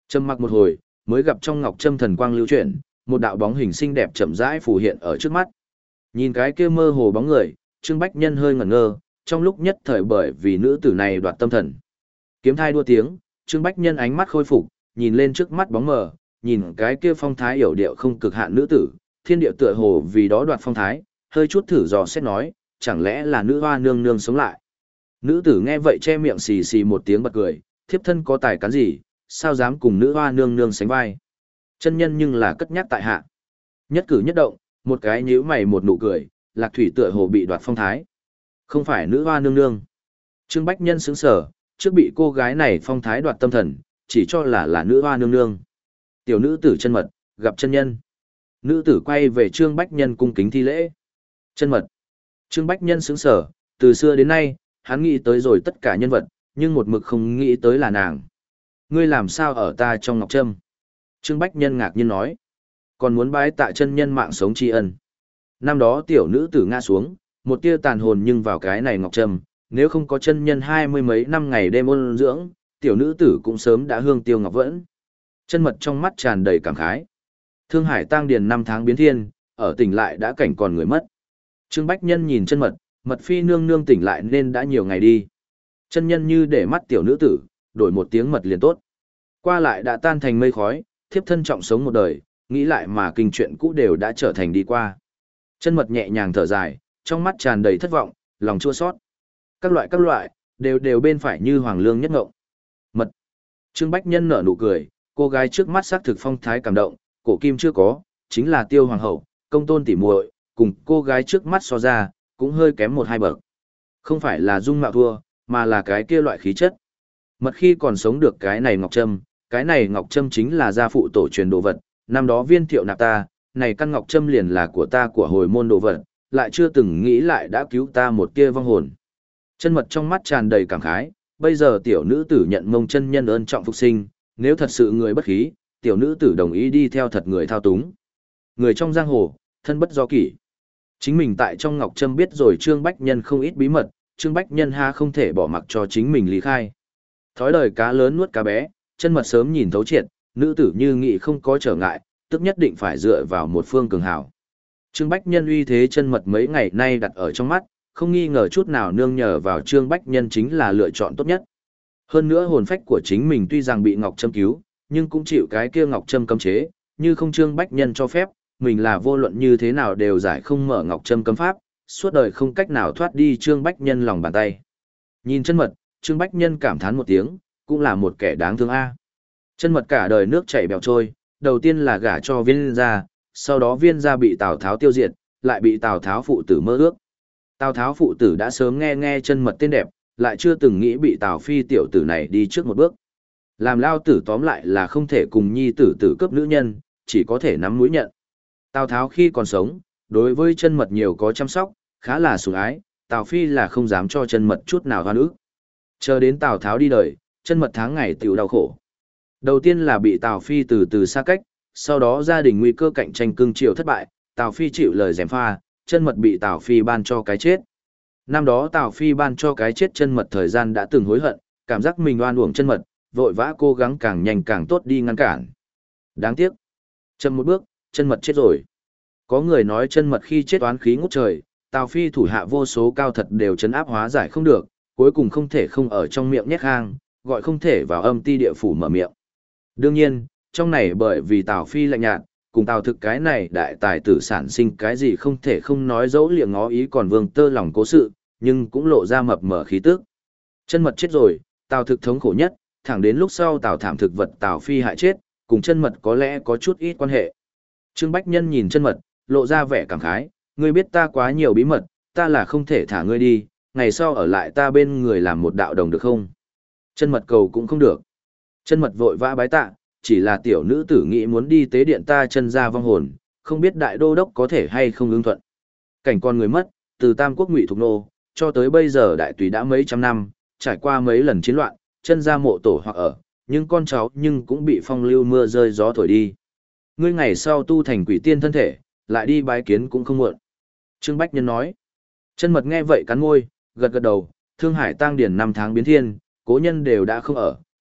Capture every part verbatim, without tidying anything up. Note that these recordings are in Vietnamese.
Trầm mặc một hồi, mới gặp trong ngọc trâm thần quang lưu chuyển, một đạo bóng hình xinh đẹp chậm rãi phù hiện ở trước mắt. Nhìn cái kia mơ hồ bóng người, Trương Bách Nhân hơi ngẩn ngơ, trong lúc nhất thời bởi vì nữ tử này đoạt tâm thần. Kiếm thai đua tiếng, Trương Bách Nhân ánh mắt khôi phục, nhìn lên trước mắt bóng mờ, nhìn cái kia phong thái hiểu điệu không cực hạn nữ tử, thiên điệu tựa hồ vì đó đoạt phong thái, hơi chút thử dò xét nói, chẳng lẽ là nữ hoa nương nương sống lại. Nữ tử nghe vậy che miệng xì xì một tiếng bật cười, thiếp thân có tài cán gì, sao dám cùng nữ hoa nương nương sánh vai. Chân nhân nhưng là cất nhắc tại hạ. Nhất cử nhất động, một cái nhíu mày một nụ cười, Lạc Thủy tựa hồ bị đoạt phong thái. Không phải nữ hoa nương nương. Trương Bách Nhân sững sờ, trước bị cô gái này phong thái đoạt tâm thần, chỉ cho là là nữ hoa nương nương. Tiểu nữ tử chân mật, gặp chân nhân. Nữ tử quay về Trương Bách Nhân cung kính thi lễ. Chân mật. Trương Bách Nhân sững sờ, từ xưa đến nay, hắn nghĩ tới rồi tất cả nhân vật, nhưng một mực không nghĩ tới là nàng. Ngươi làm sao ở ta trong ngọc trâm? Trương Bách Nhân ngạc nhiên nói. Còn muốn bái tạ chân nhân mạng sống tri ân. Năm đó tiểu nữ tử ngã xuống, một tia tàn hồn nhưng vào cái này ngọc trâm, nếu không có chân nhân hai mươi mấy năm ngày đêm ôn dưỡng, tiểu nữ tử cũng sớm đã hương tiêu ngọc vẫn. Chân mật trong mắt tràn đầy cảm khái. Thương Hải tang điền năm tháng biến thiên, ở tỉnh lại đã cảnh còn người mất. Trương Bách Nhân nhìn chân mật, mật phi nương nương tỉnh lại nên đã nhiều ngày đi. Chân nhân như để mắt tiểu nữ tử, đổi một tiếng mật liền tốt. Qua lại đã tan thành mây khói, thiếp thân trọng sống một đời, nghĩ lại mà kinh chuyện cũ đều đã trở thành đi qua. Chân mật nhẹ nhàng thở dài, trong mắt tràn đầy thất vọng, lòng chua xót. Các loại các loại, đều đều bên phải như hoàng lương nhất ngộng. Mật. Trương Bách Nhân nở nụ cười, cô gái trước mắt xác thực phong thái cảm động, cổ kim chưa có, chính là Tiêu hoàng hậu, công tôn tỉ muội, cùng cô gái trước mắt so ra, cũng hơi kém một hai bậc. Không phải là dung mạo thua, mà là cái kia loại khí chất. Mật khi còn sống được cái này ngọc trâm, cái này ngọc trâm chính là gia phụ tổ truyền đồ vật, năm đó viên thiệu nạp ta, này căn ngọc trâm liền là của ta của hồi môn đồ vật, lại chưa từng nghĩ lại đã cứu ta một kia vong hồn. Chân mật trong mắt tràn đầy cảm khái, bây giờ tiểu nữ tử nhận mông chân nhân ơn trọng phục sinh, nếu thật sự người bất khí, tiểu nữ tử đồng ý đi theo thật người thao túng. Người trong giang hồ, thân bất do kỷ. Chính mình tại trong ngọc trâm biết rồi Trương Bách Nhân không ít bí mật, Trương Bách Nhân ha không thể bỏ mặc cho chính mình lý khai. Thói đời cá lớn nuốt cá bé, chân mật sớm nhìn thấu triệt, nữ tử như nghị không có trở ngại, tức nhất định phải dựa vào một phương cường hảo. Trương Bách Nhân uy thế chân mật mấy ngày nay đặt ở trong mắt, không nghi ngờ chút nào nương nhờ vào Trương Bách Nhân chính là lựa chọn tốt nhất. Hơn nữa hồn phách của chính mình tuy rằng bị Ngọc Trâm cứu, nhưng cũng chịu cái kia Ngọc Trâm cấm chế, như không Trương Bách Nhân cho phép, mình là vô luận như thế nào đều giải không mở Ngọc Trâm cấm pháp, suốt đời không cách nào thoát đi Trương Bách Nhân lòng bàn tay. Nhìn chân mật, Trương Bách Nhân cảm thán một tiếng, cũng là một kẻ đáng thương a. Chân mật cả đời nước chảy bèo trôi, đầu tiên là gả cho viên gia, sau đó viên gia bị Tào Tháo tiêu diệt, lại bị Tào Tháo phụ tử mơ ước. Tào Tháo phụ tử đã sớm nghe nghe chân mật tên đẹp, lại chưa từng nghĩ bị Tào Phi tiểu tử này đi trước một bước. Làm lao tử tóm lại là không thể cùng nhi tử tử cướp nữ nhân, chỉ có thể nắm mũi nhận. Tào Tháo khi còn sống, đối với chân mật nhiều có chăm sóc, khá là sủng ái, Tào Phi là không dám cho chân mật chút nào hoan ức. Chờ đến Tào Tháo đi đời, chân mật tháng ngày tiểu đau khổ. Đầu tiên là bị Tào Phi từ từ xa cách, sau đó gia đình nguy cơ cạnh tranh cương triều thất bại, Tào Phi chịu lời gièm pha, chân mật bị Tào Phi ban cho cái chết. Năm đó Tào Phi ban cho cái chết chân mật thời gian đã từng hối hận, cảm giác mình oan uổng chân mật, vội vã cố gắng càng nhanh càng tốt đi ngăn cản. Đáng tiếc, chậm một bước, chân mật chết rồi. Có người nói chân mật khi chết oán khí ngút trời, Tào Phi thủ hạ vô số cao thật đều chấn áp hóa giải không được, cuối cùng không thể không ở trong miệng nhét hang, gọi không thể vào âm ti địa phủ mở miệng. Đương nhiên, trong này bởi vì Tào Phi lạnh nhạt, cùng Tào Thực cái này đại tài tử sản sinh cái gì không thể không nói dẫu liệng ngó ý còn vương tơ lòng cố sự, nhưng cũng lộ ra mập mờ khí tức. Chân mật chết rồi, Tào Thực thống khổ nhất, thẳng đến lúc sau Tào thảm thực vật Tào Phi hại chết, cùng chân mật có lẽ có chút ít quan hệ. Trương Bách Nhân nhìn chân mật, lộ ra vẻ cảm khái, ngươi biết ta quá nhiều bí mật, ta là không thể thả ngươi đi, ngày sau ở lại ta bên người làm một đạo đồng được không? Chân mật cầu cũng không được. Chân mật vội vã bái tạ, chỉ là tiểu nữ tử nghĩ muốn đi tế điện ta chân ra vong hồn, không biết đại đô đốc có thể hay không ứng thuận. Cảnh con người mất, từ Tam Quốc Ngụy Thục Nô, cho tới bây giờ đại tùy đã mấy trăm năm, trải qua mấy lần chiến loạn, chân ra mộ tổ hoặc ở, nhưng con cháu nhưng cũng bị phong lưu mưa rơi gió thổi đi. Ngươi ngày sau tu thành quỷ tiên thân thể, lại đi bái kiến cũng không muộn. Trương Bách Nhân nói. Chân mật nghe vậy cắn môi, gật gật đầu, Thương Hải tang điền năm tháng biến thiên, cố nhân đều đã không ở,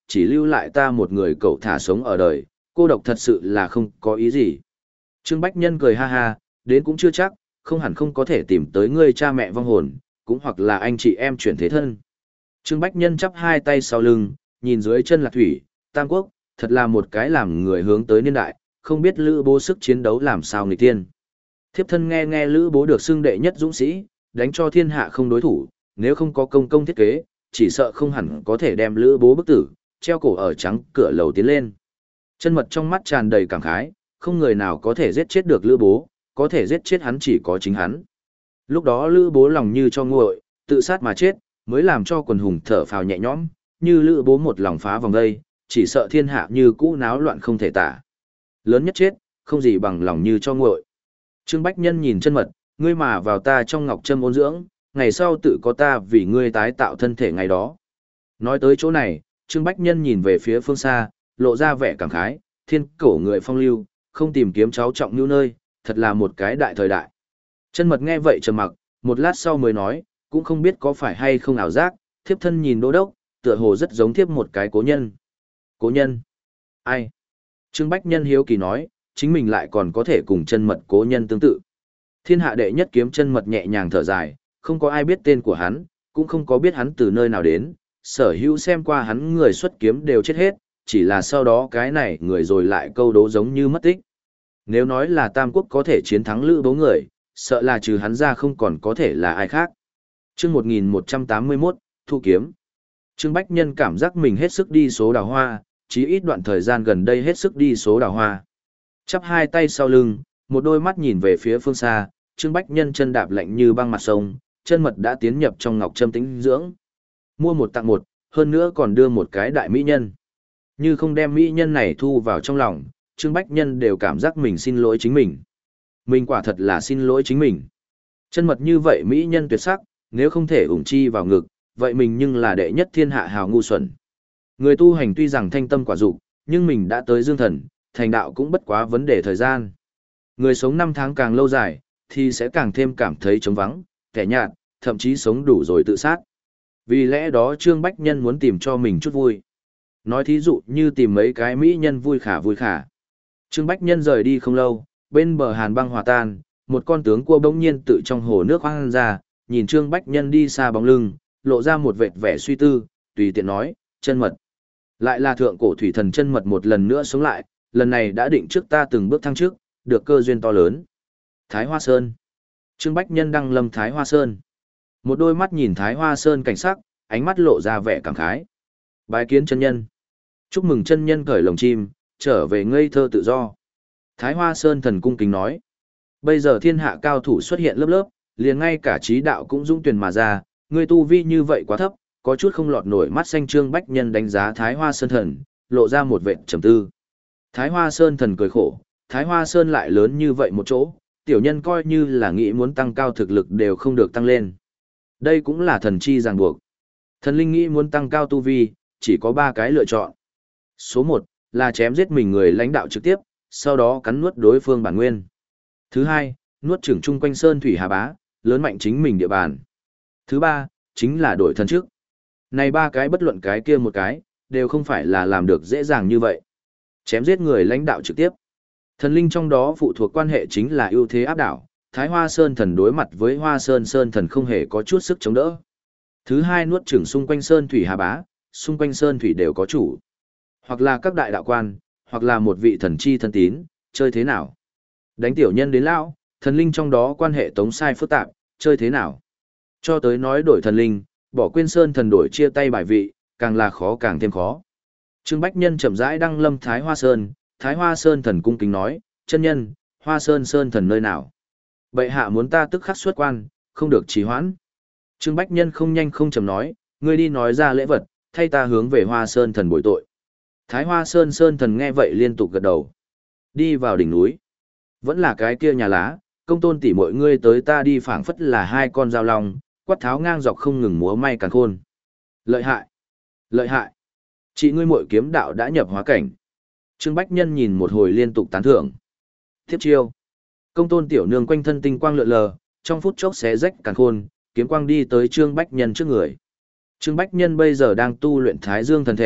chỉ lưu lại ta một người cậu thả sống ở đời, cô độc thật sự là không có ý gì. Trương Bách Nhân cười ha ha, đến cũng chưa chắc, không hẳn không có thể tìm tới ngươi cha mẹ vong hồn, cũng hoặc là anh chị em chuyển thế thân. Trương Bách Nhân chắp hai tay sau lưng, nhìn dưới chân Lạc Thủy, Tam Quốc, thật là một cái làm người hướng tới niên đại, không biết Lữ Bố sức chiến đấu làm sao nghịch tiên. Thiếp thân nghe nghe Lữ Bố được xưng đệ nhất dũng sĩ, đánh cho thiên hạ không đối thủ, nếu không có công công thiết kế, chỉ sợ không hẳn có thể đem Lữ Bố bức tử, treo cổ ở trắng cửa lầu tiến lên. Chân Mật trong mắt tràn đầy cảm khái, không người nào có thể giết chết được Lữ Bố, có thể giết chết hắn chỉ có chính hắn. Lúc đó Lữ Bố lòng như cho nguội, tự sát mà chết, mới làm cho quần hùng thở phào nhẹ nhõm, như Lữ Bố một lòng phá vòng đây, chỉ sợ thiên hạ như cũ náo loạn không thể tả. Lớn nhất chết, không gì bằng lòng như cho nguội. Trương Bách Nhân nhìn Chân Mật, ngươi mà vào ta trong ngọc trâm ôn dưỡng, ngày sau tự có ta vì ngươi tái tạo thân thể ngày đó. Nói tới chỗ này, Trương Bách Nhân nhìn về phía phương xa, lộ ra vẻ cảm khái, thiên cổ người phong lưu, không tìm kiếm cháu trọng như nơi, thật là một cái đại thời đại. Chân Mật nghe vậy trầm mặc, một lát sau mới nói, cũng không biết có phải hay không ảo giác, thiếp thân nhìn Đô Đốc, tựa hồ rất giống thiếp một cái cố nhân. Cố nhân? Ai? Trương Bách Nhân hiếu kỳ nói, chính mình lại còn có thể cùng Chân Mật cố nhân tương tự. Thiên hạ đệ nhất kiếm Chân Mật nhẹ nhàng thở dài, không có ai biết tên của hắn, cũng không có biết hắn từ nơi nào đến, sở hữu xem qua hắn người xuất kiếm đều chết hết, chỉ là sau đó cái này người rồi lại câu đố giống như mất tích. Nếu nói là Tam Quốc có thể chiến thắng Lữ Bố người, sợ là trừ hắn ra không còn có thể là ai khác. Chương một nghìn một trăm tám mươi mốt, Thu Kiếm. Trương Bách Nhân cảm giác mình hết sức đi số đào hoa, chí ít đoạn thời gian gần đây hết sức đi số đào hoa. Chắp hai tay sau lưng, một đôi mắt nhìn về phía phương xa, Trương Bách Nhân chân đạp lạnh như băng mặt sông, Chân Mật đã tiến nhập trong ngọc trâm tĩnh dưỡng. Mua một tặng một, hơn nữa còn đưa một cái đại mỹ nhân. Như không đem mỹ nhân này thu vào trong lòng, Trương Bách Nhân đều cảm giác mình xin lỗi chính mình. Mình quả thật là xin lỗi chính mình. Chân Mật như vậy mỹ nhân tuyệt sắc, nếu không thể ủng chi vào ngực, vậy mình nhưng là đệ nhất thiên hạ hào ngu xuẩn. Người tu hành tuy rằng thanh tâm quả dục, nhưng mình đã tới dương thần, thành đạo cũng bất quá vấn đề thời gian. Người sống năm tháng càng lâu dài, thì sẽ càng thêm cảm thấy trống vắng, kẻ nhạt, thậm chí sống đủ rồi tự sát. Vì lẽ đó Trương Bách Nhân muốn tìm cho mình chút vui. Nói thí dụ như tìm mấy cái mỹ nhân vui khả vui khả. Trương Bách Nhân rời đi không lâu, bên bờ hàn băng hòa tan, một con tướng cua bỗng nhiên tự trong hồ nước hoang ra, nhìn Trương Bách Nhân đi xa bóng lưng, lộ ra một vệt vẻ suy tư, tùy tiện nói, Chân Mật. Lại là thượng cổ thủy thần Chân Mật một lần nữa sống lại, lần này đã định trước ta từng bước thăng trước, được cơ duyên to lớn. Thái Hoa Sơn. Trương Bách Nhân đăng lâm Thái Hoa Sơn. Một đôi mắt nhìn Thái Hoa Sơn cảnh sắc, ánh mắt lộ ra vẻ cảm khái. Bái kiến chân nhân. Chúc mừng chân nhân cởi lồng chim, trở về ngây thơ tự do. Thái Hoa Sơn thần cung kính nói. Bây giờ thiên hạ cao thủ xuất hiện lớp lớp, liền ngay cả trí đạo cũng dũng tuyển mà ra, người tu vi như vậy quá thấp, có chút không lọt nổi mắt xanh. Trương Bách Nhân đánh giá Thái Hoa Sơn thần, lộ ra một vệt trầm tư. Thái Hoa Sơn thần cười khổ, Thái Hoa Sơn lại lớn như vậy một chỗ, tiểu nhân coi như là nghĩ muốn tăng cao thực lực đều không được tăng lên. Đây cũng là thần chi ràng buộc. Thần linh nghĩ muốn tăng cao tu vi, chỉ có ba cái lựa chọn. Số một là chém giết mình người lãnh đạo trực tiếp, sau đó cắn nuốt đối phương bản nguyên. Thứ hai, nuốt chửng chung quanh sơn thủy hà bá, lớn mạnh chính mình địa bàn. Thứ ba, chính là đổi thân trước. Này ba cái bất luận cái kia một cái, đều không phải là làm được dễ dàng như vậy. Chém giết người lãnh đạo trực tiếp. Thần linh trong đó phụ thuộc quan hệ chính là ưu thế áp đảo, Thái Hoa Sơn thần đối mặt với Hoa Sơn Sơn thần không hề có chút sức chống đỡ. Thứ hai, nuốt chửng xung quanh sơn thủy hà bá, xung quanh sơn thủy đều có chủ. Hoặc là các đại đạo quan, hoặc là một vị thần chi thân tín, chơi thế nào? Đánh tiểu nhân đến lão, thần linh trong đó quan hệ tống sai phức tạp, chơi thế nào? Cho tới nói đổi thần linh, bỏ quên sơn thần đổi chia tay bài vị, càng là khó càng thêm khó. Trương Bách Nhân chậm rãi đăng lâm Thái Hoa Sơn, Thái Hoa Sơn thần cung kính nói, chân nhân, Hoa Sơn Sơn thần nơi nào? Bệ hạ muốn ta tức khắc xuất quan, không được trì hoãn. Trương Bách Nhân không nhanh không chậm nói, ngươi đi nói ra lễ vật, thay ta hướng về Hoa Sơn thần bồi tội. Thái Hoa Sơn Sơn thần nghe vậy liên tục gật đầu. Đi vào đỉnh núi. Vẫn là cái kia nhà lá, công tôn tỷ mọi ngươi tới ta đi phảng phất là hai con dao long, quát tháo ngang dọc không ngừng múa may càng khôn. Lợi hại. Lợi hại. Chị ngươi muội kiếm đạo đã nhập hóa cảnh. Trương Bách Nhân nhìn một hồi liên tục tán thưởng. Tiếp chiêu. Công tôn tiểu nương quanh thân tinh quang lượn lờ, trong phút chốc xé rách càn khôn, kiếm quang đi tới Trương Bách Nhân trước người. Trương Bách Nhân bây giờ đang tu luyện Thái Dương thần thể,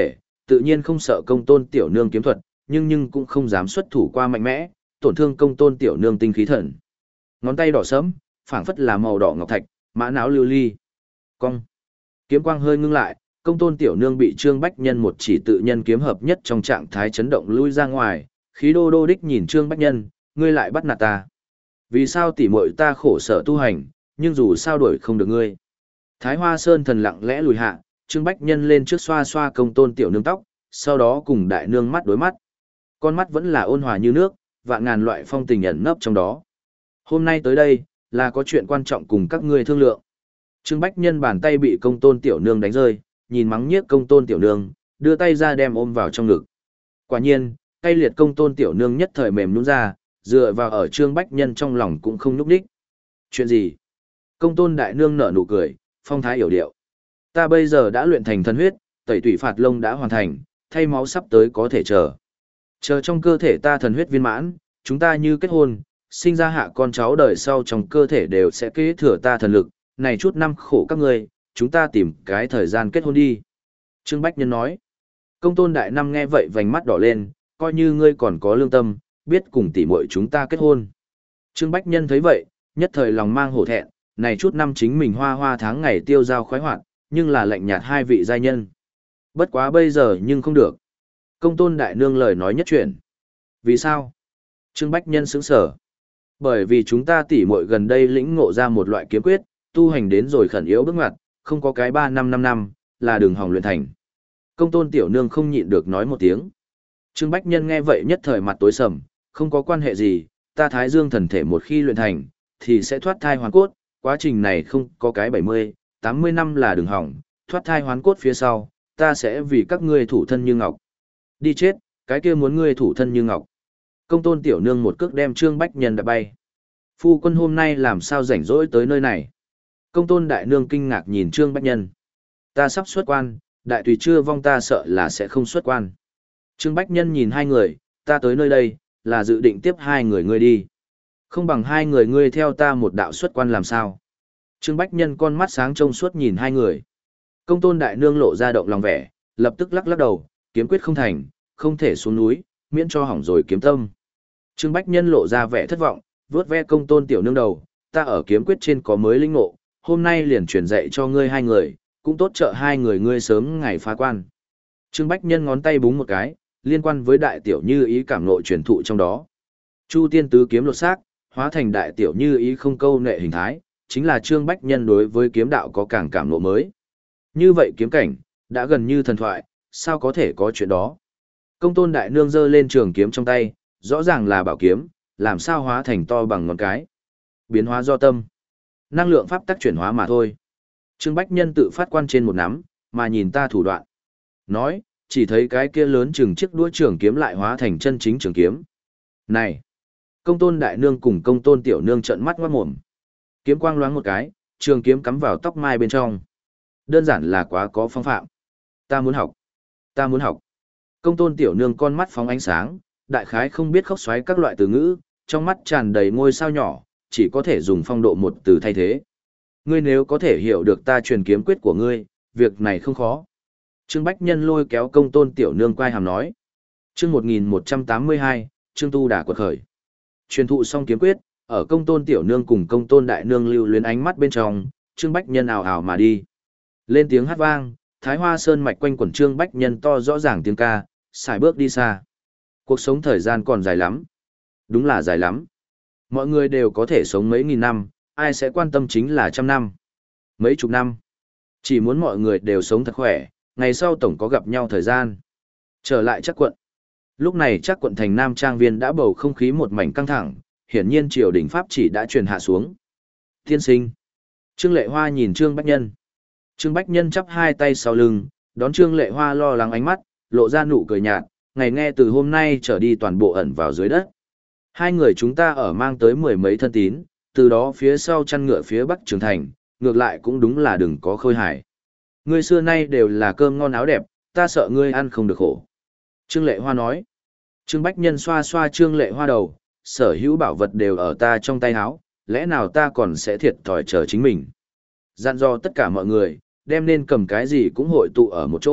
tự nhiên không sợ công tôn tiểu nương kiếm thuật, nhưng nhưng cũng không dám xuất thủ qua mạnh mẽ, tổn thương công tôn tiểu nương tinh khí thần. Ngón tay đỏ sẫm, phảng phất là màu đỏ ngọc thạch, mã não lưu ly. Cong. Kiếm quang hơi ngưng lại, công tôn tiểu nương bị Trương Bách Nhân một chỉ tự nhân kiếm hợp nhất trong trạng thái chấn động lui ra ngoài, khí đô đô đích nhìn Trương Bách Nhân, ngươi lại bắt nạt ta. Vì sao tỉ muội ta khổ sở tu hành, nhưng dù sao đuổi không được ngươi. Thái Hoa Sơn thần lặng lẽ lùi hạ, Trương Bách Nhân lên trước xoa xoa công tôn tiểu nương tóc, sau đó cùng đại nương mắt đối mắt. Con mắt vẫn là ôn hòa như nước, vạn ngàn loại phong tình ẩn nấp trong đó. Hôm nay tới đây, là có chuyện quan trọng cùng các ngươi thương lượng. Trương Bách Nhân bàn tay bị công tôn tiểu nương đánh rơi, nhìn mắng nhiếc công tôn tiểu nương, đưa tay ra đem ôm vào trong ngực. Quả nhiên, tay liệt công tôn tiểu nương nhất thời mềm nhũn ra, dựa vào ở Trương Bách Nhân trong lòng cũng không nhúc nhích. Chuyện gì? Công tôn đại nương nở nụ cười, phong thái hiểu điệu. Ta bây giờ đã luyện thành thần huyết, tẩy tủy phạt lông đã hoàn thành, thay máu sắp tới có thể chờ. Chờ trong cơ thể ta thần huyết viên mãn, chúng ta như kết hôn, sinh ra hạ con cháu đời sau trong cơ thể đều sẽ kế thừa ta thần lực, này chút năm khổ các ngươi, chúng ta tìm cái thời gian kết hôn đi. Trương Bách Nhân nói. Công tôn đại năm nghe vậy vành mắt đỏ lên, coi như ngươi còn có lương tâm, biết cùng tỉ muội chúng ta kết hôn. Trương Bách Nhân thấy vậy, nhất thời lòng mang hổ thẹn, này chút năm chính mình hoa hoa tháng ngày tiêu giao khoái hoạt, nhưng là lạnh nhạt hai vị giai nhân. Bất quá bây giờ nhưng không được. Công tôn đại nương lời nói nhất chuyển. Vì sao? Trương Bách Nhân sững sở. Bởi vì chúng ta tỉ muội gần đây lĩnh ngộ ra một loại kiếm quyết, tu hành đến rồi khẩn yếu bước ngoặt, không có cái ba năm năm năm, là đường hòng luyện thành. Công tôn tiểu nương không nhịn được nói một tiếng. Trương Bách Nhân nghe vậy nhất thời mặt tối sầm, không có quan hệ gì, ta thái dương thần thể một khi luyện thành, thì sẽ thoát thai hoàn cốt, quá trình này không có cái bảy mươi, tám mươi năm là đường hỏng, thoát thai hoàn cốt phía sau, ta sẽ vì các ngươi thủ thân như ngọc. Đi chết, cái kia muốn ngươi thủ thân như ngọc. Công tôn tiểu nương một cước đem Trương Bách Nhân đạp bay. Phu quân hôm nay làm sao rảnh rỗi tới nơi này? Công tôn đại nương kinh ngạc nhìn Trương Bách Nhân. Ta sắp xuất quan, đại tùy chưa vong ta sợ là sẽ không xuất quan. Trương Bách Nhân nhìn hai người, ta tới nơi đây, là dự định tiếp hai người ngươi đi. Không bằng hai người ngươi theo ta một đạo xuất quan làm sao. Trương Bách Nhân con mắt sáng trông suốt nhìn hai người. Công tôn đại nương lộ ra động lòng vẻ, lập tức lắc lắc đầu, kiếm quyết không thành, không thể xuống núi, miễn cho hỏng rồi kiếm tâm. Trương Bách Nhân lộ ra vẻ thất vọng, vớt ve công tôn tiểu nương đầu, ta ở kiếm quyết trên có mới linh ngộ, hôm nay liền truyền dạy cho ngươi hai người, cũng tốt trợ hai người ngươi sớm ngày phá quan. Trương Bách Nhân ngón tay búng một cái, liên quan với đại tiểu như ý cảm ngộ truyền thụ trong đó. Chu tiên tứ kiếm lột xác, hóa thành đại tiểu như ý không câu nệ hình thái, chính là Trương Bách Nhân đối với kiếm đạo có càng cảm ngộ mới. Như vậy kiếm cảnh, đã gần như thần thoại, sao có thể có chuyện đó. Công tôn đại nương giơ lên trường kiếm trong tay, rõ ràng là bảo kiếm, làm sao hóa thành to bằng ngón cái. Biến hóa do tâm. Năng lượng pháp tắc chuyển hóa mà thôi. Trương Bách Nhân tự phát quan trên một nắm, mà nhìn ta thủ đoạn. Nói, chỉ thấy cái kia lớn chừng chiếc đũa trường kiếm lại hóa thành chân chính trường kiếm. Này! Công tôn đại nương cùng công tôn tiểu nương trợn mắt ngoát mồm. Kiếm quang loáng một cái, trường kiếm cắm vào tóc mai bên trong. Đơn giản là quá có phong phạm. Ta muốn học. Ta muốn học. Công tôn tiểu nương con mắt phóng ánh sáng, đại khái không biết khóc xoáy các loại từ ngữ, trong mắt tràn đầy ngôi sao nhỏ, chỉ có thể dùng phong độ một từ thay thế. Ngươi nếu có thể hiểu được ta truyền kiếm quyết của ngươi, việc này không khó. Trương Bách Nhân lôi kéo công tôn tiểu nương quay hàm nói. Chương một nghìn một trăm tám mươi hai, Trương Tu Đà quật khởi. Truyền thụ xong kiếm quyết, ở công tôn tiểu nương cùng công tôn đại nương lưu luyến ánh mắt bên trong, Trương Bách Nhân ào ào mà đi. Lên tiếng hát vang, Thái Hoa Sơn mạch quanh quần Trương Bách Nhân to rõ ràng tiếng ca, xài bước đi xa. Cuộc sống thời gian còn dài lắm. Đúng là dài lắm. Mọi người đều có thể sống mấy nghìn năm, ai sẽ quan tâm chính là trăm năm, mấy chục năm. Chỉ muốn mọi người đều sống thật khỏe, ngày sau tổng có gặp nhau thời gian. Trở lại Trác quận. Lúc này Trác quận thành Nam Trang Viên đã bầu không khí một mảnh căng thẳng, hiển nhiên triều đình pháp chỉ đã truyền hạ xuống. Tiên sinh. Trương Lệ Hoa nhìn Trương Bách Nhân. Trương Bách Nhân chắp hai tay sau lưng, đón Trương Lệ Hoa lo lắng ánh mắt, lộ ra nụ cười nhạt, ngày nghe từ hôm nay trở đi toàn bộ ẩn vào dưới đất. Hai người chúng ta ở mang tới mười mấy thân tín, từ đó phía sau chăn ngựa phía bắc Trường Thành, ngược lại cũng đúng là đừng có khôi hài. Ngươi xưa nay đều là cơm ngon áo đẹp, ta sợ ngươi ăn không được khổ. Trương Lệ Hoa nói. Trương Bách Nhân xoa xoa Trương Lệ Hoa đầu, sở hữu bảo vật đều ở ta trong tay áo, lẽ nào ta còn sẽ thiệt thòi chờ chính mình. Dặn dò tất cả mọi người, đem nên cầm cái gì cũng hội tụ ở một chỗ,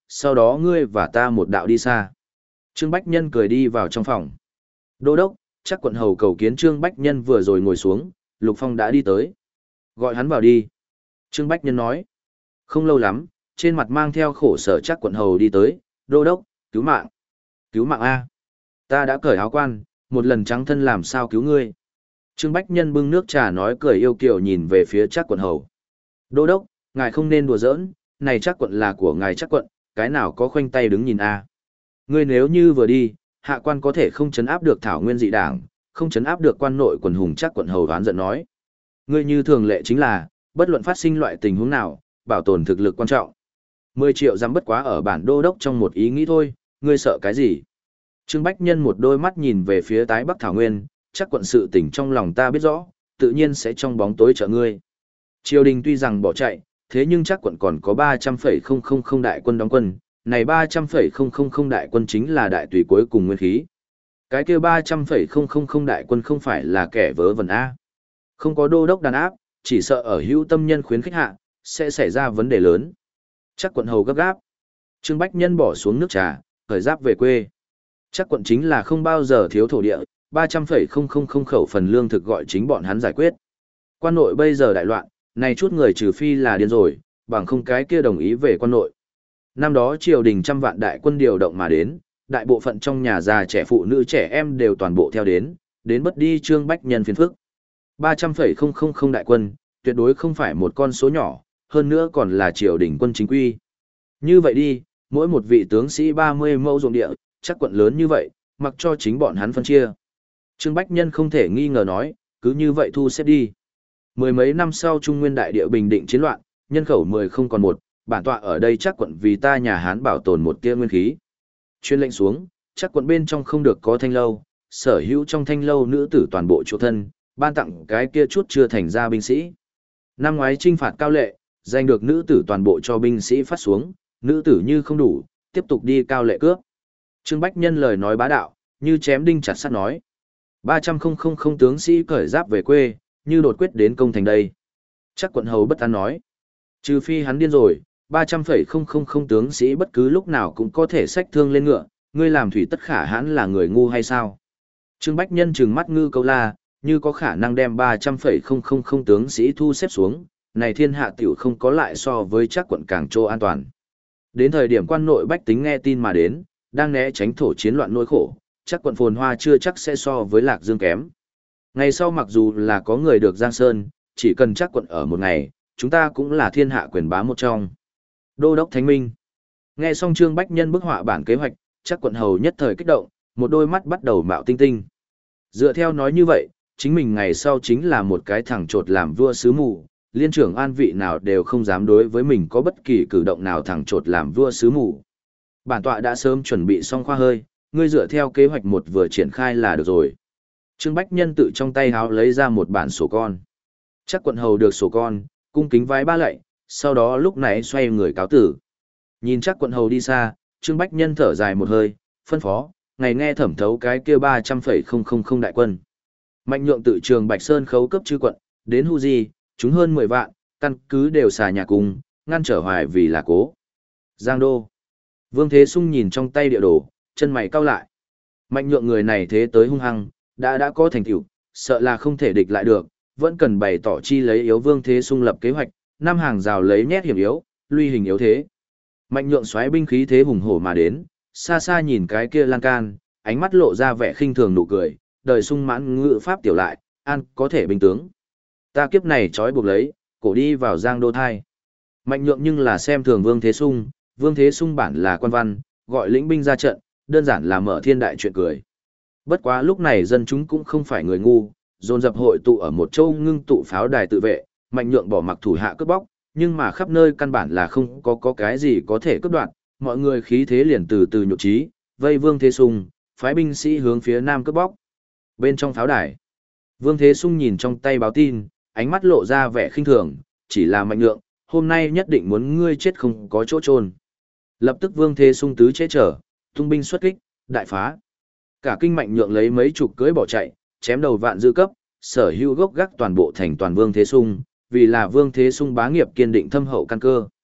sau đó ngươi và ta một đạo đi xa. Trương Bách Nhân cười đi vào trong phòng. Đô đốc, chắc quận hầu cầu kiến Trương Bách Nhân vừa rồi ngồi xuống, Lục Phong đã đi tới. Gọi hắn vào đi. Trương Bách Nhân nói. Không lâu lắm, trên mặt mang theo khổ sở chắc quận hầu đi tới. Đô đốc, cứu mạng. Cứu mạng A. Ta đã cởi áo quan, một lần trắng thân làm sao cứu ngươi. Trương Bách Nhân bưng nước trà nói cười yêu kiều nhìn về phía chắc quận hầu. Đô đốc, ngài không nên đùa giỡn, này chắc quận là của ngài chắc quận, cái nào có khoanh tay đứng nhìn A. Ngươi nếu như vừa đi, hạ quan có thể không chấn áp được thảo nguyên dị đảng, không chấn áp được quan nội quần hùng chắc quận hầu đoán giận nói. Ngươi như thường lệ chính là, bất luận phát sinh loại tình huống nào, bảo tồn thực lực quan trọng. Mười triệu dám bất quá ở bản đô đốc trong một ý nghĩ thôi, ngươi sợ cái gì? Trương Bách Nhân một đôi mắt nhìn về phía tái bắc thảo nguyên, chắc quận sự tình trong lòng ta biết rõ, tự nhiên sẽ trong bóng tối trợ ngươi. Triều đình tuy rằng bỏ chạy, thế nhưng chắc quận còn có ba trăm phẩy không không không đại quân đóng quân, này ba trăm phẩy không không không đại quân chính là đại tùy cuối cùng nguyên khí. Cái kia ba trăm phẩy không không không đại quân không phải là kẻ vớ vẩn A. Không có đô đốc đàn áp, chỉ sợ ở hữu tâm nhân khuyến khích hạ, sẽ xảy ra vấn đề lớn. Chắc quận hầu gấp gáp. Trương Bách Nhân bỏ xuống nước trà, khởi giáp về quê. Chắc quận chính là không bao giờ thiếu thổ địa, ba trăm phẩy không không không khẩu phần lương thực gọi chính bọn hắn giải quyết. Quan nội bây giờ đại loạn, này chút người trừ phi là điên rồi, bằng không cái kia đồng ý về quan nội. Năm đó triều đình trăm vạn đại quân điều động mà đến, đại bộ phận trong nhà già trẻ phụ nữ trẻ em đều toàn bộ theo đến, đến bất đi Trương Bách Nhân phiền phức. ba trăm phẩy không không không đại quân, tuyệt đối không phải một con số nhỏ, hơn nữa còn là triều đình quân chính quy. Như vậy đi, mỗi một vị tướng sĩ ba mươi mẫu ruộng địa, chắc quận lớn như vậy, mặc cho chính bọn hắn phân chia. Trương Bách Nhân không thể nghi ngờ nói, cứ như vậy thu xếp đi. Mười mấy năm sau Trung Nguyên đại địa bình định chiến loạn, nhân khẩu mười không còn một, bản tọa ở đây chắc quận vì ta nhà Hán bảo tồn một tia nguyên khí. Chuyên lệnh xuống, chắc quận bên trong không được có thanh lâu, sở hữu trong thanh lâu nữ tử toàn bộ chỗ thân, ban tặng cái kia chút chưa thành ra binh sĩ. Năm ngoái trinh phạt Cao Lệ, giành được nữ tử toàn bộ cho binh sĩ phát xuống, nữ tử như không đủ, tiếp tục đi Cao Lệ cướp. Trương Bách Nhân lời nói bá đạo, như chém đinh chặt sắt nói. ba trăm không không không tướng sĩ cởi giáp về quê, như đột quyết đến công thành đây. Chắc quận hầu bất an nói. Trừ phi hắn điên rồi, ba trăm phẩy không không không tướng sĩ bất cứ lúc nào cũng có thể xách thương lên ngựa, ngươi làm thủy tất khả hãn là người ngu hay sao? Trương Bách Nhân trừng mắt ngư câu la, như có khả năng đem ba trăm phẩy không không không tướng sĩ thu xếp xuống, này thiên hạ tiểu không có lại so với chắc quận càng chỗ an toàn. Đến thời điểm quan nội bách tính nghe tin mà đến, đang né tránh thổ chiến loạn nỗi khổ, chắc quận phồn hoa chưa chắc sẽ so với Lạc Dương kém. Ngày sau mặc dù là có người được Giang Sơn, chỉ cần chắc quận ở một ngày, chúng ta cũng là thiên hạ quyền bá một trong. Đô đốc Thánh Minh. Nghe xong Trương Bách Nhân bức họa bản kế hoạch, chắc quận hầu nhất thời kích động, một đôi mắt bắt đầu mạo tinh tinh. Dựa theo nói như vậy, chính mình ngày sau chính là một cái thằng trột làm vua sứ mù, liên trưởng an vị nào đều không dám đối với mình có bất kỳ cử động nào thằng trột làm vua sứ mù. Bản tọa đã sớm chuẩn bị xong khoa hơi, ngươi dựa theo kế hoạch một vừa triển khai là được rồi. Trương Bách Nhân tự trong tay háo lấy ra một bản sổ con. Chắc quận hầu được sổ con, cung kính vái ba lạy, sau đó lúc này xoay người cáo tử. Nhìn chắc quận hầu đi xa, Trương Bách Nhân thở dài một hơi, phân phó, ngày nghe thẩm thấu cái kia ba trăm phẩy không không không đại quân. Mạnh nhượng tự trường Bạch Sơn khấu cấp chư quận, đến Hu Di, chúng hơn mười vạn, căn cứ đều xà nhà cùng, ngăn trở hoài vì là cố. Giang Đô. Vương Thế Sung nhìn trong tay địa đồ, chân mày cau lại. Mạnh nhượng người này thế tới hung hăng, đã đã có thành tựu, sợ là không thể địch lại được, vẫn cần bày tỏ chi lấy yếu Vương Thế Sung lập kế hoạch, năm hàng rào lấy nhét hiểm yếu, luy hình yếu thế. Mạnh nhượng xoáy binh khí thế hùng hổ mà đến, xa xa nhìn cái kia lan can, ánh mắt lộ ra vẻ khinh thường nụ cười, đời sung mãn ngự pháp tiểu lại, an có thể binh tướng. Ta kiếp này trói buộc lấy, cổ đi vào Giang Đô thai. Mạnh nhượng nhưng là xem thường Vương Thế Sung, Vương Thế Sung bản là quan văn, gọi lĩnh binh ra trận, đơn giản là mở thiên đại chuyện cười. Bất quá lúc này dân chúng cũng không phải người ngu, dồn dập hội tụ ở một châu ngưng tụ pháo đài tự vệ, Mạnh nhượng bỏ mặc thủ hạ cướp bóc, nhưng mà khắp nơi căn bản là không có có cái gì có thể cướp đoạt, mọi người khí thế liền từ từ nhục trí, vây Vương Thế Sung, phái binh sĩ hướng phía nam cướp bóc. Bên trong pháo đài, Vương Thế Sung nhìn trong tay báo tin, ánh mắt lộ ra vẻ khinh thường, chỉ là Mạnh nhượng, hôm nay nhất định muốn ngươi chết không có chỗ chôn. Lập tức Vương Thế Sung tứ chế trở, tung binh xuất kích, đại phá. Cả kinh Mạnh nhượng lấy mấy chục cưỡi bỏ chạy, chém đầu vạn dư cấp, sở hữu gốc gác toàn bộ thành toàn Vương Thế Sung, vì là Vương Thế Sung bá nghiệp kiên định thâm hậu căn cơ.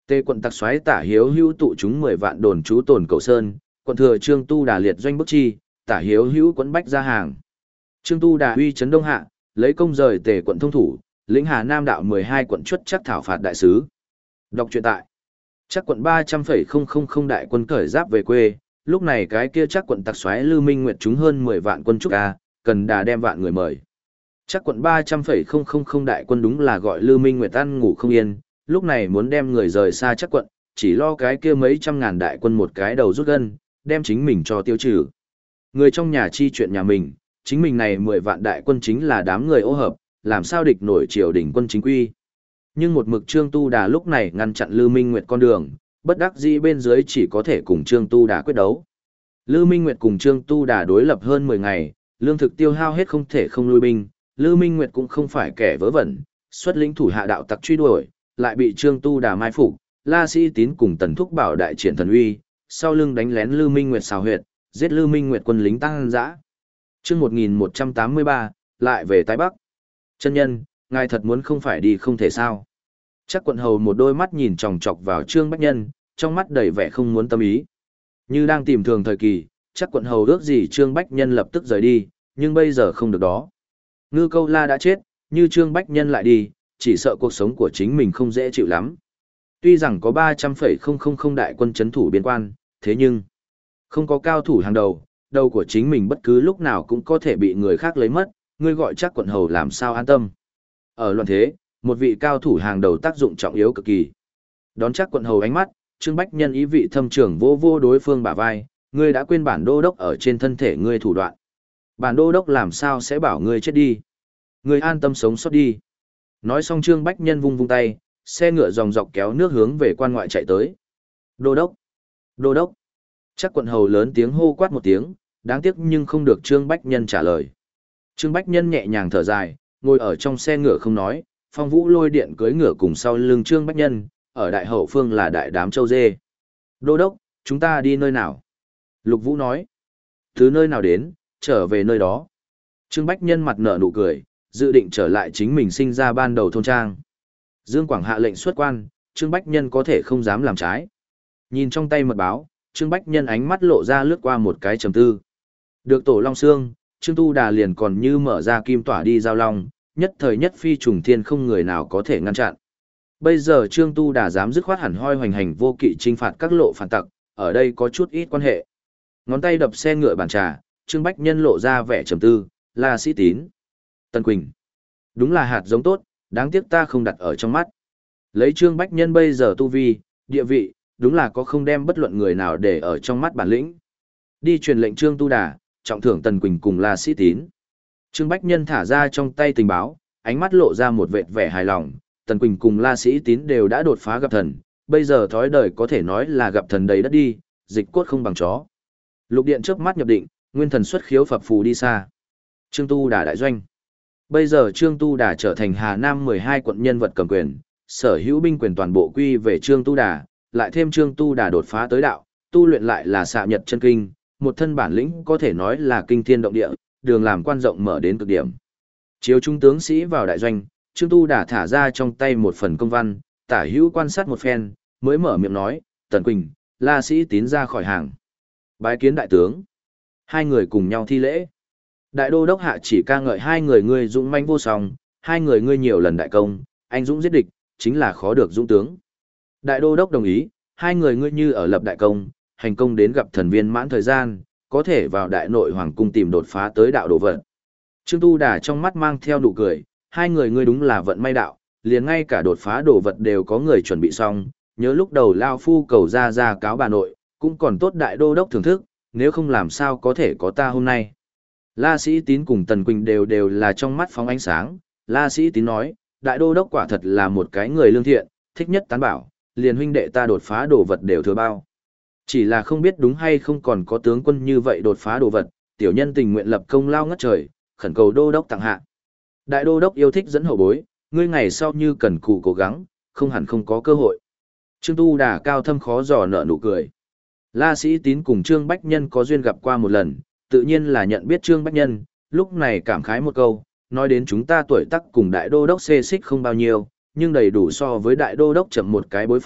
Tề quận tặc soái Tả Hiếu Hữu tụ chúng mười vạn đồn trú tồn cầu sơn, quận thừa Trương Tu Đà liệt doanh bức chi, Tả Hiếu Hữu quẫn bách ra hàng. Trương Tu Đà uy chấn Đông Hạ, lấy công rời Tề quận thông thủ, lĩnh Hà Nam đạo mười hai quận chuất chắc thảo phạt đại sứ. Đọc truyện tại chắc quận ba trăm phẩy không không không đại quân cởi giáp về quê, lúc này cái kia chắc quận tặc soái Lư Minh Nguyệt chúng hơn mười vạn quân trúc a, cần đà đem vạn người mời. Chắc quận ba trăm phẩy không không không đại quân đúng là gọi Lư Minh Nguyệt ăn ngủ không yên, lúc này muốn đem người rời xa chắc quận, chỉ lo cái kia mấy trăm ngàn đại quân một cái đầu rút gân, đem chính mình cho tiêu trừ. Người trong nhà chi chuyện nhà mình, chính mình này mười vạn đại quân chính là đám người ô hợp, làm sao địch nổi triều đình quân chính quy. Nhưng một mực Trương Tu Đà lúc này ngăn chặn Lư Minh Nguyệt con đường, bất đắc dĩ bên dưới chỉ có thể cùng Trương Tu Đà quyết đấu. Lư Minh Nguyệt cùng Trương Tu Đà đối lập hơn mười ngày, lương thực tiêu hao hết không thể không lui binh, Lư Minh Nguyệt cũng không phải kẻ vớ vẩn, xuất lĩnh thủ hạ đạo tặc truy đuổi, lại bị Trương Tu Đà mai phục, La Sĩ Tín cùng Tần Thúc Bảo đại triển thần uy, sau lưng đánh lén Lư Minh Nguyệt xào huyệt, giết Lư Minh Nguyệt quân lính tăng dã. Chương một nghìn một trăm tám mươi ba, lại về Tái Bắc. Chân nhân, ngài thật muốn không phải đi không thể sao? Chắc quận hầu một đôi mắt nhìn chòng chọc vào Trương Bách Nhân, trong mắt đầy vẻ không muốn tâm ý. Như đang tìm thường thời kỳ, chắc quận hầu ước gì Trương Bách Nhân lập tức rời đi, nhưng bây giờ không được đó. Ngư Câu La đã chết, như Trương Bách Nhân lại đi, chỉ sợ cuộc sống của chính mình không dễ chịu lắm. Tuy rằng có ba trăm phẩy không không không đại quân chấn thủ biên quan, thế nhưng không có cao thủ hàng đầu, đầu của chính mình bất cứ lúc nào cũng có thể bị người khác lấy mất, ngươi gọi chắc quận hầu làm sao an tâm. Ở loạn thế, một vị cao thủ hàng đầu tác dụng trọng yếu cực kỳ. Đón chắc quận hầu ánh mắt, Trương Bách Nhân ý vị thâm trưởng vô vô đối phương bả vai, ngươi đã quên bản đô đốc ở trên thân thể ngươi thủ đoạn. Bản đô đốc làm sao sẽ bảo ngươi chết đi. Ngươi an tâm sống sót đi. Nói xong Trương Bách Nhân vung vung tay, xe ngựa dòng dọc kéo nước hướng về quan ngoại chạy tới. Đô đốc! Đô đốc! Chắc quận hầu lớn tiếng hô quát một tiếng, đáng tiếc nhưng không được Trương Bách Nhân trả lời. Trương Bách Nhân nhẹ nhàng thở dài, ngồi ở trong xe ngựa không nói, Phong Vũ lôi điện cưỡi ngựa cùng sau lưng Trương Bách Nhân, ở đại hậu phương là đại đám châu dê. Đô đốc, chúng ta đi nơi nào? Lục Vũ nói. Từ nơi nào đến, trở về nơi đó. Trương Bách Nhân mặt nở nụ cười, dự định trở lại chính mình sinh ra ban đầu thôn trang. Dương Quảng hạ lệnh xuất quan, Trương Bách Nhân có thể không dám làm trái. Nhìn trong tay mật báo, Trương Bách Nhân ánh mắt lộ ra lướt qua một cái trầm tư. Được tổ Long Xương, Trương Tu Đà liền còn như mở ra kim tỏa đi giao long, nhất thời nhất phi trùng thiên không người nào có thể ngăn chặn. Bây giờ Trương Tu Đà dám dứt khoát hẳn hoi hoành hành vô kỵ trinh phạt các lộ phản tặc, ở đây có chút ít quan hệ. Ngón tay đập xe ngựa bàn trà, Trương Bách Nhân lộ ra vẻ trầm tư, La Sĩ Tín, Tân Quỳnh. Đúng là hạt giống tốt, đáng tiếc ta không đặt ở trong mắt. Lấy Trương Bách Nhân bây giờ tu vi, địa vị, đúng là có không đem bất luận người nào để ở trong mắt bản lĩnh. Đi truyền lệnh Trương Tu Đà, trọng thưởng Tần Quỳnh cùng La Sĩ Tín. Trương Bách Nhân thả ra trong tay tình báo, ánh mắt lộ ra một vệt vẻ hài lòng, Tần Quỳnh cùng La Sĩ Tín đều đã đột phá gặp thần, bây giờ thói đời có thể nói là gặp thần đầy đất đi, dịch cốt không bằng chó. Lục Điện chớp mắt nhập định, nguyên thần xuất khiếu phập phù đi xa. Trương Tu Đà đại doanh. Bây giờ Trương Tu Đà trở thành Hà Nam mười hai quận nhân vật cầm quyền, sở hữu binh quyền toàn bộ quy về Trương Tu Đà, lại thêm Trương Tu Đà đột phá tới đạo, tu luyện lại là xạ nhật chân kinh, một thân bản lĩnh có thể nói là kinh thiên động địa, đường làm quan rộng mở đến cực điểm. Chiếu trung tướng sĩ vào đại doanh, Trương Tu Đà thả ra trong tay một phần công văn, tả hữu quan sát một phen, mới mở miệng nói, Tần Quỳnh, La Sĩ Tín ra khỏi hàng. Bái kiến đại tướng. Hai người cùng nhau thi lễ. Đại đô đốc hạ chỉ ca ngợi hai người ngươi dũng manh vô song, hai người ngươi nhiều lần đại công, anh dũng giết địch, chính là khó được dũng tướng. Đại đô đốc đồng ý, hai người ngươi như ở lập đại công, hành công đến gặp thần viên mãn thời gian, có thể vào đại nội hoàng cung tìm đột phá tới đạo đồ vật. Trương Tu Đà trong mắt mang theo nụ cười, hai người ngươi đúng là vận may đạo, liền ngay cả đột phá đồ vật đều có người chuẩn bị xong, nhớ lúc đầu lao phu cầu ra ra cáo bà nội, cũng còn tốt đại đô đốc thưởng thức, nếu không làm sao có thể có ta hôm nay. La Sĩ Tín cùng Tần Quỳnh đều đều là trong mắt phóng ánh sáng, La Sĩ Tín nói, đại đô đốc quả thật là một cái người lương thiện, thích nhất tán bảo, liền huynh đệ ta đột phá đồ vật đều thừa bao. Chỉ là không biết đúng hay không còn có tướng quân như vậy đột phá đồ vật, tiểu nhân tình nguyện lập công lao ngất trời, khẩn cầu đô đốc tặng hạ. Đại đô đốc yêu thích dẫn hậu bối, ngươi ngày sau như cần cù cố gắng, không hẳn không có cơ hội. Trương Tu Đà cao thâm khó dò nở nụ cười. La Sĩ Tín cùng Trương Bách Nhân có duyên gặp qua một lần, tự nhiên là nhận biết Trương Bách Nhân, lúc này cảm khái một câu, nói đến chúng ta tuổi tác cùng đại đô đốc xê xích không bao nhiêu, nhưng đầy đủ so với đại đô đốc chậm một cái bối phận,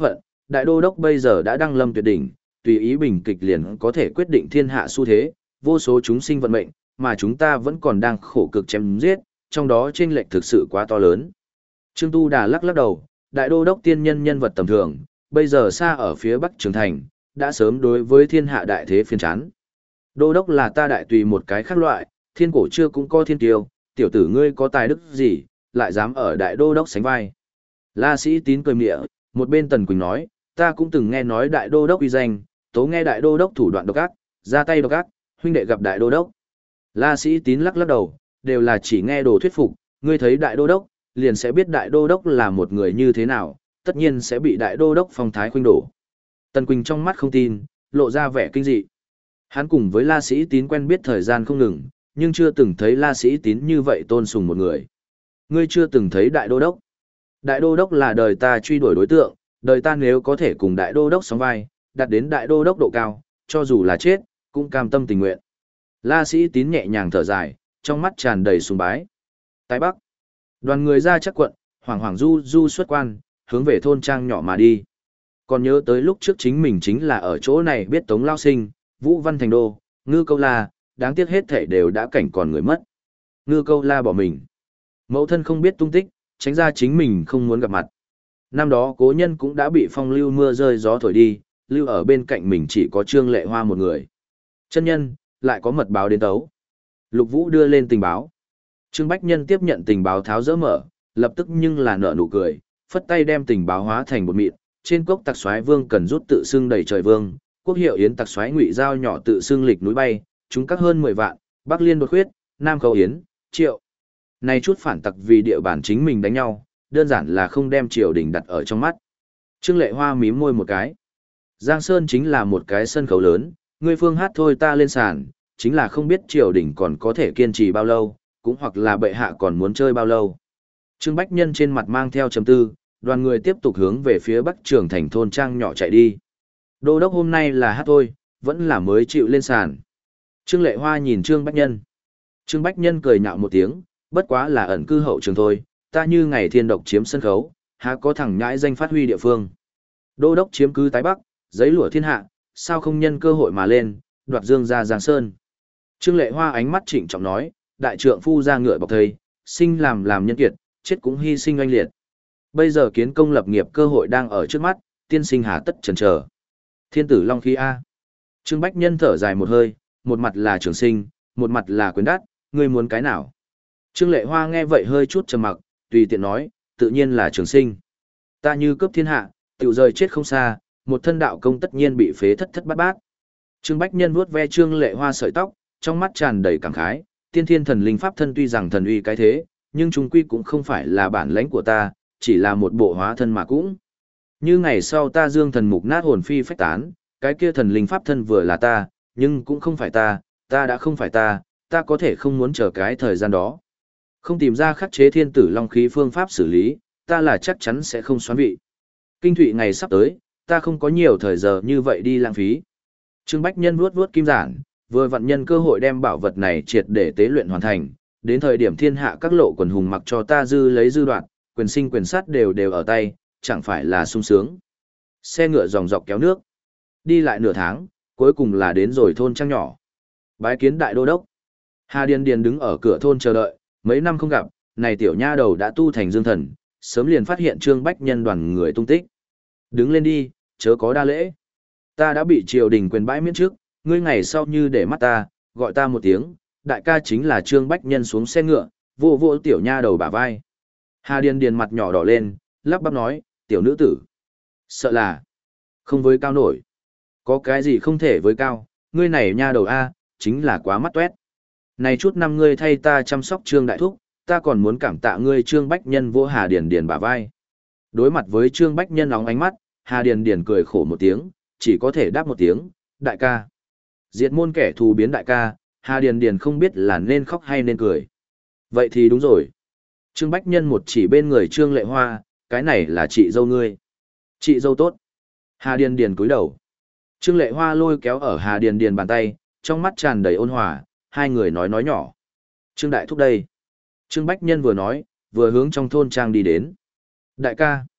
đại đô đốc bây giờ đã đăng lâm tuyệt đỉnh, tùy ý bình kịch liền có thể quyết định thiên hạ xu thế, vô số chúng sinh vận mệnh, mà chúng ta vẫn còn đang khổ cực chém giết, trong đó chênh lệch thực sự quá to lớn. Trương Tu Đà lắc lắc đầu, đại đô đốc tiên nhân nhân vật tầm thường, bây giờ xa ở phía Bắc Trường Thành, đã sớm đối với thiên hạ đại thế phiền chán. Đô đốc là ta đại tùy một cái khác loại, thiên cổ chưa cũng có thiên tiêu, tiểu tử ngươi có tài đức gì, lại dám ở đại đô đốc sánh vai. La Sĩ Tín cười mỉa, một bên Tần Quỳnh nói, ta cũng từng nghe nói đại đô đốc uy danh, tố nghe đại đô đốc thủ đoạn độc ác, ra tay độc ác, huynh đệ gặp đại đô đốc. La Sĩ Tín lắc lắc đầu, đều là chỉ nghe đồ thuyết phục, ngươi thấy đại đô đốc, liền sẽ biết đại đô đốc là một người như thế nào, tất nhiên sẽ bị đại đô đốc phong thái khuynh đổ. Tần Quỳnh trong mắt không tin, lộ ra vẻ kinh dị. Hắn cùng với La Sĩ Tín quen biết thời gian không ngừng, nhưng chưa từng thấy La Sĩ Tín như vậy tôn sùng một người. Ngươi chưa từng thấy đại đô đốc. Đại đô đốc là đời ta truy đuổi đối tượng, đời ta nếu có thể cùng đại đô đốc sóng vai, đạt đến đại đô đốc độ cao, cho dù là chết, cũng cam tâm tình nguyện. La Sĩ Tín nhẹ nhàng thở dài, trong mắt tràn đầy sùng bái. Tái Bắc, đoàn người ra chắc quận, hoảng hoảng du du xuất quan, hướng về thôn trang nhỏ mà đi. Còn nhớ tới lúc trước chính mình chính là ở chỗ này biết Tống Lao Sinh, Vũ Văn Thành Đô, Ngư Câu La, đáng tiếc hết thể đều đã cảnh còn người mất. Ngư Câu La bỏ mình. Mẫu thân không biết tung tích, tránh ra chính mình không muốn gặp mặt. Năm đó cố nhân cũng đã bị phong lưu mưa rơi gió thổi đi, lưu ở bên cạnh mình chỉ có Trương Lệ Hoa một người. Chân nhân, lại có mật báo đến tấu. Lục Vũ đưa lên tình báo. Trương Bách Nhân tiếp nhận tình báo tháo dỡ mở, lập tức nhưng là nở nụ cười, phất tay đem tình báo hóa thành bột mịn. Trên cốc tặc soái vương cần rút tự xưng đầy trời vương, quốc hiệu yến tặc soái ngụy giao nhỏ tự xưng lịch núi bay, chúng các hơn mười vạn, Bắc Liên đột khuyết, Nam Khâu Yến, Triệu. Này chút phản tặc vì địa bàn chính mình đánh nhau, đơn giản là không đem triều đình đặt ở trong mắt. Trương Lệ Hoa mím môi một cái. Giang Sơn chính là một cái sân khấu lớn, ngươi phương hát thôi ta lên sàn, chính là không biết triều đình còn có thể kiên trì bao lâu, cũng hoặc là bệ hạ còn muốn chơi bao lâu. Trương Bách Nhân trên mặt mang theo trầm tư, đoàn người tiếp tục hướng về phía Bắc Trường Thành thôn trang nhỏ chạy đi. Đô đốc hôm nay là hát thôi, vẫn là mới chịu lên sàn. Trương Lệ Hoa nhìn Trương Bách Nhân. Trương Bách Nhân cười nhạo một tiếng, bất quá là ẩn cư hậu trường thôi, ta như ngày thiên độc chiếm sân khấu, há có thằng nhãi danh phát huy địa phương. Đô đốc chiếm cứ tái Bắc, giấy lụa thiên hạ, sao không nhân cơ hội mà lên, đoạt dương ra Giang Sơn. Trương Lệ Hoa ánh mắt trịnh trọng nói, đại trượng phu ra ngựa bọc thầy, sinh làm làm nhân kiệt, chết cũng hy sinh oanh liệt. Bây giờ kiến công lập nghiệp cơ hội đang ở trước mắt, tiên sinh hà tất chần chờ. Thiên tử long khí A. Trương Bách Nhân thở dài một hơi, một mặt là trường sinh, một mặt là quyền đắt, ngươi muốn cái nào? Trương Lệ Hoa nghe vậy hơi chút trầm mặc, tùy tiện nói, tự nhiên là trường sinh. Ta như cướp thiên hạ, tiểu rời chết không xa, một thân đạo công tất nhiên bị phế thất thất bát bát. Trương Bách Nhân vuốt ve Trương Lệ Hoa sợi tóc, trong mắt tràn đầy cảm khái, tiên thiên thần linh pháp thân tuy rằng thần uy cái thế, nhưng chúng quy cũng không phải là bản lãnh của ta, chỉ là một bộ hóa thân mà cũng. Như ngày sau ta dương thần mục nát hồn phi phách tán, cái kia thần linh pháp thân vừa là ta, nhưng cũng không phải ta, ta đã không phải ta, ta có thể không muốn chờ cái thời gian đó. Không tìm ra khắc chế thiên tử long khí phương pháp xử lý, ta là chắc chắn sẽ không xoán vị. Kinh thụy ngày sắp tới, ta không có nhiều thời giờ như vậy đi lãng phí. Trương Bách Nhân vuốt vuốt kim giản, vừa vặn nhân cơ hội đem bảo vật này triệt để tế luyện hoàn thành, đến thời điểm thiên hạ các lộ quần hùng mặc cho ta dư lấy dư đoạn, quyền sinh quyền sát đều đều ở tay, chẳng phải là sung sướng. Xe ngựa dòng dọc kéo nước, đi lại nửa tháng, cuối cùng là đến rồi thôn trang nhỏ. Bái kiến đại đô đốc. Hà Điền Điền đứng ở cửa thôn chờ đợi, mấy năm không gặp, này tiểu nha đầu đã tu thành dương thần, sớm liền phát hiện Trương Bách Nhân đoàn người tung tích. Đứng lên đi, chớ có đa lễ. Ta đã bị triều đình quyền bãi miễn trước, ngươi ngày sau như để mắt ta, gọi ta một tiếng, đại ca chính là Trương Bách Nhân xuống xe ngựa, vô vô tiểu nha đầu bả vai. Hà Điền Điền mặt nhỏ đỏ lên, lắp bắp nói, tiểu nữ tử. Sợ là không với cao nổi. Có cái gì không thể với cao, ngươi này nha đầu A, chính là quá mắt toét. Này chút năm ngươi thay ta chăm sóc Trương Đại Thúc, ta còn muốn cảm tạ ngươi Trương Bách Nhân vô Hà Điền Điền bả vai. Đối mặt với Trương Bách Nhân nóng ánh mắt, Hà Điền Điền cười khổ một tiếng, chỉ có thể đáp một tiếng, đại ca. Diệt môn kẻ thù biến đại ca, Hà Điền Điền không biết là nên khóc hay nên cười. Vậy thì đúng rồi. Trương Bách Nhân một chỉ bên người Trương Lệ Hoa, cái này là chị dâu ngươi. Chị dâu tốt. Hà Điền Điền cúi đầu. Trương Lệ Hoa lôi kéo ở Hà Điền Điền bàn tay, trong mắt tràn đầy ôn hòa, hai người nói nói nhỏ. Trương Đại Thúc đây. Trương Bách Nhân vừa nói, vừa hướng trong thôn trang đi đến. Đại ca.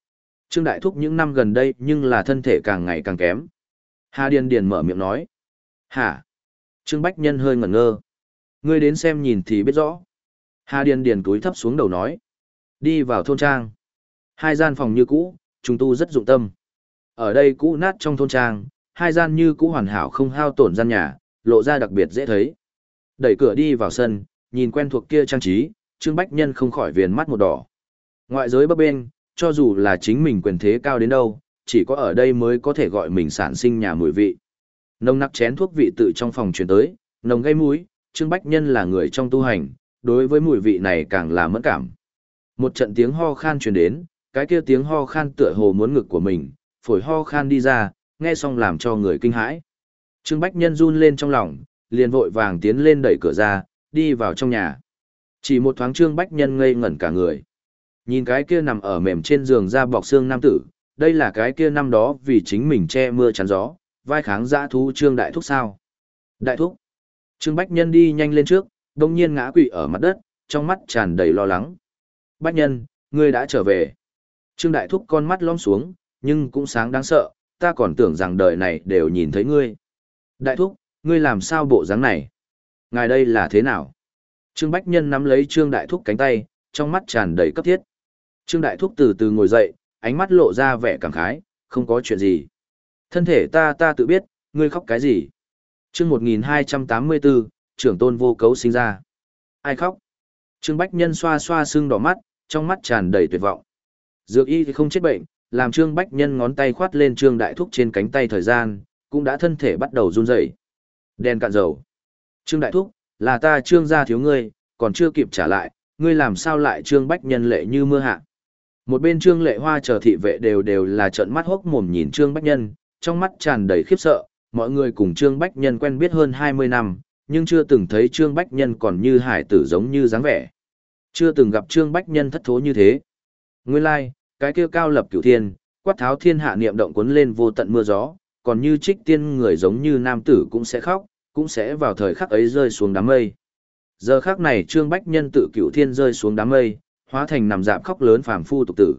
Trương Đại Thúc những năm gần đây nhưng là thân thể càng ngày càng kém. Hà Điền Điền mở miệng nói. Hả? Trương Bách Nhân hơi ngẩn ngơ. Ngươi đến xem nhìn thì biết rõ. Hà Điền Điền túi thấp xuống đầu nói. Đi vào thôn trang. Hai gian phòng như cũ, chúng tu rất dụng tâm. Ở đây cũ nát trong thôn trang, hai gian như cũ hoàn hảo không hao tổn gian nhà, lộ ra đặc biệt dễ thấy. Đẩy cửa đi vào sân, nhìn quen thuộc kia trang trí, Trương Bách Nhân không khỏi viền mắt một đỏ. Ngoại giới bấp bênh, cho dù là chính mình quyền thế cao đến đâu, chỉ có ở đây mới có thể gọi mình sản sinh nhà mùi vị. Nồng nặc chén thuốc vị tự trong phòng truyền tới, nồng gây mũi, Trương Bách Nhân là người trong tu hành, đối với mùi vị này càng là mẫn cảm. Một trận tiếng ho khan truyền đến, cái kia tiếng ho khan tựa hồ muốn ngực của mình, phổi ho khan đi ra, nghe xong làm cho người kinh hãi. Trương Bách Nhân run lên trong lòng, liền vội vàng tiến lên đẩy cửa ra, đi vào trong nhà. Chỉ một thoáng Trương Bách Nhân ngây ngẩn cả người. Nhìn cái kia nằm ở mềm trên giường da bọc xương nam tử, đây là cái kia năm đó vì chính mình che mưa chắn gió, vai kháng dã thú Trương Đại Thúc sao? Đại Thúc. Trương Bách Nhân đi nhanh lên trước, đồng nhiên ngã quỵ ở mặt đất, trong mắt tràn đầy lo lắng. Bách Nhân, ngươi đã trở về. Trương Đại Thúc con mắt lõm xuống, nhưng cũng sáng đáng sợ, ta còn tưởng rằng đời này đều nhìn thấy ngươi. Đại Thúc, ngươi làm sao bộ dáng này? Ngài đây là thế nào? Trương Bách Nhân nắm lấy Trương Đại Thúc cánh tay, trong mắt tràn đầy cấp thiết. Trương Đại Thúc từ từ ngồi dậy, ánh mắt lộ ra vẻ cảm khái, không có chuyện gì. Thân thể ta ta tự biết, ngươi khóc cái gì? Chương một nghìn hai trăm tám mươi bốn, trưởng tôn vô cấu sinh ra. Ai khóc? Trương Bách Nhân xoa xoa sưng đỏ mắt, trong mắt tràn đầy tuyệt vọng. Dược y thì không chết bệnh, làm Trương Bách Nhân ngón tay khoát lên Trương Đại Thúc trên cánh tay thời gian, cũng đã thân thể bắt đầu run rẩy. Đen cạn dầu. Trương Đại Thúc, là ta Trương gia thiếu ngươi, còn chưa kịp trả lại, ngươi làm sao lại Trương Bách Nhân lệ như mưa hạ. Một bên Trương Lệ Hoa chờ thị vệ đều đều là trợn mắt hốc mồm nhìn Trương Bách Nhân, trong mắt tràn đầy khiếp sợ, mọi người cùng Trương Bách Nhân quen biết hơn hai mươi năm, nhưng chưa từng thấy Trương Bách Nhân còn như hải tử giống như dáng vẻ. Chưa từng gặp Trương Bách Nhân thất thố như thế. Nguyên lai, like, cái kia cao lập cửu thiên, quát tháo thiên hạ niệm động cuốn lên vô tận mưa gió, còn như trích tiên người giống như nam tử cũng sẽ khóc, cũng sẽ vào thời khắc ấy rơi xuống đám mây. Giờ khắc này Trương Bách Nhân tự cửu thiên rơi xuống đám mây, hóa thành nằm dạp khóc lớn phàm phu tục tử.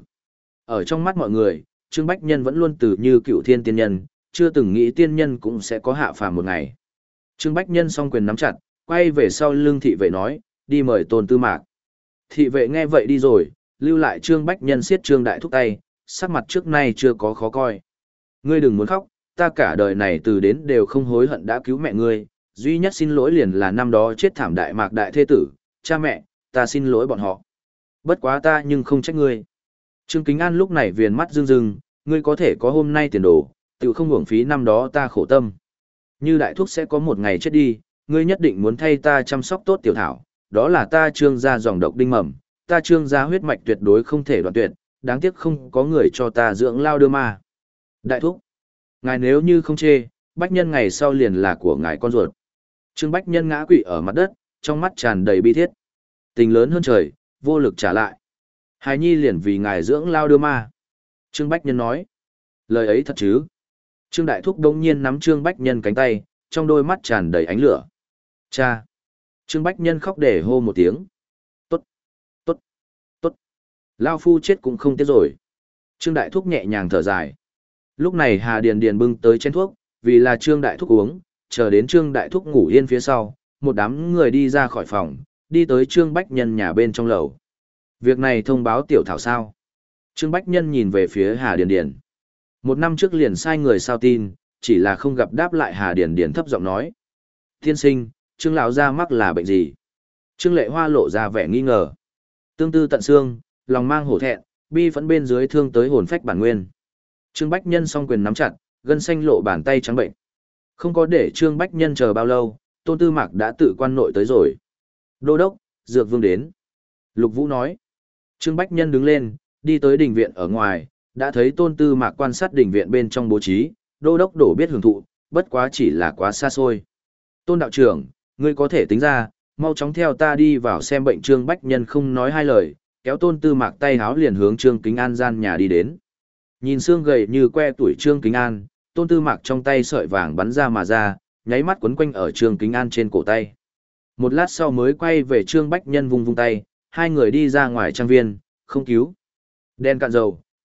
Ở trong mắt mọi người, Trương Bách Nhân vẫn luôn từ như cửu thiên tiên nhân, chưa từng nghĩ tiên nhân cũng sẽ có hạ phàm một ngày. Trương Bách Nhân song quyền nắm chặt, quay về sau lưng thị vệ nói, đi mời Tôn Tư Mạc. Thị vệ nghe vậy đi rồi, lưu lại Trương Bách Nhân siết Trương Đại Thúc tay, sắc mặt trước nay chưa có khó coi. Ngươi đừng muốn khóc, ta cả đời này từ đến đều không hối hận đã cứu mẹ ngươi, duy nhất xin lỗi liền là năm đó chết thảm Đại Mạc đại thế tử, cha mẹ, ta xin lỗi bọn họ. Bất quá ta nhưng không trách ngươi. Trương Kính An lúc này viền mắt rưng rưng, ngươi có thể có hôm nay tiền đồ, tự không uổng phí năm đó ta khổ tâm. Như Đại Thúc sẽ có một ngày chết đi, ngươi nhất định muốn thay ta chăm sóc tốt tiểu thảo, đó là ta Trương gia dòng độc đinh mầm, ta Trương gia huyết mạch tuyệt đối không thể đoạn tuyệt, đáng tiếc không có người cho ta dưỡng lao đưa ma. Đại Thúc, ngài nếu như không chê, Bách Nhân ngày sau liền là của ngài con ruột. Trương Bách Nhân ngã quỵ ở mặt đất, trong mắt tràn đầy bi thiết. Tình lớn hơn trời, vô lực trả lại. Hài nhi liền vì ngài dưỡng lao đưa ma. Trương Bách Nhân nói, lời ấy thật chứ? Trương Đại Thúc đống nhiên nắm Trương Bách Nhân cánh tay, trong đôi mắt tràn đầy ánh lửa. Cha! Trương Bách Nhân khóc để hô một tiếng. Tốt! Tốt! Tốt! Lao phu chết cũng không tiếc rồi. Trương Đại Thúc nhẹ nhàng thở dài. Lúc này Hà Điền Điền bưng tới chén thuốc, vì là Trương Đại Thúc uống, chờ đến Trương Đại Thúc ngủ yên phía sau, một đám người đi ra khỏi phòng, đi tới Trương Bách Nhân nhà bên trong lầu. Việc này thông báo tiểu thảo sao? Trương Bách Nhân nhìn về phía Hà Điền Điền. Một năm trước liền sai người sao tin, chỉ là không gặp đáp lại. Hà Điền Điền thấp giọng nói. Tiên sinh, Trương lão gia mắc là bệnh gì? Trương Lệ Hoa lộ ra vẻ nghi ngờ. Tương tư tận xương, lòng mang hổ thẹn, bi phẫn bên dưới thương tới hồn phách bản nguyên. Trương Bách Nhân song quyền nắm chặt, gân xanh lộ bàn tay trắng bệnh. Không có để Trương Bách Nhân chờ bao lâu, Tôn Tư Mạc đã tự quan nội tới rồi. Đô đốc, Dược Vương đến. Lục Vũ nói. Trương Bách Nhân đứng lên, đi tới đình viện ở ngoài, đã thấy Tôn Tư Mạc quan sát đình viện bên trong bố trí, đô đốc đổ biết hưởng thụ, bất quá chỉ là quá xa xôi. Tôn đạo trưởng, ngươi có thể tính ra, mau chóng theo ta đi vào xem bệnh. Trương Bách Nhân không nói hai lời, kéo Tôn Tư Mạc tay háo liền hướng Trương Kính An gian nhà đi đến. Nhìn xương gầy như que tuổi Trương Kính An, Tôn Tư Mạc trong tay sợi vàng bắn ra mà ra, nháy mắt quấn quanh ở Trương Kính An trên cổ tay. Một lát sau mới quay về Trương Bách Nhân vung vung tay, hai người đi ra ngoài trang viên, không cứu. Đen cạn dầu,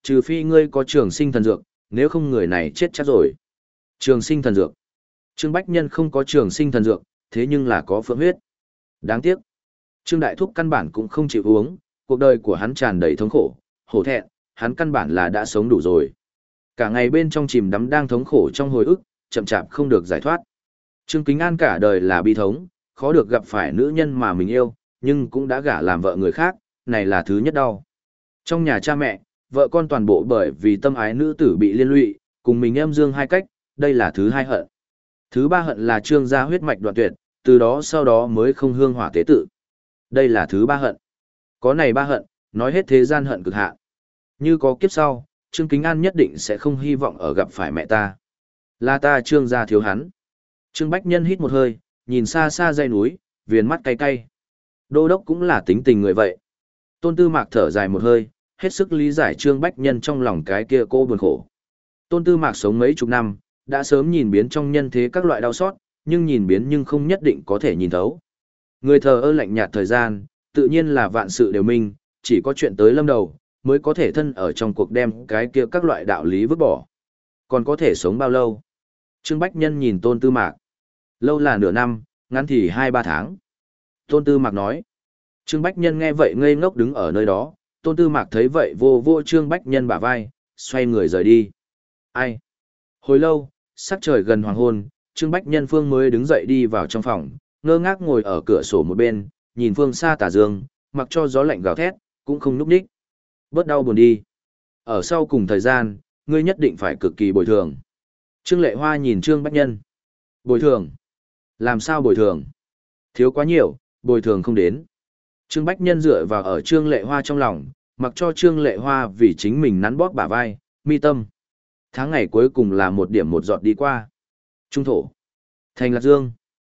trừ phi ngươi có trường sinh thần dược, nếu không người này chết chắc rồi. Trường sinh thần dược. Trương Bách Nhân không có trường sinh thần dược, thế nhưng là có phượng huyết. Đáng tiếc. Trương Đại Thúc căn bản cũng không chịu uống, cuộc đời của hắn tràn đầy thống khổ, hổ thẹn, hắn căn bản là đã sống đủ rồi. Cả ngày bên trong chìm đắm đang thống khổ trong hồi ức, chậm chạp không được giải thoát. Trương Kính An cả đời là bi thống, khó được gặp phải nữ nhân mà mình yêu, nhưng cũng đã gả làm vợ người khác, này là thứ nhất đau. Trong nhà cha mẹ, vợ con toàn bộ bởi vì tâm ái nữ tử bị liên lụy, cùng mình em dương hai cách, đây là thứ hai hận. Thứ ba hận là Trương gia huyết mạch đoạn tuyệt, từ đó sau đó mới không hương hỏa tế tự. Đây là thứ ba hận. Có này ba hận, nói hết thế gian hận cực hạn. Như có kiếp sau, Trương Kính An nhất định sẽ không hy vọng ở gặp phải mẹ ta. Là ta Trương gia thiếu hắn. Trương Bách Nhân hít một hơi, nhìn xa xa dãy núi, viền mắt cay cay. Đô đốc cũng là tính tình người vậy. Tôn Tư Mạc thở dài một hơi, hết sức lý giải Trương Bách Nhân trong lòng cái kia cô buồn khổ. Tôn Tư Mạc sống mấy chục năm, đã sớm nhìn biến trong nhân thế các loại đau xót, nhưng nhìn biến nhưng không nhất định có thể nhìn thấu. Người thờ ơ lạnh nhạt thời gian, tự nhiên là vạn sự đều minh, chỉ có chuyện tới lâm đầu, mới có thể thân ở trong cuộc đem cái kia các loại đạo lý vứt bỏ. Còn có thể sống bao lâu? Trương Bách Nhân nhìn Tôn Tư Mạc. Lâu là nửa năm, ngắn thì hai ba tháng. Tôn Tư Mạc nói. Trương Bách Nhân nghe vậy ngây ngốc đứng ở nơi đó, Tôn Tư Mạc thấy vậy vô vô Trương Bách Nhân bả vai, xoay người rời đi. Ai? Hồi lâu, sắc trời gần hoàng hôn, Trương Bách Nhân Phương mới đứng dậy đi vào trong phòng, ngơ ngác ngồi ở cửa sổ một bên, nhìn phương xa tà dương, mặc cho gió lạnh gào thét, cũng không núp đích. Bớt đau buồn đi. Ở sau cùng thời gian, ngươi nhất định phải cực kỳ bồi thường. Trương Lệ Hoa nhìn Trương Bách Nhân. Bồi thường? Làm sao bồi thường? Thiếu quá nhiều, bồi thường không đến. Trương Bách Nhân dựa vào ở Trương Lệ Hoa trong lòng, mặc cho Trương Lệ Hoa vì chính mình nắn bóp bả vai, mi tâm. Tháng ngày cuối cùng là một điểm một giọt đi qua. Trung thổ. Thành Lạc Dương.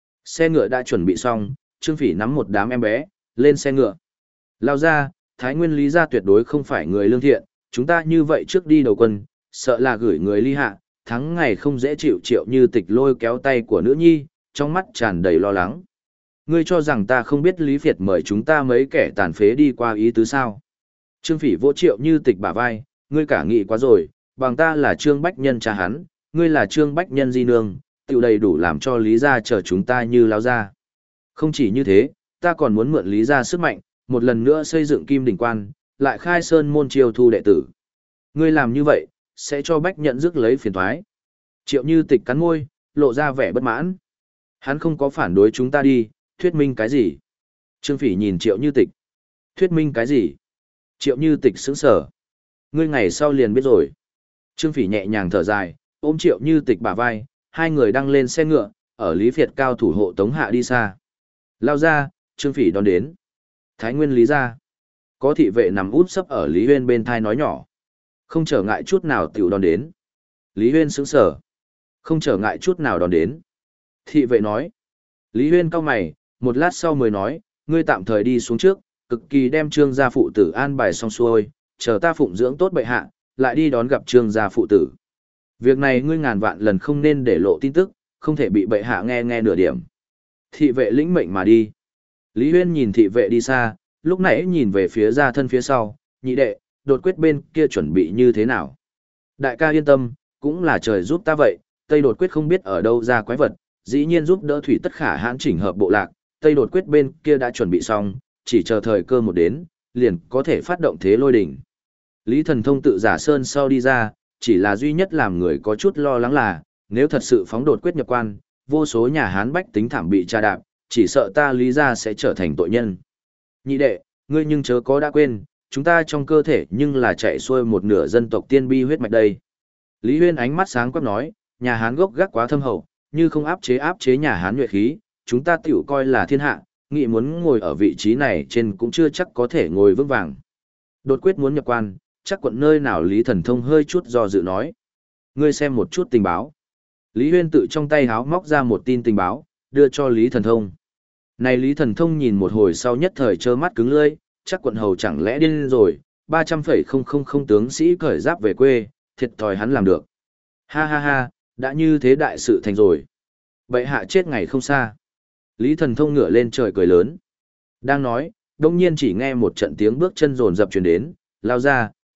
Xe ngựa đã chuẩn bị xong, Trương Phỉ nắm một đám em bé, lên xe ngựa. Lao ra, Thái Nguyên Lý gia tuyệt đối không phải người lương thiện, chúng ta như vậy trước đi đầu quân, sợ là gửi người ly hạ, tháng ngày không dễ chịu Triệu Như Tịch lôi kéo tay của nữ nhi, trong mắt tràn đầy lo lắng. Ngươi cho rằng ta không biết Lý Việt mời chúng ta mấy kẻ tàn phế đi qua ý tứ sao? Trương Phỉ vỗ Triệu Như Tịch bả vai, ngươi cả nghị quá rồi, bằng ta là Trương Bách Nhân cha hắn, ngươi là Trương Bách Nhân di nương, tiểu đầy đủ làm cho Lý gia chờ chúng ta như lao ra. Không chỉ như thế, ta còn muốn mượn Lý gia sức mạnh, một lần nữa xây dựng Kim Đỉnh Quan, lại khai sơn môn chiêu thu đệ tử. Ngươi làm như vậy, sẽ cho Bách Nhận rước lấy phiền toái. Triệu Như Tịch cắn môi, lộ ra vẻ bất mãn. Hắn không có phản đối chúng ta đi, thuyết minh cái gì? Trương Phỉ nhìn Triệu Như Tịch. Thuyết minh cái gì? Triệu Như Tịch sững sờ. Ngươi ngày sau liền biết rồi. Trương Phỉ nhẹ nhàng thở dài, ôm Triệu Như Tịch bả vai, hai người đăng lên xe ngựa, ở Lý Việt cao thủ hộ tống hạ đi xa. Lao ra, Trương Phỉ đón đến. Thái Nguyên Lý gia. Có thị vệ nằm út sấp ở Lý Huyên bên thai nói nhỏ. Không trở ngại chút nào tiểu đón đến. Lý Huyên sững sờ. Không trở ngại chút nào đón đến. Thị vệ nói. Lý Huyên cau mày, một lát sau mới nói, ngươi tạm thời đi xuống trước, cực kỳ đem Trương gia phụ tử an bài xong xuôi, chờ ta phụng dưỡng tốt bệ hạ, lại đi đón gặp Trương gia phụ tử. Việc này ngươi ngàn vạn lần không nên để lộ tin tức, không thể bị bệ hạ nghe nghe nửa điểm. Thị vệ lĩnh mệnh mà đi. Lý Huyên nhìn thị vệ đi xa, lúc nãy nhìn về phía gia thân phía sau, nhị đệ, đột quyết bên kia chuẩn bị như thế nào. Đại ca yên tâm, cũng là trời giúp ta vậy, Tây đột quyết không biết ở đâu ra quái vật, dĩ nhiên giúp đỡ thủy tất khả hãn chỉnh hợp bộ lạc, Tây đột quyết bên kia đã chuẩn bị xong, chỉ chờ thời cơ một đến, liền có thể phát động thế lôi đỉnh. Lý Thần Thông tự giả sơn sau đi ra, chỉ là duy nhất làm người có chút lo lắng là, nếu thật sự phóng đột quyết nhập quan, vô số nhà Hán bách tính thảm bị tra đạp, chỉ sợ ta Lý gia sẽ trở thành tội nhân. Nhị đệ, ngươi nhưng chớ có đã quên, chúng ta trong cơ thể nhưng là chạy xuôi một nửa dân tộc tiên bi huyết mạch đây. Lý Huyên ánh mắt sáng quắc nói, nhà Hán gốc gác quá thâm hậu, như không áp chế áp chế nhà Hán nhuệ khí, chúng ta tiểu coi là thiên hạ, nghĩ muốn ngồi ở vị trí này trên cũng chưa chắc có thể ngồi vững vàng. Đột quyết muốn nhập quan, chắc quận nơi nào Lý Thần Thông hơi chút do dự nói. Ngươi xem một chút tình báo. Lý Huyên tự trong tay háo móc ra một tin tình báo, đưa cho Lý Thần Thông. Này Lý Thần Thông nhìn một hồi sau nhất thời trơ mắt cứng lưỡi, chắc quận hầu chẳng lẽ điên rồi, ba trăm phẩy không không không tướng sĩ cởi giáp về quê, thiệt thòi hắn làm được. Ha ha ha, đã như thế đại sự thành rồi. Bệ hạ chết ngày không xa. Lý Thần Thông ngửa lên trời cười lớn. Đang nói, đông nhiên chỉ nghe một trận tiếng bước chân rồn rập truyền đến, lao ra,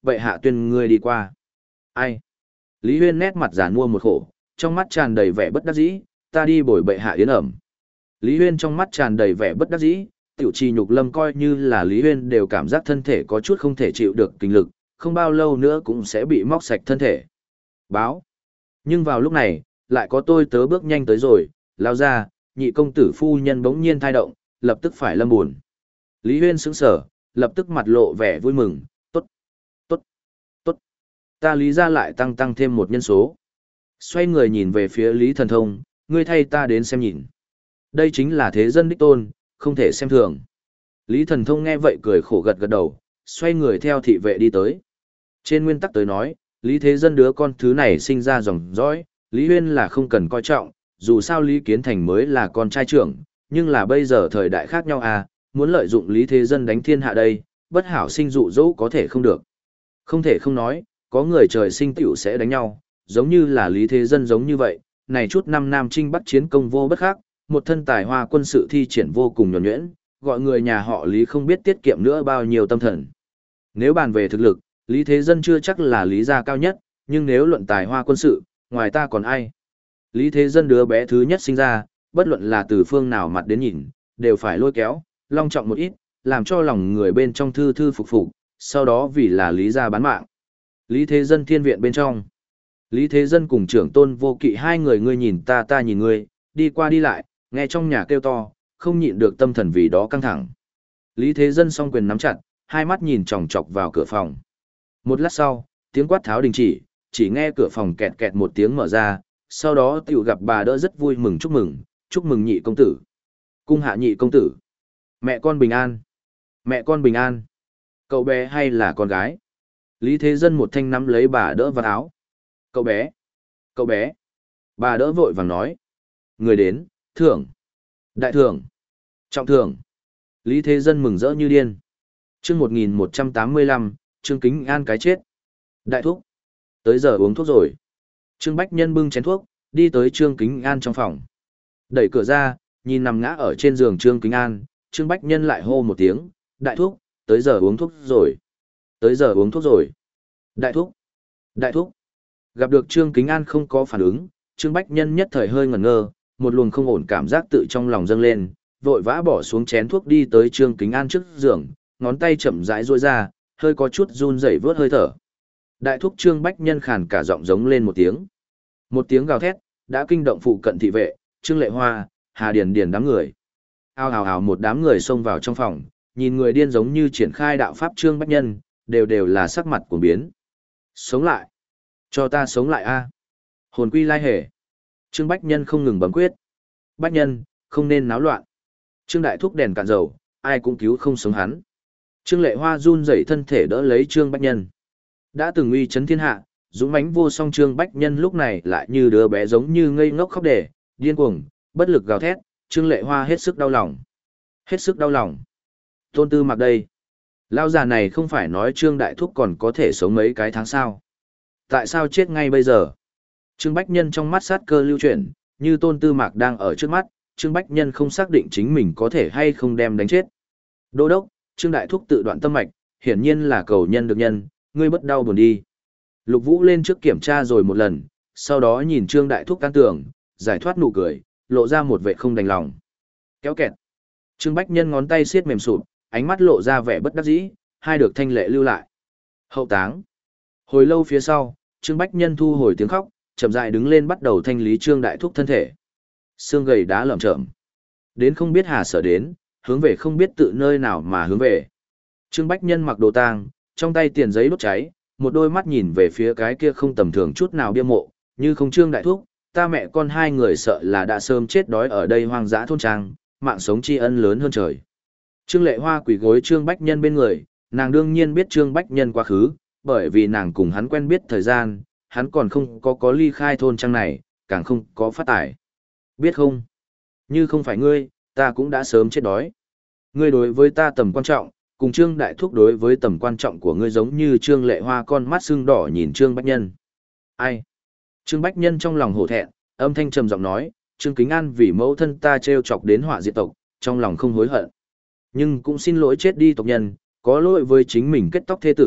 bệ hạ tuyên ngươi đi qua. Ai? Lý Huyên nét mặt giàn mua một khổ, trong mắt tràn đầy vẻ bất đắc dĩ, ta đi bồi bệ hạ yến ẩm. Lý Huyên trong mắt tràn đầy vẻ bất đắc dĩ, tiểu trì nhục lâm coi như là Lý Huyên đều cảm giác thân thể có chút không thể chịu được kinh lực, không bao lâu nữa cũng sẽ bị móc sạch thân thể. Báo. Nhưng vào lúc này, lại có tôi tớ bước nhanh tới rồi, lao ra, nhị công tử phu nhân bỗng nhiên thai động, lập tức phải lâm buồn. Lý Huyên sững sở, lập tức mặt lộ vẻ vui mừng, tốt, tốt, tốt. Ta Lý ra lại tăng tăng thêm một nhân số. Xoay người nhìn về phía Lý Thần Thông, ngươi thay ta đến xem nhìn. Đây chính là thế dân đích tôn, không thể xem thường. Lý Thần Thông nghe vậy cười khổ gật gật đầu, xoay người theo thị vệ đi tới. Trên nguyên tắc tới nói, Lý Thế Dân đứa con thứ này sinh ra dòng dõi, Lý Huyên là không cần coi trọng, dù sao Lý Kiến Thành mới là con trai trưởng, nhưng là bây giờ thời đại khác nhau à, muốn lợi dụng Lý Thế Dân đánh thiên hạ đây, bất hảo sinh dụ dỗ có thể không được. Không thể không nói, có người trời sinh tiểu sẽ đánh nhau, giống như là Lý Thế Dân giống như vậy, này chút năm Nam Trinh Bắc chiến công vô bất khác, một thân tài hoa quân sự thi triển vô cùng nhuần nhuyễn, gọi người nhà họ Lý không biết tiết kiệm nữa bao nhiêu tâm thần. Nếu bàn về thực lực, Lý Thế Dân chưa chắc là Lý gia cao nhất, nhưng nếu luận tài hoa quân sự, ngoài ta còn ai? Lý Thế Dân đứa bé thứ nhất sinh ra, bất luận là từ phương nào mặt đến nhìn, đều phải lôi kéo, long trọng một ít, làm cho lòng người bên trong thư thư phục phục, sau đó vì là Lý gia bán mạng. Lý Thế Dân thiên viện bên trong. Lý Thế Dân cùng trưởng tôn vô kỵ hai người ngươi nhìn ta ta nhìn ngươi, đi qua đi lại, nghe trong nhà kêu to, không nhịn được tâm thần vì đó căng thẳng. Lý Thế Dân song quyền nắm chặt, hai mắt nhìn chòng chọc vào cửa phòng. Một lát sau, tiếng quát tháo đình chỉ, chỉ nghe cửa phòng kẹt kẹt một tiếng mở ra, sau đó tiểu gặp bà đỡ rất vui mừng chúc mừng, chúc mừng nhị công tử. Cung hạ nhị công tử. Mẹ con bình an. Mẹ con bình an. Cậu bé hay là con gái? Lý Thế Dân một thanh nắm lấy bà đỡ vào áo. Cậu bé. Cậu bé. Bà đỡ vội vàng nói. Người đến, thưởng. Đại thưởng. Trọng thưởng. Lý Thế Dân mừng rỡ như điên. Chương một nghìn một trăm tám mươi lăm, Trương Kính An cái chết. Đại thúc. Tới giờ uống thuốc rồi. Trương Bách Nhân bưng chén thuốc, đi tới Trương Kính An trong phòng. Đẩy cửa ra, nhìn nằm ngã ở trên giường Trương Kính An, Trương Bách Nhân lại hô một tiếng, đại thúc, tới giờ uống thuốc rồi. Tới giờ uống thuốc rồi. Đại thúc. Đại thúc. Gặp được Trương Kính An không có phản ứng, Trương Bách Nhân nhất thời hơi ngẩn ngơ, một luồng không ổn cảm giác tự trong lòng dâng lên, vội vã bỏ xuống chén thuốc đi tới Trương Kính An trước giường, ngón tay chậm rãi duỗi ra, hơi có chút run rẩy vớt hơi thở. Đại thúc Trương Bách Nhân khàn cả giọng giống lên một tiếng. Một tiếng gào thét, đã kinh động phụ cận thị vệ, Trương Lệ Hoa, Hà Điền Điền đám người. Ao ào ào một đám người xông vào trong phòng, nhìn người điên giống như triển khai đạo pháp Trương Bách Nhân, đều đều là sắc mặt cuồng biến. Sống lại! Cho ta sống lại a! Hồn quy lai hề! Trương Bách Nhân không ngừng bấm quyết. Bách Nhân, không nên náo loạn. Trương Đại Thúc đèn cạn dầu, ai cũng cứu không sống hắn. Trương Lệ Hoa run rẩy thân thể đỡ lấy Trương Bách Nhân. Đã từng uy chấn thiên hạ, dũng mãnh vô song Trương Bách Nhân lúc này lại như đứa bé giống như ngây ngốc khóc đẻ, điên cuồng, bất lực gào thét, Trương Lệ Hoa hết sức đau lòng. Hết sức đau lòng. Tôn Tư Mạc đây. Lão già này không phải nói Trương Đại Thúc còn có thể sống mấy cái tháng sao? Tại sao chết ngay bây giờ? Trương Bách Nhân trong mắt sát cơ lưu chuyển, như Tôn Tư Mạc đang ở trước mắt, Trương Bách Nhân không xác định chính mình có thể hay không đem đánh chết. Đô đốc, Trương Đại Thúc tự đoạn tâm mạch, hiển nhiên là cầu nhân được nhân, ngươi bất đau buồn đi. Lục Vũ lên trước kiểm tra rồi một lần, sau đó nhìn Trương Đại Thúc can tưởng, giải thoát nụ cười, lộ ra một vẻ không đành lòng. Kéo kẹt. Trương Bách Nhân ngón tay siết mềm sụp, ánh mắt lộ ra vẻ bất đắc dĩ, hai được thanh lệ lưu lại. Hậu táng. Hồi lâu phía sau, Trương Bách Nhân thu hồi tiếng khóc, chậm rãi đứng lên bắt đầu thanh lý Trương Đại Thúc thân thể. Xương gầy đá lởm chởm. Đến không biết hà sở đến, hướng về không biết tự nơi nào mà hướng về. Trương Bách Nhân mặc đồ tang, trong tay tiền giấy đốt cháy, một đôi mắt nhìn về phía cái kia không tầm thường chút nào bia mộ, như không Trương Đại Thúc, ta mẹ con hai người sợ là đã sớm chết đói ở đây hoang dã thôn trang, mạng sống tri ân lớn hơn trời. Trương Lệ Hoa quỳ gối Trương Bách Nhân bên người, nàng đương nhiên biết Trương Bách Nhân quá khứ, bởi vì nàng cùng hắn quen biết thời gian, hắn còn không có có ly khai thôn trang này, càng không có phát tải. Biết không? Như không phải ngươi, ta cũng đã sớm chết đói. Ngươi đối với ta tầm quan trọng, cùng Trương Đại Thúc đối với tầm quan trọng của ngươi giống như Trương Lệ Hoa con mắt sưng đỏ nhìn Trương Bách Nhân. Ai? Trương Bách Nhân trong lòng hổ thẹn, âm thanh trầm giọng nói, Trương Kính An vì mẫu thân ta trêu chọc đến họa diệt tộc, trong lòng không hối hận. Nhưng cũng xin lỗi chết đi tộc nhân, có lỗi với chính mình kết tóc thê tử,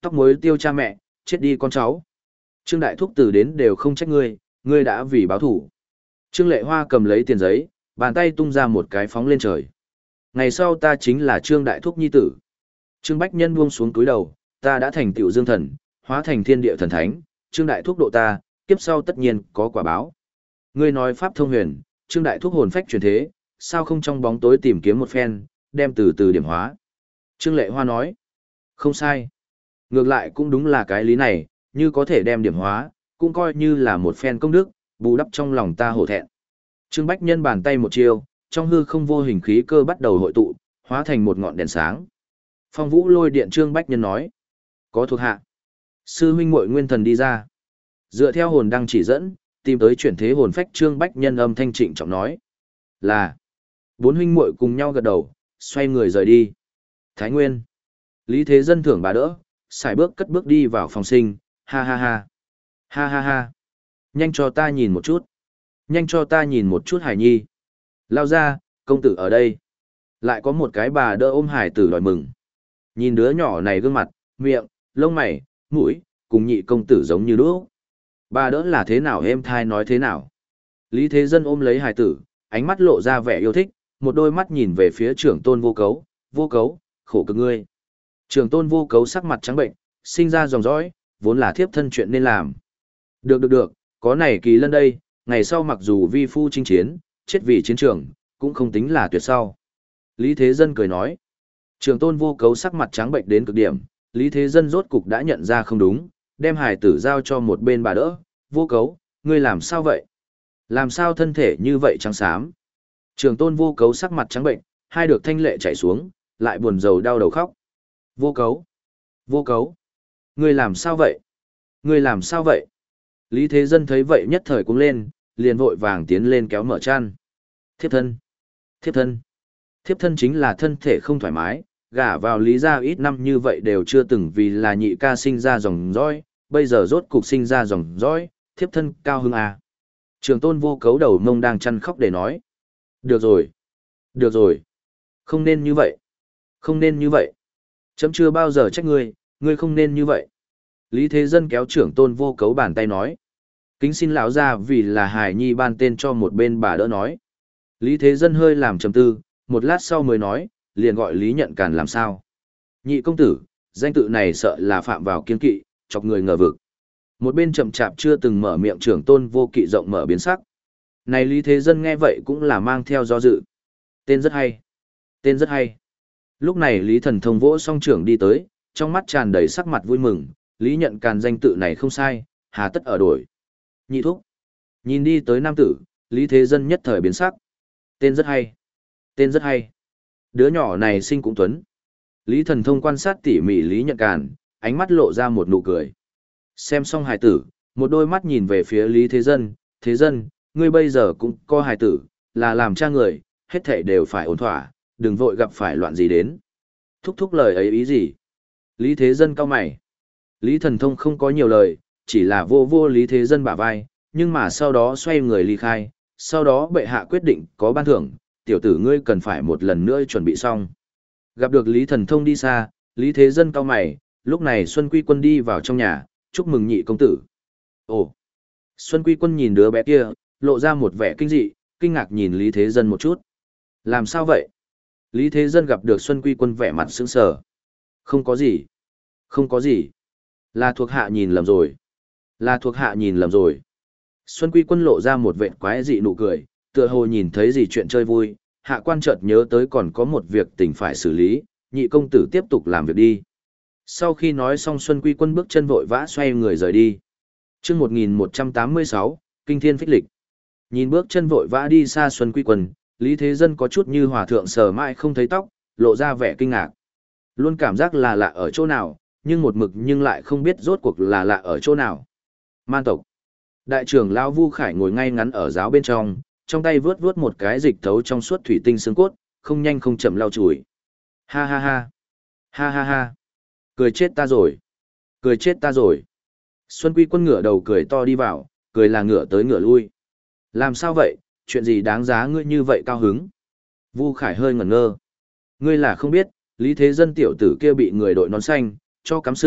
tóc muối tiêu cha mẹ, chết đi con cháu. Trương Đại Thúc từ đến đều không trách ngươi, ngươi đã vì báo thủ. Trương Lệ Hoa cầm lấy tiền giấy, bàn tay tung ra một cái phóng lên trời. Ngày sau ta chính là Trương Đại Thúc nhi tử. Trương Bách Nhân buông xuống túi đầu, ta đã thành tựu dương thần, hóa thành thiên địa thần thánh, Trương Đại Thúc độ ta, kiếp sau tất nhiên có quả báo. Ngươi nói pháp thông huyền, Trương Đại Thúc hồn phách truyền thế, sao không trong bóng tối tìm kiếm một phen, đem từ từ điểm hóa. Trương Lệ Hoa nói, không sai. Ngược lại cũng đúng là cái lý này, như có thể đem điểm hóa, cũng coi như là một phen công đức, bù đắp trong lòng ta hổ thẹn. Trương Bách Nhân bàn tay một chiêu, trong hư không vô hình khí cơ bắt đầu hội tụ, hóa thành một ngọn đèn sáng. Phong Vũ lôi điện Trương Bách Nhân nói, có thuộc hạ. Sư huynh muội nguyên thần đi ra. Dựa theo hồn đăng chỉ dẫn, tìm tới chuyển thế hồn phách Trương Bách Nhân âm thanh trịnh trọng nói. Là. Bốn huynh muội cùng nhau gật đầu, xoay người rời đi. Thái Nguyên. Lý Thế Dân thưởng bà đỡ, xài bước cất bước đi vào phòng sinh, ha ha ha. Ha ha ha. Nhanh cho ta nhìn một chút. Nhanh cho ta nhìn một chút Hải Nhi. Lao ra, công tử ở đây. Lại có một cái bà đỡ ôm Hải tử đòi mừng. Nhìn đứa nhỏ này gương mặt, miệng, lông mày, mũi, cùng nhị công tử giống như đúc. Bà đỡ là thế nào êm thai nói thế nào. Lý Thế Dân ôm lấy Hải tử, ánh mắt lộ ra vẻ yêu thích, một đôi mắt nhìn về phía trưởng tôn vô cấu, vô cấu, khổ cực ngươi. Trưởng tôn vô cấu sắc mặt trắng bệnh, sinh ra dòng dõi, vốn là thiếp thân chuyện nên làm. Được được được, có này kỳ lân đây, ngày sau mặc dù vi phu chinh chiến, chết vì chiến trường, cũng không tính là tuyệt sau. Lý Thế Dân cười nói. Trưởng tôn vô cấu sắc mặt trắng bệnh đến cực điểm, Lý Thế Dân rốt cục đã nhận ra không đúng, đem hài tử giao cho một bên bà đỡ, vô cấu, ngươi làm sao vậy? Làm sao thân thể như vậy trắng xám? Trưởng tôn vô cấu sắc mặt trắng bệnh, hai được thanh lệ chảy xuống, lại buồn rầu đau đầu khóc. Vô cấu, vô cấu, ngươi làm sao vậy? Ngươi làm sao vậy? Lý Thế Dân thấy vậy nhất thời cũng lên, liền vội vàng tiến lên kéo mở chăn. Thiếp thân, thiếp thân, thiếp thân chính là thân thể không thoải mái, gả vào Lý gia ít năm như vậy đều chưa từng vì là nhị ca sinh ra dòng dõi, bây giờ rốt cục sinh ra dòng dõi, thiếp thân cao hưng à. Trường tôn vô cấu đầu mông đang chăn khóc để nói. Được rồi, được rồi, không nên như vậy, không nên như vậy. Chấm chưa bao giờ trách ngươi, ngươi không nên như vậy. Lý Thế Dân kéo trưởng tôn vô cấu bàn tay nói. Kính xin lão ra vì là Hải Nhi ban tên cho một bên bà đỡ nói. Lý Thế Dân hơi làm trầm tư, một lát sau mới nói, liền gọi Lý Nhận Càn làm sao. Nhị công tử, danh tự này sợ là phạm vào kiên kỵ, chọc người ngờ vực. Một bên chậm chạp chưa từng mở miệng trưởng tôn vô kỵ rộng mở biến sắc. Này Lý Thế Dân nghe vậy cũng là mang theo do dự. Tên rất hay. Tên rất hay. Lúc này Lý Thần Thông vỗ song trưởng đi tới, trong mắt tràn đầy sắc mặt vui mừng, Lý Nhận Càn danh tự này không sai, hà tất ở đổi. Nhị thúc. Nhìn đi tới nam tử, Lý Thế Dân nhất thời biến sắc. Tên rất hay. Tên rất hay. Đứa nhỏ này sinh cũng tuấn. Lý Thần Thông quan sát tỉ mỉ Lý Nhận Càn, ánh mắt lộ ra một nụ cười. Xem xong hài tử, một đôi mắt nhìn về phía Lý Thế Dân, Thế Dân, ngươi bây giờ cũng có hài tử, là làm cha người, hết thảy đều phải ổn thỏa, đừng vội gặp phải loạn gì đến. Thúc thúc lời ấy ý gì? Lý Thế Dân cau mày. Lý Thần Thông không có nhiều lời, chỉ là vô vô Lý Thế Dân bả vai, nhưng mà sau đó xoay người ly khai, sau đó bệ hạ quyết định có ban thưởng, tiểu tử ngươi cần phải một lần nữa chuẩn bị xong. Gặp được Lý Thần Thông đi xa, Lý Thế Dân cau mày, lúc này Xuân Quy Quân đi vào trong nhà, chúc mừng nhị công tử. Ồ! Xuân Quy Quân nhìn đứa bé kia, lộ ra một vẻ kinh dị, kinh ngạc nhìn Lý Thế Dân một chút. Làm sao vậy? Lý Thế Dân gặp được Xuân Quy Quân vẻ mặt sững sờ. Không có gì. Không có gì. Là thuộc hạ nhìn lầm rồi. Là thuộc hạ nhìn lầm rồi. Xuân Quy Quân lộ ra một vệt quái dị nụ cười, tựa hồ nhìn thấy gì chuyện chơi vui, hạ quan chợt nhớ tới còn có một việc tình phải xử lý, nhị công tử tiếp tục làm việc đi. Sau khi nói xong Xuân Quy Quân bước chân vội vã xoay người rời đi. Chương một nghìn một trăm tám mươi sáu, Kinh Thiên Phích Lịch. Nhìn bước chân vội vã đi xa Xuân Quy Quân, Lý Thế Dân có chút như hòa thượng sờ mãi không thấy tóc, lộ ra vẻ kinh ngạc. Luôn cảm giác là lạ ở chỗ nào, nhưng một mực nhưng lại không biết rốt cuộc là lạ ở chỗ nào. Man tộc. Đại trưởng lão Vu Khải ngồi ngay ngắn ở giáo bên trong, trong tay vướt vướt một cái dịch thấu trong suốt thủy tinh xương cốt, không nhanh không chậm lau chùi. Ha ha ha. Ha ha ha. Cười chết ta rồi. Cười chết ta rồi. Xuân Quy Quân ngửa đầu cười to đi vào, cười là ngửa tới ngửa lui. Làm sao vậy, chuyện gì đáng giá ngươi như vậy cao hứng? Vu Khải hơi ngẩn ngơ. Ngươi là không biết, Lý Thế Dân tiểu tử kia bị người đội nón xanh, cho cắm sừng,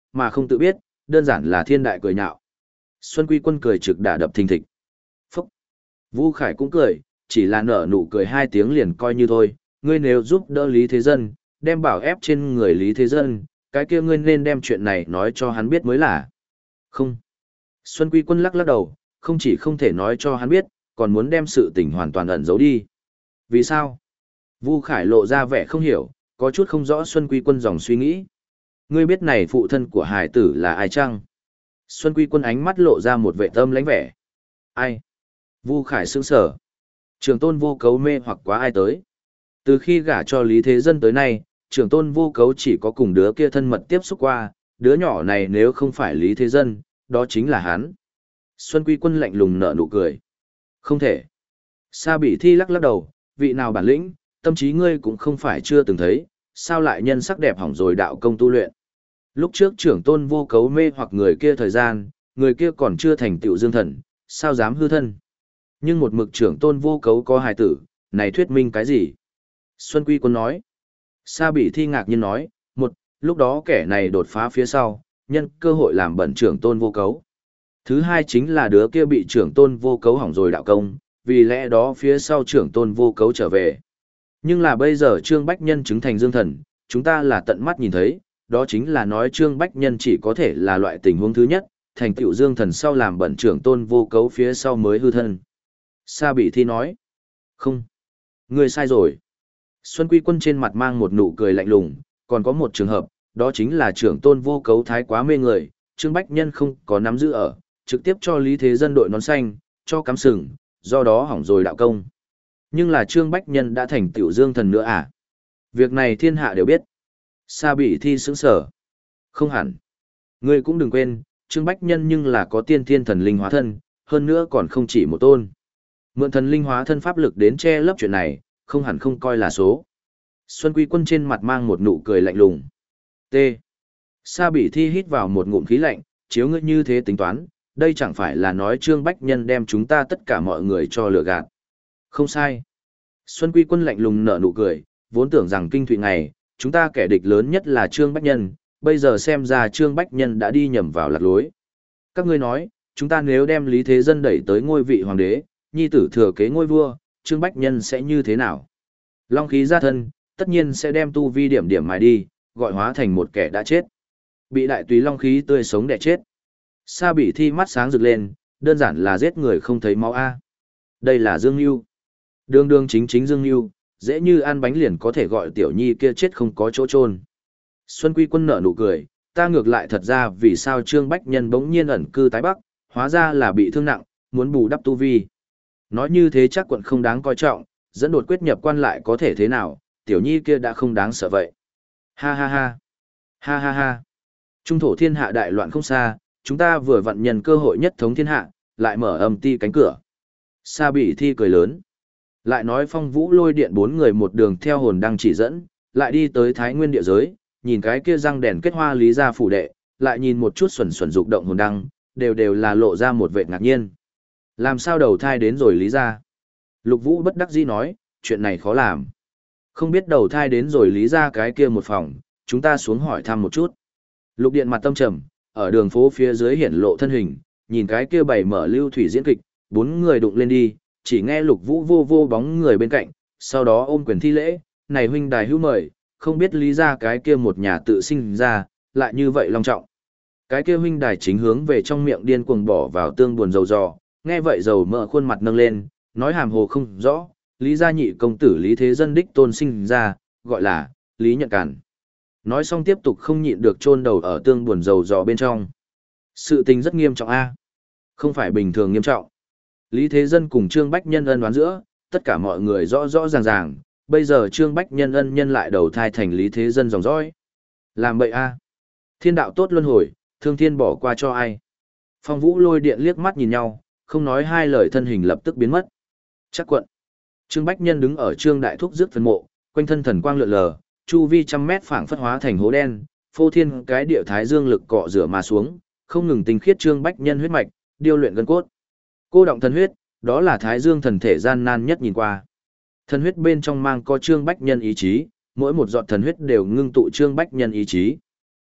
mà không tự biết, đơn giản là thiên đại cười nhạo. Xuân Quy Quân cười trực đả đập thình thịch. Phúc! Vu Khải cũng cười, chỉ là nở nụ cười hai tiếng liền coi như thôi, ngươi nếu giúp đỡ Lý Thế Dân, đem bảo ép trên người Lý Thế Dân, cái kia ngươi nên đem chuyện này nói cho hắn biết mới là. Không. Xuân Quy Quân lắc lắc đầu, không chỉ không thể nói cho hắn biết, còn muốn đem sự tình hoàn toàn ẩn giấu đi. Vì sao? Vu Khải lộ ra vẻ không hiểu, có chút không rõ Xuân Quy Quân dòng suy nghĩ. Ngươi biết này phụ thân của hải tử là ai chăng? Xuân Quy Quân ánh mắt lộ ra một vẻ tâm lãnh vẻ. Ai? Vu Khải sững sờ. Trường tôn vô cấu mê hoặc quá ai tới? Từ khi gả cho Lý Thế Dân tới nay, trường tôn vô cấu chỉ có cùng đứa kia thân mật tiếp xúc qua, đứa nhỏ này nếu không phải Lý Thế Dân, đó chính là hắn. Xuân Quy Quân lạnh lùng nở nụ cười. Không thể. Sa Bỉ Thi lắc lắc đầu, vị nào bản lĩnh, tâm trí ngươi cũng không phải chưa từng thấy, sao lại nhân sắc đẹp hỏng rồi đạo công tu luyện. Lúc trước trưởng tôn vô cấu mê hoặc người kia thời gian, người kia còn chưa thành tựu dương thần, sao dám hư thân. Nhưng một mực trưởng tôn vô cấu có hài tử, này thuyết minh cái gì? Xuân Quy Quân nói. Sa Bỉ Thi ngạc nhiên nói, một, lúc đó kẻ này đột phá phía sau, nhân cơ hội làm bẩn trưởng tôn vô cấu. Thứ hai chính là đứa kia bị trưởng tôn vô cấu hỏng rồi đạo công, vì lẽ đó phía sau trưởng tôn vô cấu trở về. Nhưng là bây giờ Trương Bách Nhân chứng thành dương thần, chúng ta là tận mắt nhìn thấy, đó chính là nói Trương Bách Nhân chỉ có thể là loại tình huống thứ nhất, thành tựu dương thần sau làm bẩn trưởng tôn vô cấu phía sau mới hư thân. Sa Bỉ Thi nói, không, ngươi sai rồi. Xuân Quy Quân trên mặt mang một nụ cười lạnh lùng, còn có một trường hợp, đó chính là trưởng tôn vô cấu thái quá mê người, Trương Bách Nhân không có nắm giữ ở, trực tiếp cho Lý Thế Dân đội nón xanh, cho cắm sừng, do đó hỏng rồi đạo công. Nhưng là Trương Bách Nhân đã thành tiểu dương thần nữa à? Việc này thiên hạ đều biết. Sa Bỉ Thi sững sở. Không hẳn. Ngươi cũng đừng quên, Trương Bách Nhân nhưng là có tiên thiên thần linh hóa thân, hơn nữa còn không chỉ một tôn. Mượn thần linh hóa thân pháp lực đến che lấp chuyện này, không hẳn không coi là số. Xuân Quy Quân trên mặt mang một nụ cười lạnh lùng. T. Sa Bỉ Thi hít vào một ngụm khí lạnh, chiếu ngươi như thế tính toán, đây chẳng phải là nói Trương Bách Nhân đem chúng ta tất cả mọi người cho lừa gạt. Không sai. Xuân Quy Quân lạnh lùng nở nụ cười, vốn tưởng rằng kinh thụy ngày, chúng ta kẻ địch lớn nhất là Trương Bách Nhân, bây giờ xem ra Trương Bách Nhân đã đi nhầm vào lạc lối. Các ngươi nói, chúng ta nếu đem Lý Thế Dân đẩy tới ngôi vị hoàng đế, nhi tử thừa kế ngôi vua, Trương Bách Nhân sẽ như thế nào? Long khí ra thân, tất nhiên sẽ đem tu vi điểm điểm mài đi, gọi hóa thành một kẻ đã chết. Bị đại túy long khí tươi sống đẻ chết. Sa Bỉ Thi mắt sáng rực lên, đơn giản là giết người không thấy máu a. Đây là Dương Nưu. Đường đường chính chính Dương Nưu, dễ như ăn bánh liền có thể gọi tiểu nhi kia chết không có chỗ chôn. Xuân Quy Quân nở nụ cười, ta ngược lại thật ra vì sao Trương Bách Nhân bỗng nhiên ẩn cư tái Bắc, hóa ra là bị thương nặng, muốn bù đắp tu vi. Nói như thế chắc quận không đáng coi trọng, dẫn đột quyết nhập quan lại có thể thế nào, tiểu nhi kia đã không đáng sợ vậy. Ha ha ha. Ha ha ha. Trung thổ thiên hạ đại loạn không xa, chúng ta vừa vặn nhân cơ hội nhất thống thiên hạ, lại mở âm ti cánh cửa. Sa Bỉ Thi cười lớn. Lại nói Phong Vũ Lôi Điện bốn người một đường theo hồn đăng chỉ dẫn, lại đi tới Thái Nguyên địa giới, nhìn cái kia răng đèn kết hoa Lý gia phủ đệ, lại nhìn một chút xuẩn xuẩn dục động hồn đăng, đều đều là lộ ra một vẻ ngạc nhiên. Làm sao đầu thai đến rồi Lý gia? Lục Vũ bất đắc dĩ nói, chuyện này khó làm. Không biết đầu thai đến rồi Lý gia cái kia một phòng, chúng ta xuống hỏi thăm một chút. Lục Điện mặt tâm trầm, ở đường phố phía dưới hiển lộ thân hình, nhìn cái kia bày mở lưu thủy diễn kịch, bốn người đụng lên đi, chỉ nghe Lục Vũ vô vô bóng người bên cạnh, sau đó ôm quyền thi lễ, này huynh đài hữu mời, không biết Lý gia cái kia một nhà tự sinh ra, lại như vậy long trọng. Cái kia huynh đài chính hướng về trong miệng điên cuồng bỏ vào tương buồn dầu dò, nghe vậy dầu mỡ khuôn mặt nâng lên, nói hàm hồ không rõ, Lý gia nhị công tử Lý Thế Dân đích tôn sinh ra, gọi là Lý Nhận Cản. Nói xong tiếp tục không nhịn được chôn đầu ở tương buồn dầu dò bên trong. Sự tình rất nghiêm trọng a, không phải bình thường nghiêm trọng. Lý Thế Dân cùng Trương Bách Nhân ân đoán giữa, tất cả mọi người rõ rõ ràng ràng, bây giờ Trương Bách Nhân ân nhân lại đầu thai thành Lý Thế Dân dòng dõi. Làm bậy a. Thiên đạo tốt luân hồi, thương thiên bỏ qua cho ai. Phong Vũ Lôi Điện liếc mắt nhìn nhau, không nói hai lời thân hình lập tức biến mất. Chắc quận. Trương Bách Nhân đứng ở Trương Đại Thúc rước phân mộ, quanh thân thần quang lượn lờ, chu vi trăm mét phảng phất hóa thành hố đen, phô thiên cái địa thái dương lực cọ rửa mà xuống, không ngừng tinh khiết Trương Bách Nhân huyết mạch, điêu luyện gân cốt. Cô động thần huyết, đó là thái dương thần thể gian nan nhất nhìn qua. Thần huyết bên trong mang có Trương Bách Nhân ý chí, mỗi một giọt thần huyết đều ngưng tụ Trương Bách Nhân ý chí.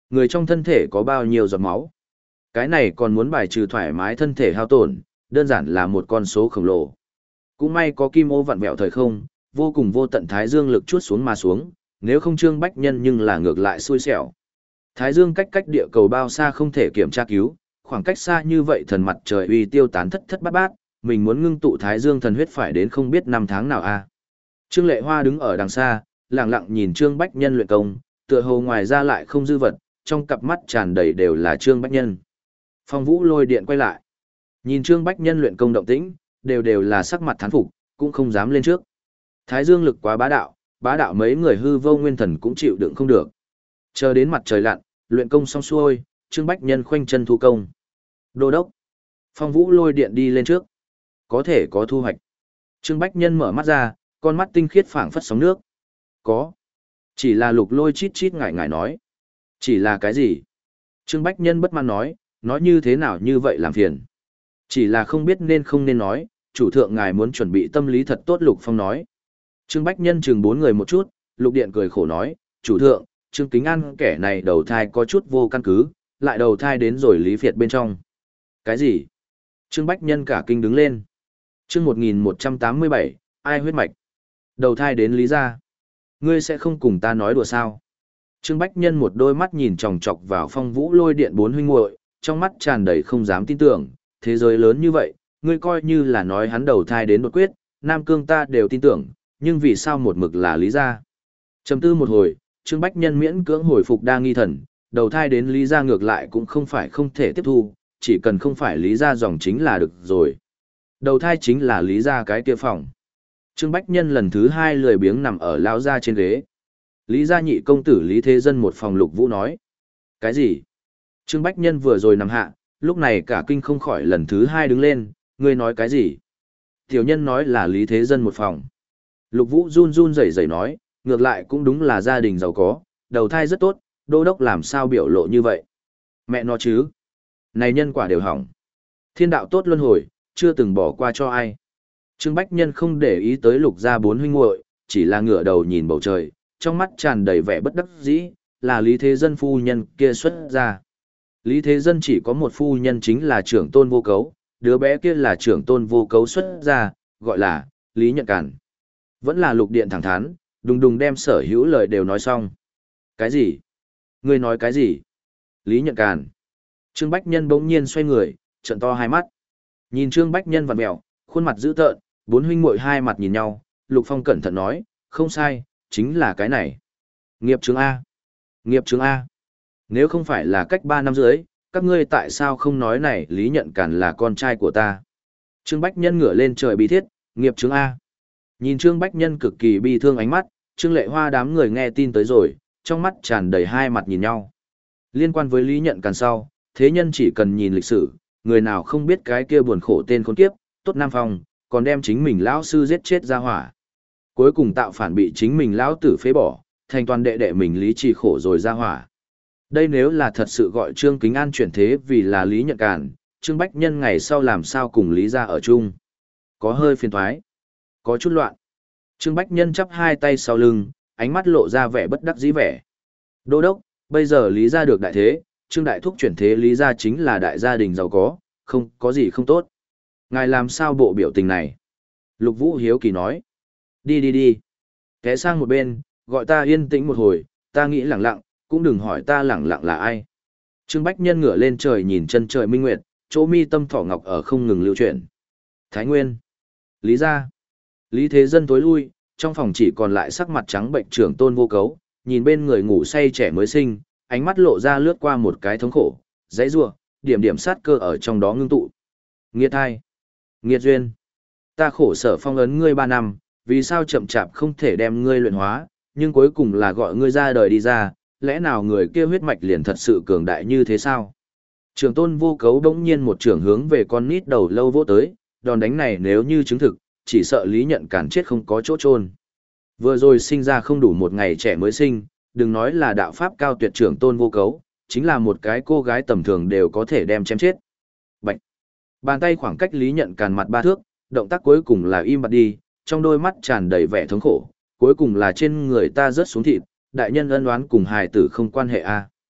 Người trong thân thể có bao nhiêu giọt máu? Cái này còn muốn bài trừ thoải mái thân thể hao tổn, đơn giản là một con số khổng lồ. Cũng may có kim ô vặn vẹo thời không, vô cùng vô tận thái dương lực chuốt xuống mà xuống, nếu không Trương Bách Nhân nhưng là ngược lại xui xẻo. Thái dương cách cách địa cầu bao xa không thể kiểm tra cứu, khoảng cách xa như vậy thần mặt trời uy tiêu tán thất thất bát bát, mình muốn ngưng tụ thái dương thần huyết phải đến không biết năm tháng nào a. Trương Lệ Hoa đứng ở đằng xa, lặng lặng nhìn Trương Bách Nhân luyện công, tựa hồ ngoài ra lại không dư vật, trong cặp mắt tràn đầy đều là Trương Bách Nhân. Phong Vũ lôi điện quay lại. Nhìn Trương Bách Nhân luyện công động tĩnh, đều đều là sắc mặt thán phục, cũng không dám lên trước. Thái dương lực quá bá đạo, bá đạo mấy người hư vô nguyên thần cũng chịu đựng không được. Chờ đến mặt trời lặn, luyện công xong xuôi, Trương Bách Nhân khoanh chân thu công. Đô đốc. Phong Vũ lôi điện đi lên trước. Có thể có thu hoạch. Trương Bách Nhân mở mắt ra, con mắt tinh khiết phảng phất sóng nước. Có. Chỉ là lục lôi chít chít ngại ngại nói. Chỉ là cái gì? Trương Bách Nhân bất mãn nói, nói như thế nào như vậy làm phiền. Chỉ là không biết nên không nên nói, chủ thượng ngài muốn chuẩn bị tâm lý thật tốt. Lục Phong nói. Trương Bách Nhân chừng bốn người một chút, Lục Điện cười khổ nói, chủ thượng, Trương Kính An kẻ này đầu thai có chút vô căn cứ, lại đầu thai đến rồi Lý Việt bên trong. Cái gì? Trương Bách Nhân cả kinh đứng lên. Chương một nghìn một trăm tám mươi bảy, ai huyết mạch? Đầu thai đến Lý gia. Ngươi sẽ không cùng ta nói đùa sao? Trương Bách Nhân một đôi mắt nhìn chòng chọc vào Phong Vũ lôi điện bốn huynh muội, trong mắt tràn đầy không dám tin tưởng, thế giới lớn như vậy, ngươi coi như là nói hắn đầu thai đến đột quyết, Nam Cương ta đều tin tưởng, nhưng vì sao một mực là Lý gia? Trầm tư một hồi, Trương Bách Nhân miễn cưỡng hồi phục đa nghi thần, đầu thai đến Lý gia ngược lại cũng không phải không thể tiếp thu, chỉ cần không phải Lý gia dòng chính là được rồi. Đầu thai chính là Lý gia cái kia phòng. Trương Bách Nhân lần thứ hai lười biếng nằm ở lao gia trên ghế. Lý gia nhị công tử Lý Thế Dân một phòng. Lục Vũ nói. Cái gì? Trương Bách Nhân vừa rồi nằm hạ, lúc này cả kinh không khỏi lần thứ hai đứng lên, ngươi nói cái gì? Tiểu nhân nói là Lý Thế Dân một phòng. Lục Vũ run run rẩy rẩy nói, ngược lại cũng đúng là gia đình giàu có, đầu thai rất tốt, đô đốc làm sao biểu lộ như vậy? Mẹ nó chứ? Này nhân quả đều hỏng. Thiên đạo tốt luân hồi, chưa từng bỏ qua cho ai. Trương Bách Nhân không để ý tới Lục gia bốn huynh muội, chỉ là ngửa đầu nhìn bầu trời, trong mắt tràn đầy vẻ bất đắc dĩ, là Lý Thế Dân phu nhân kia xuất ra. Lý Thế Dân chỉ có một phu nhân chính là trưởng tôn vô cấu, đứa bé kia là trưởng tôn vô cấu xuất ra, gọi là Lý Nhận Cản. Vẫn là Lục Điện thẳng thắn, đùng đùng đem sở hữu lời đều nói xong. Cái gì? Ngươi nói cái gì? Lý Nhận Cản. Trương Bách Nhân bỗng nhiên xoay người, trợn to hai mắt. Nhìn Trương Bách Nhân vặn mèo, khuôn mặt dữ tợn, bốn huynh muội hai mặt nhìn nhau, Lục Phong cẩn thận nói, không sai, chính là cái này. Nghiệp chứng A. Nghiệp chứng A. Nếu không phải là cách ba năm dưới, các ngươi tại sao không nói này Lý Nhận Cản là con trai của ta? Trương Bách Nhân ngửa lên trời bi thiết, nghiệp chứng A. Nhìn Trương Bách Nhân cực kỳ bi thương ánh mắt, Trương Lệ Hoa đám người nghe tin tới rồi, trong mắt tràn đầy hai mặt nhìn nhau. Liên quan với Lý Nhận Cản sau, thế nhân chỉ cần nhìn lịch sử, người nào không biết cái kia buồn khổ tên khốn kiếp, tốt Nam Phong, còn đem chính mình lão sư giết chết ra hỏa. Cuối cùng tạo phản bị chính mình lão tử phế bỏ, thành toàn đệ đệ mình Lý Trì khổ rồi ra hỏa. Đây nếu là thật sự gọi Trương Kính An chuyển thế vì là Lý Nhận Cản, Trương Bách Nhân ngày sau làm sao cùng Lý gia ở chung. Có hơi phiền thoái, có chút loạn. Trương Bách Nhân chắp hai tay sau lưng, ánh mắt lộ ra vẻ bất đắc dĩ vẻ. Đô đốc, bây giờ Lý gia được đại thế, Trương Đại Thúc chuyển thế Lý gia chính là đại gia đình giàu có, không có gì không tốt. Ngài làm sao bộ biểu tình này? Lục Vũ hiếu kỳ nói. Đi đi đi. Té sang một bên, gọi ta yên tĩnh một hồi, ta nghĩ lẳng lặng, cũng đừng hỏi ta lẳng lặng là ai. Trương Bách Nhân ngửa lên trời nhìn chân trời minh nguyệt, chỗ mi tâm thỏ ngọc ở không ngừng lưu chuyển. Thái Nguyên. Lý gia. Lý Thế Dân tối lui, trong phòng chỉ còn lại sắc mặt trắng bệnh trưởng tôn vô cấu, nhìn bên người ngủ say trẻ mới sinh, ánh mắt lộ ra lướt qua một cái thống khổ, dãy rủa, điểm điểm sát cơ ở trong đó ngưng tụ. Nghiệt thai. Nghiệt duyên. Ta khổ sở phong ấn ngươi ba năm, vì sao chậm chạp không thể đem ngươi luyện hóa, nhưng cuối cùng là gọi ngươi ra đời đi ra, lẽ nào người kia huyết mạch liền thật sự cường đại như thế sao? Trường tôn vô cấu đống nhiên một trường hướng về con nít đầu lâu vỗ tới, đòn đánh này nếu như chứng thực, chỉ sợ Lý Nhận Cản chết không có chỗ chôn. Vừa rồi sinh ra không đủ một ngày trẻ mới sinh, đừng nói là đạo pháp cao tuyệt trưởng tôn vô cấu, chính là một cái cô gái tầm thường đều có thể đem chém chết. Bạch! Bàn tay khoảng cách Lý Nhận Cản mặt ba thước, động tác cuối cùng là im bặt đi, trong đôi mắt tràn đầy vẻ thống khổ, cuối cùng là trên người ta rớt xuống thịt, đại nhân ân oán cùng hài tử không quan hệ a.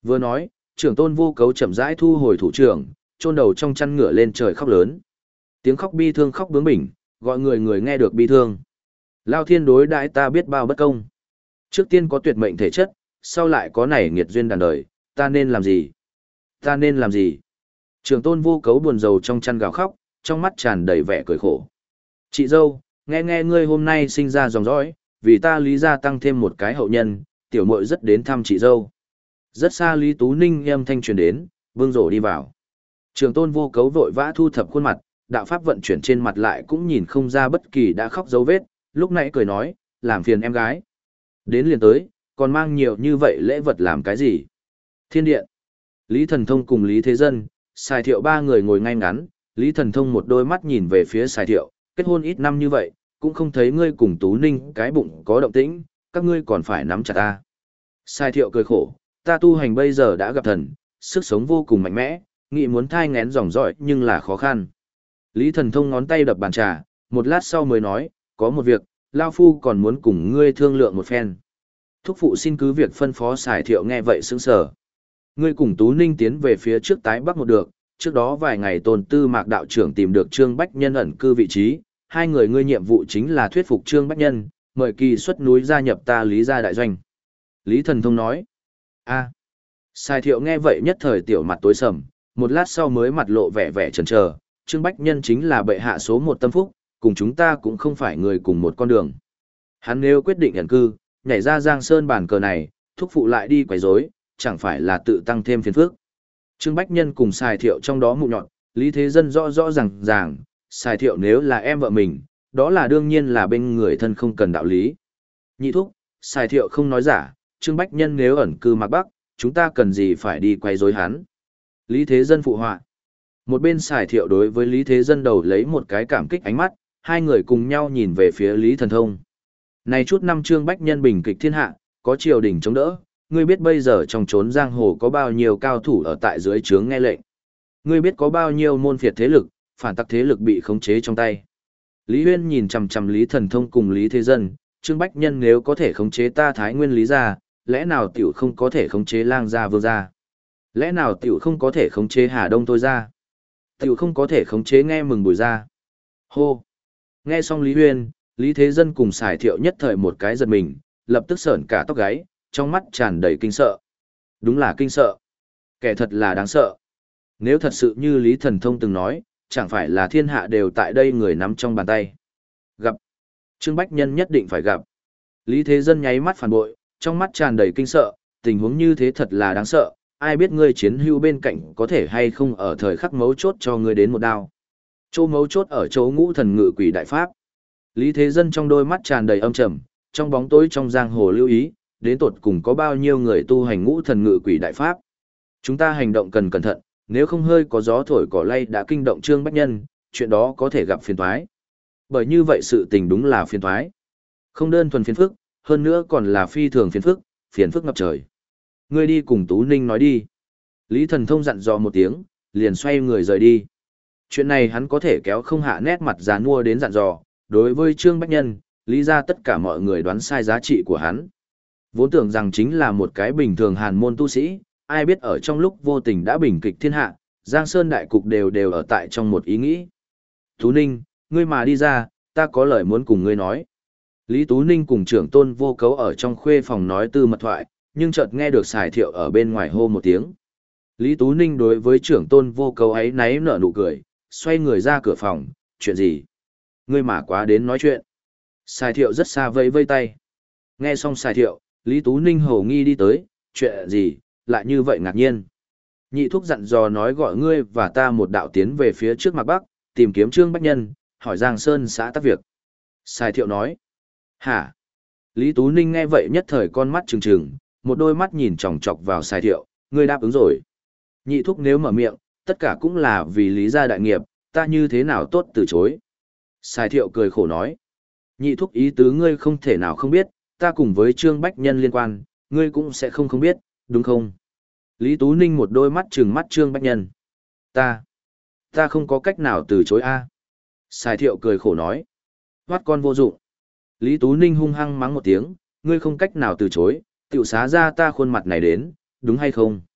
Vừa nói, trưởng tôn vô cấu chậm rãi thu hồi thủ trưởng, chôn đầu trong chăn ngửa lên trời khóc lớn. Tiếng khóc bi thương khóc bướng bỉnh, gọi người người nghe được bi thương. Lao thiên đối đãi ta biết bao bất công. Trước tiên có tuyệt mệnh thể chất, sau lại có nảy nghiệt duyên đàn đời, ta nên làm gì? Ta nên làm gì? Trưởng tôn vô cấu buồn rầu trong chăn gào khóc, trong mắt tràn đầy vẻ cười khổ. Chị dâu, nghe nghe ngươi hôm nay sinh ra dòng dõi, vì ta Lý gia tăng thêm một cái hậu nhân, tiểu muội rất đến thăm chị dâu. Rất xa Lý Tú Ninh âm thanh truyền đến, vương rổ đi vào. Trường tôn vô cấu vội vã thu thập khuôn mặt, đạo pháp vận chuyển trên mặt lại cũng nhìn không ra bất kỳ đã khóc dấu vết, lúc nãy cười nói, làm phiền em gái. Đến liền tới, còn mang nhiều như vậy lễ vật làm cái gì? Thiên điện. Lý Thần Thông cùng Lý Thế Dân, Sài Thiệu ba người ngồi ngay ngắn, Lý Thần Thông một đôi mắt nhìn về phía Sài Thiệu, kết hôn ít năm như vậy, cũng không thấy ngươi cùng Tú Ninh cái bụng có động tĩnh, các ngươi còn phải nắm chặt ta. Sài Thiệu cười khổ, ta tu hành bây giờ đã gặp thần, sức sống vô cùng mạnh mẽ, nghĩ muốn thai ngén dòng dõi nhưng là khó khăn. Lý Thần Thông ngón tay đập bàn trà, một lát sau mới nói, có một việc, Lao Phu còn muốn cùng ngươi thương lượng một phen. Thúc phụ xin cứ việc phân phó Sài Thiệu nghe vậy sững sờ. Ngươi cùng Tú Ninh tiến về phía trước tái bắc một được, trước đó vài ngày Tôn Tư Mạc đạo trưởng tìm được Trương Bách Nhân ẩn cư vị trí, hai người ngươi nhiệm vụ chính là thuyết phục Trương Bách Nhân, mời kỳ xuất núi gia nhập ta Lý gia đại doanh. Lý Thần Thông nói, a. Sài Thiệu nghe vậy nhất thời tiểu mặt tối sầm, một lát sau mới mặt lộ vẻ vẻ chần chờ, Trương Bách Nhân chính là bệ hạ số một tâm phúc, cùng chúng ta cũng không phải người cùng một con đường. Hắn nếu quyết định ẩn cư, nhảy ra Giang Sơn bàn cờ này, thúc phụ lại đi quấy rối, chẳng phải là tự tăng thêm phiền phức. Trương Bách Nhân cùng Sài Thiệu trong đó mụ nhọn, Lý Thế Dân rõ rõ ràng ràng, Sài Thiệu nếu là em vợ mình, đó là đương nhiên là bên người thân không cần đạo lý. Nhị thúc, Sài Thiệu không nói giả, Trương Bách Nhân nếu ẩn cư Mạc Bắc, chúng ta cần gì phải đi quay rối hắn. Lý Thế Dân phụ họa. Một bên Sài Thiệu đối với Lý Thế Dân đầu lấy một cái cảm kích ánh mắt, hai người cùng nhau nhìn về phía Lý Thần Thông. Này chút năm Trương Bách Nhân bình kịch thiên hạ, có triều đình chống đỡ, ngươi biết bây giờ trong chốn giang hồ có bao nhiêu cao thủ ở tại dưới trướng nghe lệnh. Ngươi biết có bao nhiêu môn phiệt thế lực, phản tắc thế lực bị khống chế trong tay. Lý Huyên nhìn chằm chằm Lý Thần Thông cùng Lý Thế Dân, Trương Bách Nhân nếu có thể khống chế ta Thái Nguyên Lý gia, lẽ nào tiểu không có thể khống chế Lang gia Vương gia? Lẽ nào tiểu không có thể khống chế Hà Đông tôi gia? Tiểu không có thể khống chế Nghe Mừng Bùi gia? Hô! Nghe xong Lý Huyên, Lý Thế Dân cùng Sài Thiệu nhất thời một cái giật mình, lập tức sởn cả tóc gáy, trong mắt tràn đầy kinh sợ. Đúng là kinh sợ. Kẻ thật là đáng sợ. Nếu thật sự như Lý Thần Thông từng nói, chẳng phải là thiên hạ đều tại đây người nắm trong bàn tay. Gặp. Trương Bách Nhân nhất định phải gặp. Lý Thế Dân nháy mắt phản bội, trong mắt tràn đầy kinh sợ, tình huống như thế thật là đáng sợ, ai biết ngươi chiến hữu bên cạnh có thể hay không ở thời khắc mấu chốt cho ngươi đến một đao. Chỗ mấu chốt ở chỗ Ngũ Thần Ngự Quỷ đại pháp. Lý Thế Dân trong đôi mắt tràn đầy âm trầm, trong bóng tối trong giang hồ lưu ý, đến tột cùng có bao nhiêu người tu hành Ngũ Thần Ngự Quỷ đại pháp. Chúng ta hành động cần cẩn thận, nếu không hơi có gió thổi cỏ lay đã kinh động Trương Bách Nhân, chuyện đó có thể gặp phiền toái. Bởi như vậy sự tình đúng là phiền toái. Không đơn thuần phiền phức, hơn nữa còn là phi thường phiền phức, phiền phức ngập trời. Ngươi đi cùng Tú Ninh nói đi. Lý Thần Thông dặn dò một tiếng, liền xoay người rời đi. Chuyện này hắn có thể kéo không hạ nét mặt già nua đến dặn dò, đối với Trương Bách Nhân, lý ra tất cả mọi người đoán sai giá trị của hắn. Vốn tưởng rằng chính là một cái bình thường hàn môn tu sĩ, ai biết ở trong lúc vô tình đã bình kịch thiên hạ, Giang Sơn đại cục đều đều ở tại trong một ý nghĩ. Tú Ninh, ngươi mà đi ra, ta có lời muốn cùng ngươi nói. Lý Tú Ninh cùng trưởng tôn vô cấu ở trong khuê phòng nói tư mật thoại, nhưng chợt nghe được Sài Thiệu ở bên ngoài hô một tiếng. Lý Tú Ninh đối với trưởng tôn vô cấu ấy náy nở nụ cười, xoay người ra cửa phòng, chuyện gì? Ngươi mà quá đến nói chuyện. Sài Thiệu rất xa vây vây tay. Nghe xong Sài Thiệu, Lý Tú Ninh hầu nghi đi tới, chuyện gì, lại như vậy ngạc nhiên. Nhị thúc dặn dò nói gọi ngươi và ta một đạo tiến về phía trước mặt Bắc, tìm kiếm Trương Bách Nhân, hỏi Giang Sơn xã tắc việc. Sài Thiệu nói. Hả? Lý Tú Ninh nghe vậy nhất thời con mắt trừng trừng, một đôi mắt nhìn chòng chọc vào Sài Thiệu, ngươi đáp ứng rồi. Nhị thúc nếu mở miệng, tất cả cũng là vì lý gia đại nghiệp, ta như thế nào tốt từ chối. Sài Thiệu cười khổ nói. Nhị thúc ý tứ ngươi không thể nào không biết, ta cùng với Trương Bách Nhân liên quan, ngươi cũng sẽ không không biết, đúng không? Lý Tú Ninh một đôi mắt trừng mắt Trương Bách Nhân. Ta, ta không có cách nào từ chối a. Sài Thiệu cười khổ nói. Hoát con vô dụng. Lý Tú Ninh hung hăng mắng một tiếng, ngươi không cách nào từ chối, tiểu xá ra ta khuôn mặt này đến, đúng hay không?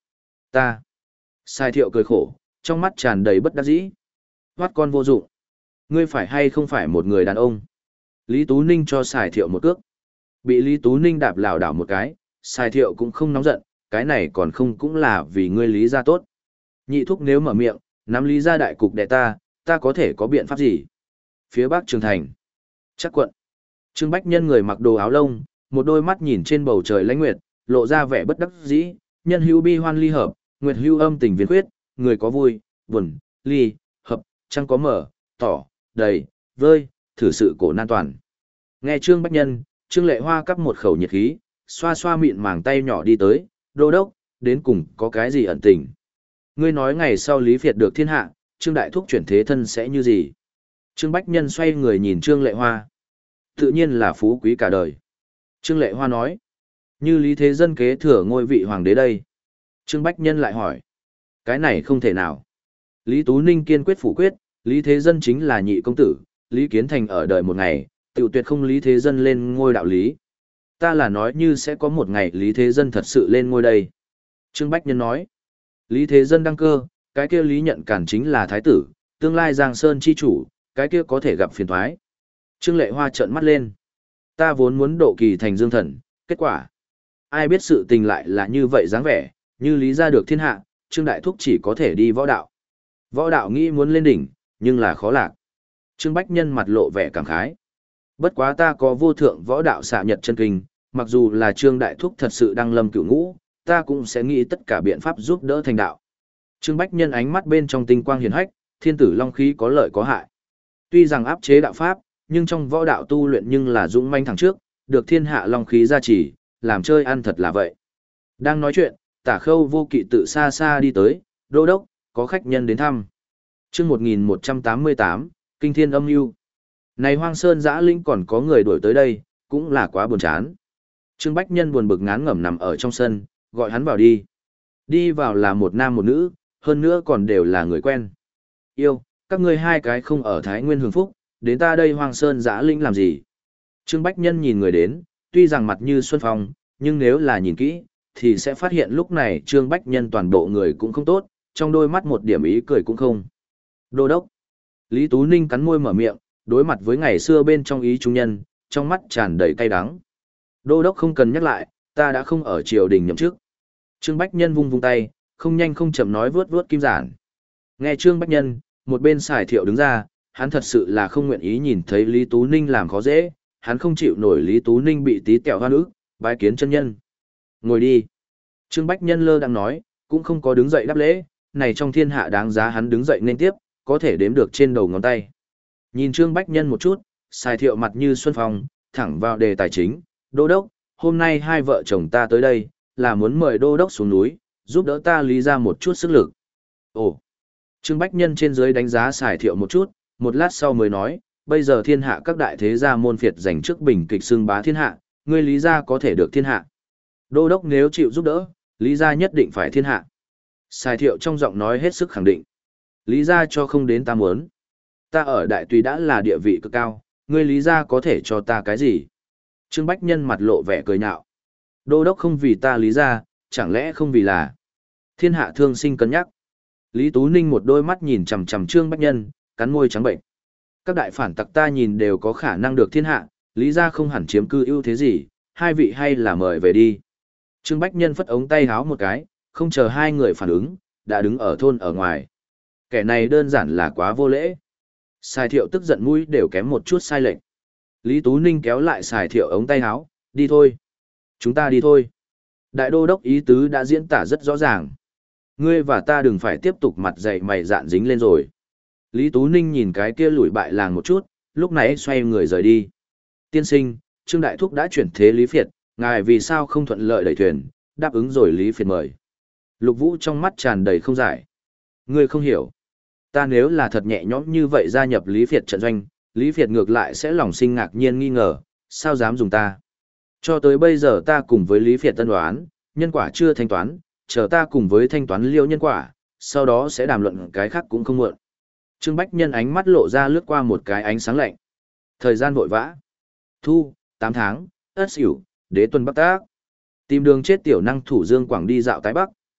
Ta. Sai thiệu cười khổ, trong mắt tràn đầy bất đắc dĩ. Hoát con vô dụng. Ngươi phải hay không phải một người đàn ông? Lý Tú Ninh cho Sài Thiệu một cước. Bị Lý Tú Ninh đạp lảo đảo một cái, Sài Thiệu cũng không nóng giận, cái này còn không cũng là vì ngươi lý ra tốt. Nhị thúc nếu mở miệng, nắm lý ra đại cục đệ ta, ta có thể có biện pháp gì? Phía Bắc Trường Thành. Chắc quận. Trương Bách Nhân người mặc đồ áo lông, một đôi mắt nhìn trên bầu trời lãnh nguyệt, lộ ra vẻ bất đắc dĩ, nhân hữu bi hoan ly hợp, nguyệt hữu âm tình viên khuyết, người có vui, buồn, ly, hợp, trăng có mở, tỏ, đầy, vơi, thử sự cổ nan toàn. Nghe Trương Bách Nhân, Trương Lệ Hoa cắp một khẩu nhiệt khí, xoa xoa mịn màng tay nhỏ đi tới, đô đốc, đến cùng có cái gì ẩn tình. Ngươi nói ngày sau Lý Việt được thiên hạ, Trương Đại Thúc chuyển thế thân sẽ như gì? Trương Bách Nhân xoay người nhìn Trương Lệ Hoa. Tự nhiên là phú quý cả đời. Trương Lệ Hoa nói, như Lý Thế Dân kế thừa ngôi vị hoàng đế đây. Trương Bách Nhân lại hỏi, cái này không thể nào. Lý Tú Ninh kiên quyết phủ quyết, Lý Thế Dân chính là nhị công tử, Lý Kiến Thành ở đời một ngày, tiểu tuyệt không Lý Thế Dân lên ngôi đạo lý. Ta là nói như sẽ có một ngày Lý Thế Dân thật sự lên ngôi đây. Trương Bách Nhân nói, Lý Thế Dân đăng cơ, cái kia Lý Nhận Cản chính là thái tử, tương lai Giang Sơn chi chủ, cái kia có thể gặp phiền thoái. Trương Lệ Hoa trợn mắt lên. Ta vốn muốn độ kỳ thành dương thần, kết quả. Ai biết sự tình lại là như vậy dáng vẻ, như Lý ra được thiên hạ, Trương Đại Thúc chỉ có thể đi võ đạo. Võ đạo nghĩ muốn lên đỉnh, nhưng là khó lạc. Trương Bách Nhân mặt lộ vẻ cảm khái. Bất quá ta có vô thượng võ đạo xạ nhật chân kinh, mặc dù là Trương Đại Thúc thật sự đang lâm cửu ngũ, ta cũng sẽ nghĩ tất cả biện pháp giúp đỡ thành đạo. Trương Bách Nhân ánh mắt bên trong tinh quang hiển hách, thiên tử long khí có lợi có hại. Tuy rằng áp chế đạo pháp, nhưng trong võ đạo tu luyện nhưng là dũng manh thẳng trước, được thiên hạ long khí gia trì, làm chơi ăn thật là vậy. Đang nói chuyện, Tả Khâu Vô Kỵ tự xa xa đi tới, đô đốc, có khách nhân đến thăm. Chương một nghìn một trăm tám mươi tám, Kinh Thiên Âm Mưu. Này Hoang Sơn Dã Linh còn có người đuổi tới đây, cũng là quá buồn chán. Trương Bách Nhân buồn bực ngán ngẩm nằm ở trong sân, gọi hắn vào đi. Đi vào là một nam một nữ, hơn nữa còn đều là người quen. Yêu, các ngươi hai cái không ở Thái Nguyên Hưởng Phúc, đến ta đây Hoang Sơn Dã Linh làm gì? Trương Bách Nhân nhìn người đến, tuy rằng mặt như xuân phong, nhưng nếu là nhìn kỹ, thì sẽ phát hiện lúc này Trương Bách Nhân toàn bộ người cũng không tốt, trong đôi mắt một điểm ý cười cũng không. Đô đốc. Lý Tú Ninh cắn môi mở miệng, đối mặt với ngày xưa bên trong ý trung nhân, trong mắt tràn đầy cay đắng. Đô đốc không cần nhắc lại, ta đã không ở triều đình nhậm chức. Trương Bách Nhân vung vung tay, không nhanh không chậm nói vướt vướt kim giản. Nghe Trương Bách Nhân, một bên Sài Thiệu đứng ra, hắn thật sự là không nguyện ý nhìn thấy Lý Tú Ninh làm khó dễ, hắn không chịu nổi Lý Tú Ninh bị tí tẹo hoa nữ, bái kiến chân nhân. Ngồi đi. Trương Bách Nhân lơ đang nói, cũng không có đứng dậy đáp lễ, này trong thiên hạ đáng giá hắn đứng dậy nên tiếp, có thể đếm được trên đầu ngón tay. Nhìn Trương Bách Nhân một chút, Sài Thiệu mặt như xuân phong, thẳng vào đề tài chính, đô đốc, hôm nay hai vợ chồng ta tới đây, là muốn mời đô đốc xuống núi, giúp đỡ ta lý ra một chút sức lực. Ồ, Trương Bách Nhân trên dưới đánh giá Sài Thiệu một chút, một lát sau mới nói, bây giờ thiên hạ các đại thế gia môn phiệt giành trước bình kịch xưng bá thiên hạ, ngươi lý gia có thể được thiên hạ. Đô đốc nếu chịu giúp đỡ, lý gia nhất định phải thiên hạ. Sài Thiệu trong giọng nói hết sức khẳng định. Lý gia cho không đến ta muốn. Ta ở đại tùy đã là địa vị cực cao, ngươi lý gia có thể cho ta cái gì? Trương Bách Nhân mặt lộ vẻ cười nhạo. Đô đốc không vì ta lý gia, chẳng lẽ không vì là thiên hạ thương sinh cân nhắc. Lý Tú Ninh một đôi mắt nhìn chằm chằm Trương Bách Nhân, cắn môi trắng bệnh. Các đại phản tặc ta nhìn đều có khả năng được thiên hạ, lý gia không hẳn chiếm cư ưu thế gì, hai vị hay là mời về đi. Trương Bách Nhân phất ống tay háo một cái, không chờ hai người phản ứng, đã đứng ở thôn ở ngoài. Kẻ này đơn giản là quá vô lễ. Sài Thiệu tức giận mũi đều kém một chút sai lệch. Lý Tú Ninh kéo lại Sài Thiệu ống tay háo, đi thôi. Chúng ta đi thôi. Đại đô đốc ý tứ đã diễn tả rất rõ ràng. Ngươi và ta đừng phải tiếp tục mặt dày mày dạn dính lên rồi. Lý Tú Ninh nhìn cái kia lùi bại làng một chút, lúc nãy xoay người rời đi. Tiên sinh, Trương Đại Thúc đã chuyển thế Lý Phiệt, ngài vì sao không thuận lợi đẩy thuyền, đáp ứng rồi Lý Phiệt mời. Lục Vũ trong mắt tràn đầy không giải. Ngươi không hiểu. Ta nếu là thật nhẹ nhõm như vậy gia nhập Lý Phiệt trận doanh, Lý Phiệt ngược lại sẽ lòng sinh ngạc nhiên nghi ngờ, sao dám dùng ta. Cho tới bây giờ ta cùng với Lý Phiệt tân đoán, nhân quả chưa thanh toán, chờ ta cùng với thanh toán liêu nhân quả, sau đó sẽ đàm luận cái khác cũng không muộn. Trương Bách Nhân ánh mắt lộ ra lướt qua một cái ánh sáng lạnh. Thời gian vội vã. Thu, tám tháng, Ất Sửu, Đế tuần Bắc Tác. Tìm đường chết tiểu năng thủ Dương Quảng đi dạo tái Bắc,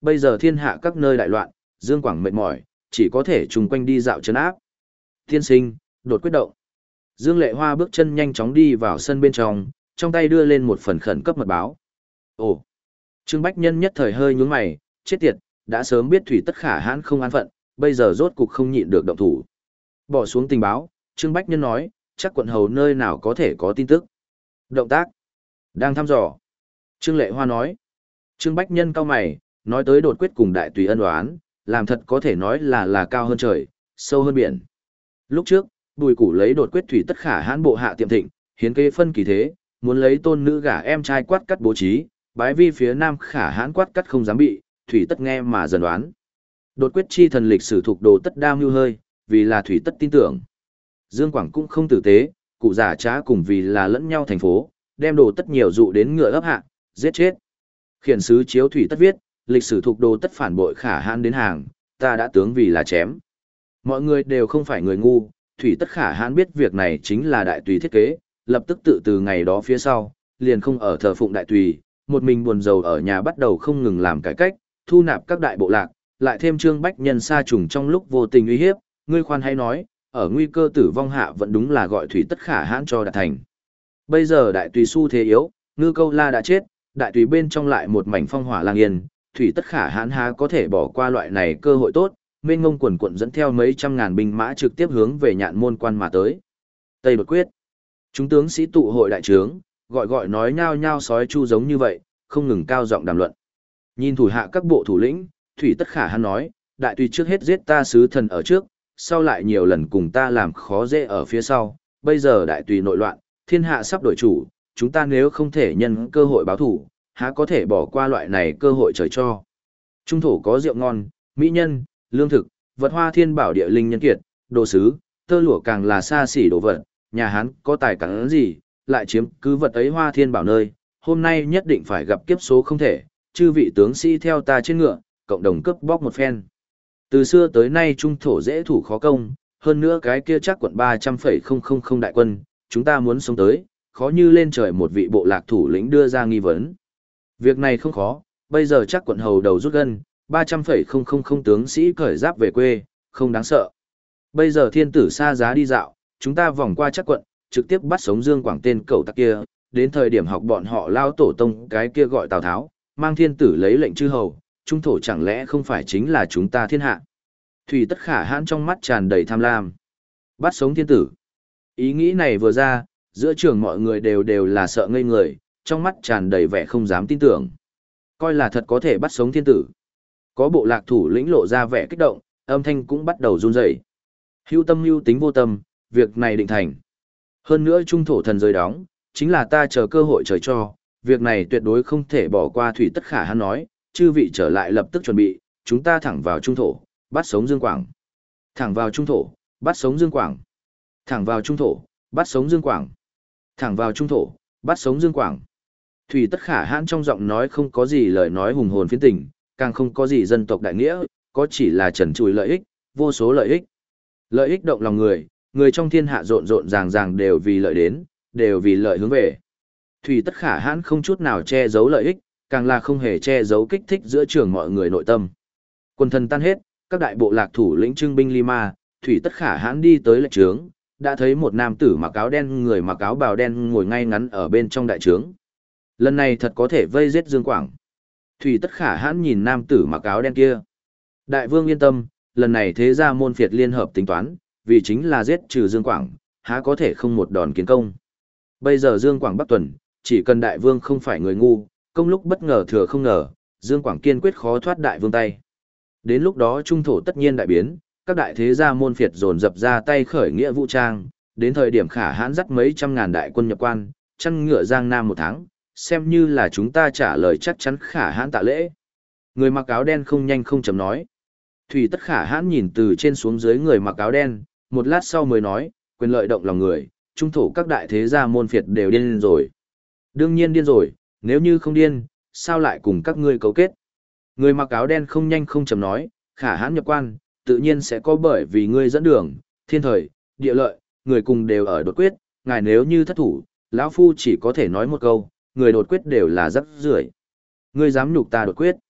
bây giờ thiên hạ các nơi đại loạn, Dương Quảng mệt mỏi, chỉ có thể chung quanh đi dạo trấn áp. Tiên sinh, đột quyết động. Dương Lệ Hoa bước chân nhanh chóng đi vào sân bên trong, trong tay đưa lên một phần khẩn cấp mật báo. Ồ! Trương Bách Nhân nhất thời hơi nhướng mày, chết tiệt, đã sớm biết Thủy Tất Khả hãn không an phận, bây giờ rốt cục không nhịn được động thủ. Bỏ xuống tình báo, Trương Bách Nhân nói, chắc quận hầu nơi nào có thể có tin tức. Động tác. Đang thăm dò. Trương Lệ Hoa nói. Trương Bách Nhân cau mày, nói tới đột quyết cùng đại tùy ân oán, làm thật có thể nói là là cao hơn trời, sâu hơn biển. Lúc trước, Bùi Củ lấy đột quyết Thủy Tất Khả hãn bộ hạ tiệm thịnh, hiến kế phân kỳ thế, muốn lấy tôn nữ gả em trai quát cắt bố trí, bái vi phía nam Khả hãn quát cắt không dám bị, Thủy Tất nghe mà dần đoán. Đột quyết chi thần lịch sử thuộc đồ tất đam mưu hơi, vì là Thủy Tất tin tưởng. Dương Quảng cũng không tử tế, cụ giả trá cùng vì là lẫn nhau thành phố, đem đồ tất nhiều dụ đến ngựa ấp hạ, giết chết. Khiển sứ chiếu Thủy Tất viết, lịch sử thuộc đồ tất phản bội Khả hãn đến hàng, ta đã tướng vì là chém. Mọi người đều không phải người ngu, Thủy Tất Khả hãn biết việc này chính là đại tùy thiết kế, lập tức tự từ ngày đó phía sau, liền không ở thờ phụng đại tùy, một mình buồn rầu ở nhà bắt đầu không ngừng làm cải cách, thu nạp các đại bộ lạc, lại thêm Trương Bách Nhân sa trùng trong lúc vô tình uy hiếp, ngươi khoan hay nói, ở nguy cơ tử vong hạ vẫn đúng là gọi Thủy Tất Khả hãn cho đạt thành. Bây giờ đại tùy xu thế yếu, Ngư Câu La đã chết, đại tùy bên trong lại một mảnh phong hỏa lang yên, Thủy Tất Khả hãn há có thể bỏ qua loại này cơ hội tốt, mênh ngông quần quận dẫn theo mấy trăm ngàn binh mã trực tiếp hướng về Nhạn Môn quan mà tới. Tây đột quyết. Chúng tướng sĩ tụ hội đại trướng, gọi gọi nói nhao nhao sói chu giống như vậy, không ngừng cao giọng đàm luận. Nhìn thủ hạ các bộ thủ lĩnh, Thủy Tất Khả hãn nói, đại tùy trước hết giết ta sứ thần ở trước, sau lại nhiều lần cùng ta làm khó dễ ở phía sau, bây giờ đại tùy nội loạn, thiên hạ sắp đổi chủ, chúng ta nếu không thể nhân cơ hội báo thủ, há có thể bỏ qua loại này cơ hội trời cho. Trung thổ có rượu ngon, mỹ nhân, lương thực, vật hoa thiên bảo địa linh nhân kiệt, đồ sứ, tơ lụa càng là xa xỉ đồ vật, nhà Hán có tài cắn gì, lại chiếm cứ vật ấy hoa thiên bảo nơi, hôm nay nhất định phải gặp kiếp số không thể, chư vị tướng sĩ theo ta trên ngựa, cộng đồng cướp bóc một phen. Từ xưa tới nay trung thổ dễ thủ khó công, hơn nữa cái kia chắc quận ba trăm phẩy không không không đại quân, chúng ta muốn sống tới, khó như lên trời một vị bộ lạc thủ lĩnh đưa ra nghi vấn. Việc này không khó, bây giờ chắc quận hầu đầu rút gân, ba trăm phẩy không không không tướng sĩ cởi giáp về quê, không đáng sợ. Bây giờ thiên tử xa giá đi dạo, chúng ta vòng qua chắc quận, trực tiếp bắt sống Dương Quảng tên cẩu tặc kia, đến thời điểm học bọn họ lao tổ tông cái kia gọi Tào Tháo, mang thiên tử lấy lệnh chư hầu, trung thổ chẳng lẽ không phải chính là chúng ta thiên hạ. Thủy Tất Khả hãn trong mắt tràn đầy tham lam. Bắt sống thiên tử. Ý nghĩ này vừa ra, giữa trường mọi người đều đều là sợ ngây người, trong mắt tràn đầy vẻ không dám tin tưởng. Coi là thật có thể bắt sống thiên tử. Có bộ lạc thủ lĩnh lộ ra vẻ kích động, âm thanh cũng bắt đầu run rẩy. Hữu tâm hữu tính vô tâm, việc này định thành. Hơn nữa trung thổ thần rơi đóng, chính là ta chờ cơ hội trời cho, việc này tuyệt đối không thể bỏ qua. Thủy Tất Khả hãn nói, chư vị trở lại lập tức chuẩn bị, chúng ta thẳng vào trung thổ, bắt sống Dương Quảng. Thẳng vào trung thổ, bắt sống Dương Quảng. Thẳng vào trung thổ, bắt sống Dương Quảng. Thẳng vào trung thổ, bắt sống Dương Quảng. Thủy Tất Khả hãn trong giọng nói không có gì lời nói hùng hồn phiến tình, càng không có gì dân tộc đại nghĩa, có chỉ là trần trùi lợi ích, vô số lợi ích. Lợi ích động lòng người, người trong thiên hạ rộn rộn ràng ràng đều vì lợi đến, đều vì lợi hướng về. Thủy Tất Khả hãn không chút nào che giấu lợi ích, càng là không hề che giấu kích thích giữa trường mọi người nội tâm. Quân thần tan hết, các đại bộ lạc thủ lĩnh trưng binh Lima, Thủy Tất Khả hãn đi tới lệnh trướng, đã thấy một nam tử mặc áo đen, người mặc áo bào đen ngồi ngay ngắn ở bên trong đại trướng. Lần này thật có thể vây giết Dương Quảng. Thủy Tất Khả hãn nhìn nam tử mặc áo đen kia. Đại vương yên tâm, lần này thế gia môn phiệt liên hợp tính toán, vì chính là giết trừ Dương Quảng, há có thể không một đòn kiến công. Bây giờ Dương Quảng Bắc tuần, chỉ cần đại vương không phải người ngu, công lúc bất ngờ thừa không ngờ, Dương Quảng kiên quyết khó thoát đại vương tay. Đến lúc đó trung thổ tất nhiên đại biến, các đại thế gia môn phiệt dồn dập ra tay khởi nghĩa vũ trang, đến thời điểm Khả hãn dắt mấy trăm ngàn đại quân nhập quan, chăn ngựa giang nam một tháng, xem như là chúng ta trả lời chắc chắn Khả hãn tạ lễ. Người mặc áo đen không nhanh không chậm nói. Thủy Tất Khả hãn nhìn từ trên xuống dưới người mặc áo đen, một lát sau mới nói, quyền lợi động lòng người, trung thổ các đại thế gia môn phiệt đều điên rồi. Đương nhiên điên rồi, nếu như không điên, sao lại cùng các ngươi cấu kết? Người mặc áo đen không nhanh không chậm nói, Khả hãn nhập quan, tự nhiên sẽ có bởi vì ngươi dẫn đường, thiên thời, địa lợi, người cùng đều ở đột quyết, ngài nếu như thất thủ, lão phu chỉ có thể nói một câu, người đột quyết đều là rắc rưởi. Ngươi dám nhục ta đột quyết?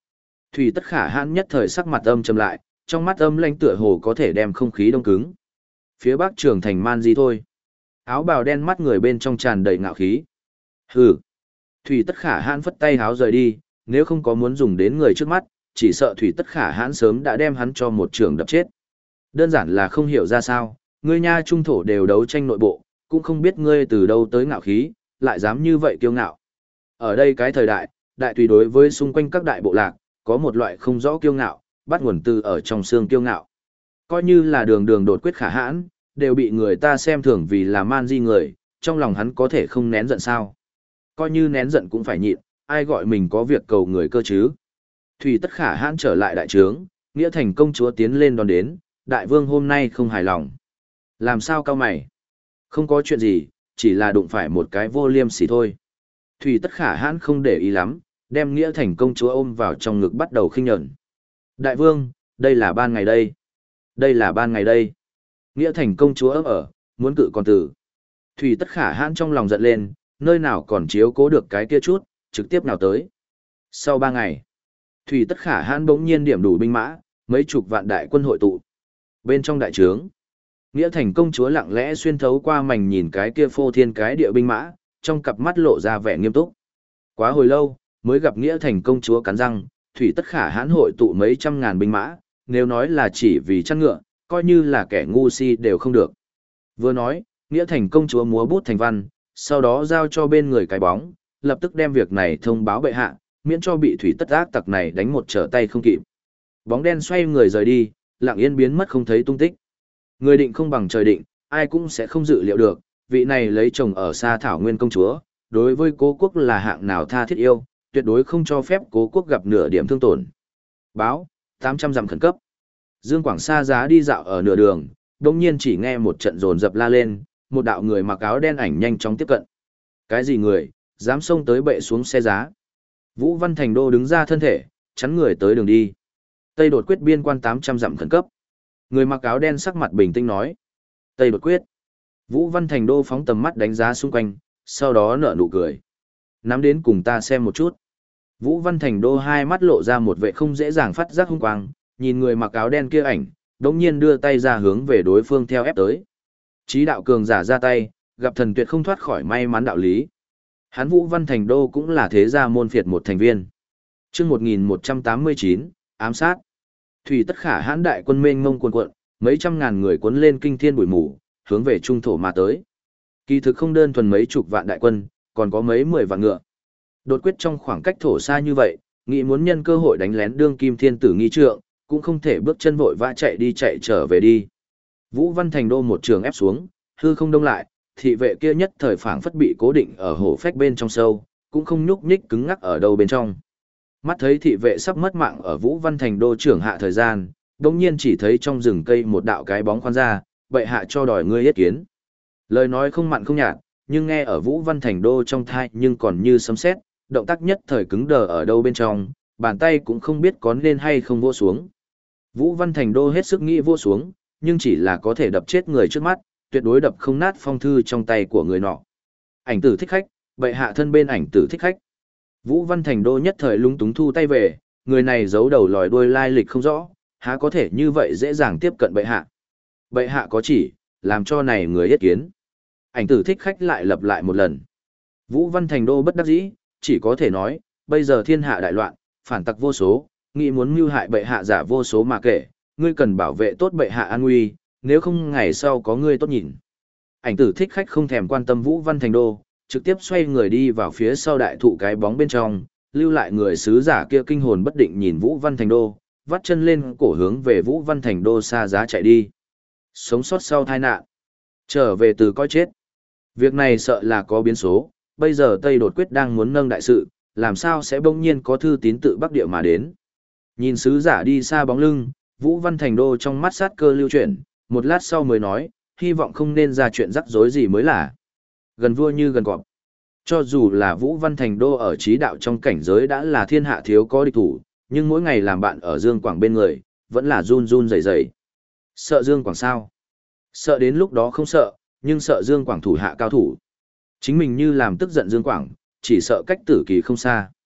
Thủy Tất Khả Hãn nhất thời sắc mặt âm trầm lại, trong mắt âm lãnh tựa hồ có thể đem không khí đông cứng. Phía bắc trường thành man di thôi. Áo bào đen mắt người bên trong tràn đầy ngạo khí. Hừ. Thủy Tất Khả Hãn phất tay háo rời đi, nếu không có muốn dùng đến người trước mắt, chỉ sợ Thủy Tất Khả Hãn sớm đã đem hắn cho một trường đập chết. Đơn giản là không hiểu ra sao, ngươi nha trung thổ đều đấu tranh nội bộ, cũng không biết ngươi từ đâu tới ngạo khí, lại dám như vậy kiêu ngạo. Ở đây cái thời đại, đại tùy đối với xung quanh các đại bộ lạc, có một loại không rõ kiêu ngạo, bắt nguồn từ ở trong xương kiêu ngạo. Coi như là đường đường đột quyết Khả Hãn, đều bị người ta xem thường vì là man di người, trong lòng hắn có thể không nén giận sao. Coi như nén giận cũng phải nhịn, ai gọi mình có việc cầu người cơ chứ. Thủy Tất Khả Hãn trở lại đại trướng, Nghĩa Thành công chúa tiến lên đón đến, đại vương hôm nay không hài lòng. Làm sao cao mày? Không có chuyện gì, chỉ là đụng phải một cái vô liêm sỉ thôi. Thủy Tất Khả Hãn không để ý lắm, đem Nghĩa Thành công chúa ôm vào trong ngực bắt đầu khinh nhẫn. Đại vương, đây là ban ngày đây. Đây là ban ngày đây. Nghĩa Thành công chúa ấp ở, muốn cự còn tử. Thủy Tất Khả Hãn trong lòng giận lên, nơi nào còn chiếu cố được cái kia chút, trực tiếp nào tới. Sau ba ngày, Thủy Tất Khả Hãn bỗng nhiên điểm đủ binh mã, mấy chục vạn đại quân hội tụ. Bên trong đại trướng, Nghĩa Thành công chúa lặng lẽ xuyên thấu qua mảnh nhìn cái kia phô thiên cái địa binh mã, trong cặp mắt lộ ra vẻ nghiêm túc. Quá hồi lâu, mới gặp Nghĩa Thành công chúa cắn răng, Thủy Tất Khả Hãn hội tụ mấy trăm ngàn binh mã, nếu nói là chỉ vì chăn ngựa, coi như là kẻ ngu si đều không được. Vừa nói, Nghĩa Thành công chúa múa bút thành văn, sau đó giao cho bên người cái bóng, lập tức đem việc này thông báo bệ hạ, miễn cho bị Thủy Tất ác tặc này đánh một trở tay không kịp. Bóng đen xoay người rời đi, lặng yên biến mất không thấy tung tích. Người định không bằng trời định, ai cũng sẽ không dự liệu được, vị này lấy chồng ở xa thảo nguyên công chúa, đối với cố quốc là hạng nào tha thiết yêu, tuyệt đối không cho phép cố quốc gặp nửa điểm thương tổn. Báo, tám trăm dặm khẩn cấp. Dương Quảng Sa giá đi dạo ở nửa đường, đồng nhiên chỉ nghe một trận rồn dập la lên, một đạo người mặc áo đen ảnh nhanh chóng tiếp cận. Cái gì người, dám xông tới bệ xuống xe giá. Vũ Văn Thành Đô đứng ra thân thể, chắn người tới đường đi. Tây đột quyết biên quan tám trăm dặm khẩn cấp. Người mặc áo đen sắc mặt bình tĩnh nói. Tây đột quyết. Vũ Văn Thành Đô phóng tầm mắt đánh giá xung quanh, sau đó nở nụ cười. Nắm đến cùng ta xem một chút. Vũ Văn Thành Đô hai mắt lộ ra một vẻ không dễ dàng phát giác hung quang, nhìn người mặc áo đen kia ảnh, đống nhiên đưa tay ra hướng về đối phương theo ép tới. Chí đạo cường giả ra tay, gặp thần tuyệt không thoát khỏi may mắn đạo lý. Hắn Vũ Văn Thành Đô cũng là thế gia môn phiệt một thành viên. Chương một nghìn một trăm tám mươi chín, ám sát. Thủy Tất Khả Hãn đại quân mênh mông cuồn cuộn, mấy trăm ngàn người cuốn lên kinh thiên bụi mù, hướng về trung thổ mà tới. Kỳ thực không đơn thuần mấy chục vạn đại quân, còn có mấy mười vạn ngựa. Đột quyết trong khoảng cách thổ xa như vậy, nghĩ muốn nhân cơ hội đánh lén đương kim thiên tử nghi trượng, cũng không thể bước chân vội vã chạy đi chạy trở về đi. Vũ Văn Thành Đô một trường ép xuống, hư không đông lại, thị vệ kia nhất thời phảng phất bị cố định ở hổ phách bên trong sâu, cũng không nhúc nhích cứng ngắc ở đâu bên trong. Mắt thấy thị vệ sắp mất mạng ở Vũ Văn Thành Đô trưởng hạ thời gian, đột nhiên chỉ thấy trong rừng cây một đạo cái bóng khoan ra, bệ hạ cho đòi ngươi yết kiến. Lời nói không mặn không nhạt, nhưng nghe ở Vũ Văn Thành Đô trong thai nhưng còn như sấm sét, động tác nhất thời cứng đờ ở đâu bên trong, bàn tay cũng không biết có nên hay không vỗ xuống. Vũ Văn Thành Đô hết sức nghĩ vỗ xuống, nhưng chỉ là có thể đập chết người trước mắt, tuyệt đối đập không nát phong thư trong tay của người nọ. Ảnh tử thích khách, bệ hạ thân bên ảnh tử thích khách. Vũ Văn Thành Đô nhất thời lúng túng thu tay về, người này giấu đầu lòi đuôi lai lịch không rõ, há có thể như vậy dễ dàng tiếp cận bệ hạ. Bệ hạ có chỉ, làm cho này người yết kiến. Ảnh tử thích khách lại lặp lại một lần. Vũ Văn Thành Đô bất đắc dĩ, chỉ có thể nói, bây giờ thiên hạ đại loạn, phản tặc vô số, nghĩ muốn mưu hại bệ hạ giả vô số mà kể, ngươi cần bảo vệ tốt bệ hạ an nguy, nếu không ngày sau có ngươi tốt nhìn. Ảnh tử thích khách không thèm quan tâm Vũ Văn Thành Đô, trực tiếp xoay người đi vào phía sau đại thụ cái bóng bên trong, lưu lại người sứ giả kia kinh hồn bất định nhìn Vũ Văn Thành Đô, vắt chân lên cổ hướng về Vũ Văn Thành Đô xa giá chạy đi. Sống sót sau tai nạn, trở về từ coi chết. Việc này sợ là có biến số, bây giờ Tây đột quyết đang muốn nâng đại sự, làm sao sẽ bỗng nhiên có thư tín tự Bắc Địa mà đến. Nhìn sứ giả đi xa bóng lưng, Vũ Văn Thành Đô trong mắt sát cơ lưu chuyển, một lát sau mới nói, hy vọng không nên ra chuyện rắc rối gì mới là. Gần vua như gần cọp. Cho dù là Vũ Văn Thành Đô ở trí đạo trong cảnh giới đã là thiên hạ thiếu có địch thủ, nhưng mỗi ngày làm bạn ở Dương Quảng bên người, vẫn là run run rẩy rẩy. Sợ Dương Quảng sao? Sợ đến lúc đó không sợ, nhưng sợ Dương Quảng thủ hạ cao thủ. Chính mình như làm tức giận Dương Quảng, chỉ sợ cách tử kỳ không xa.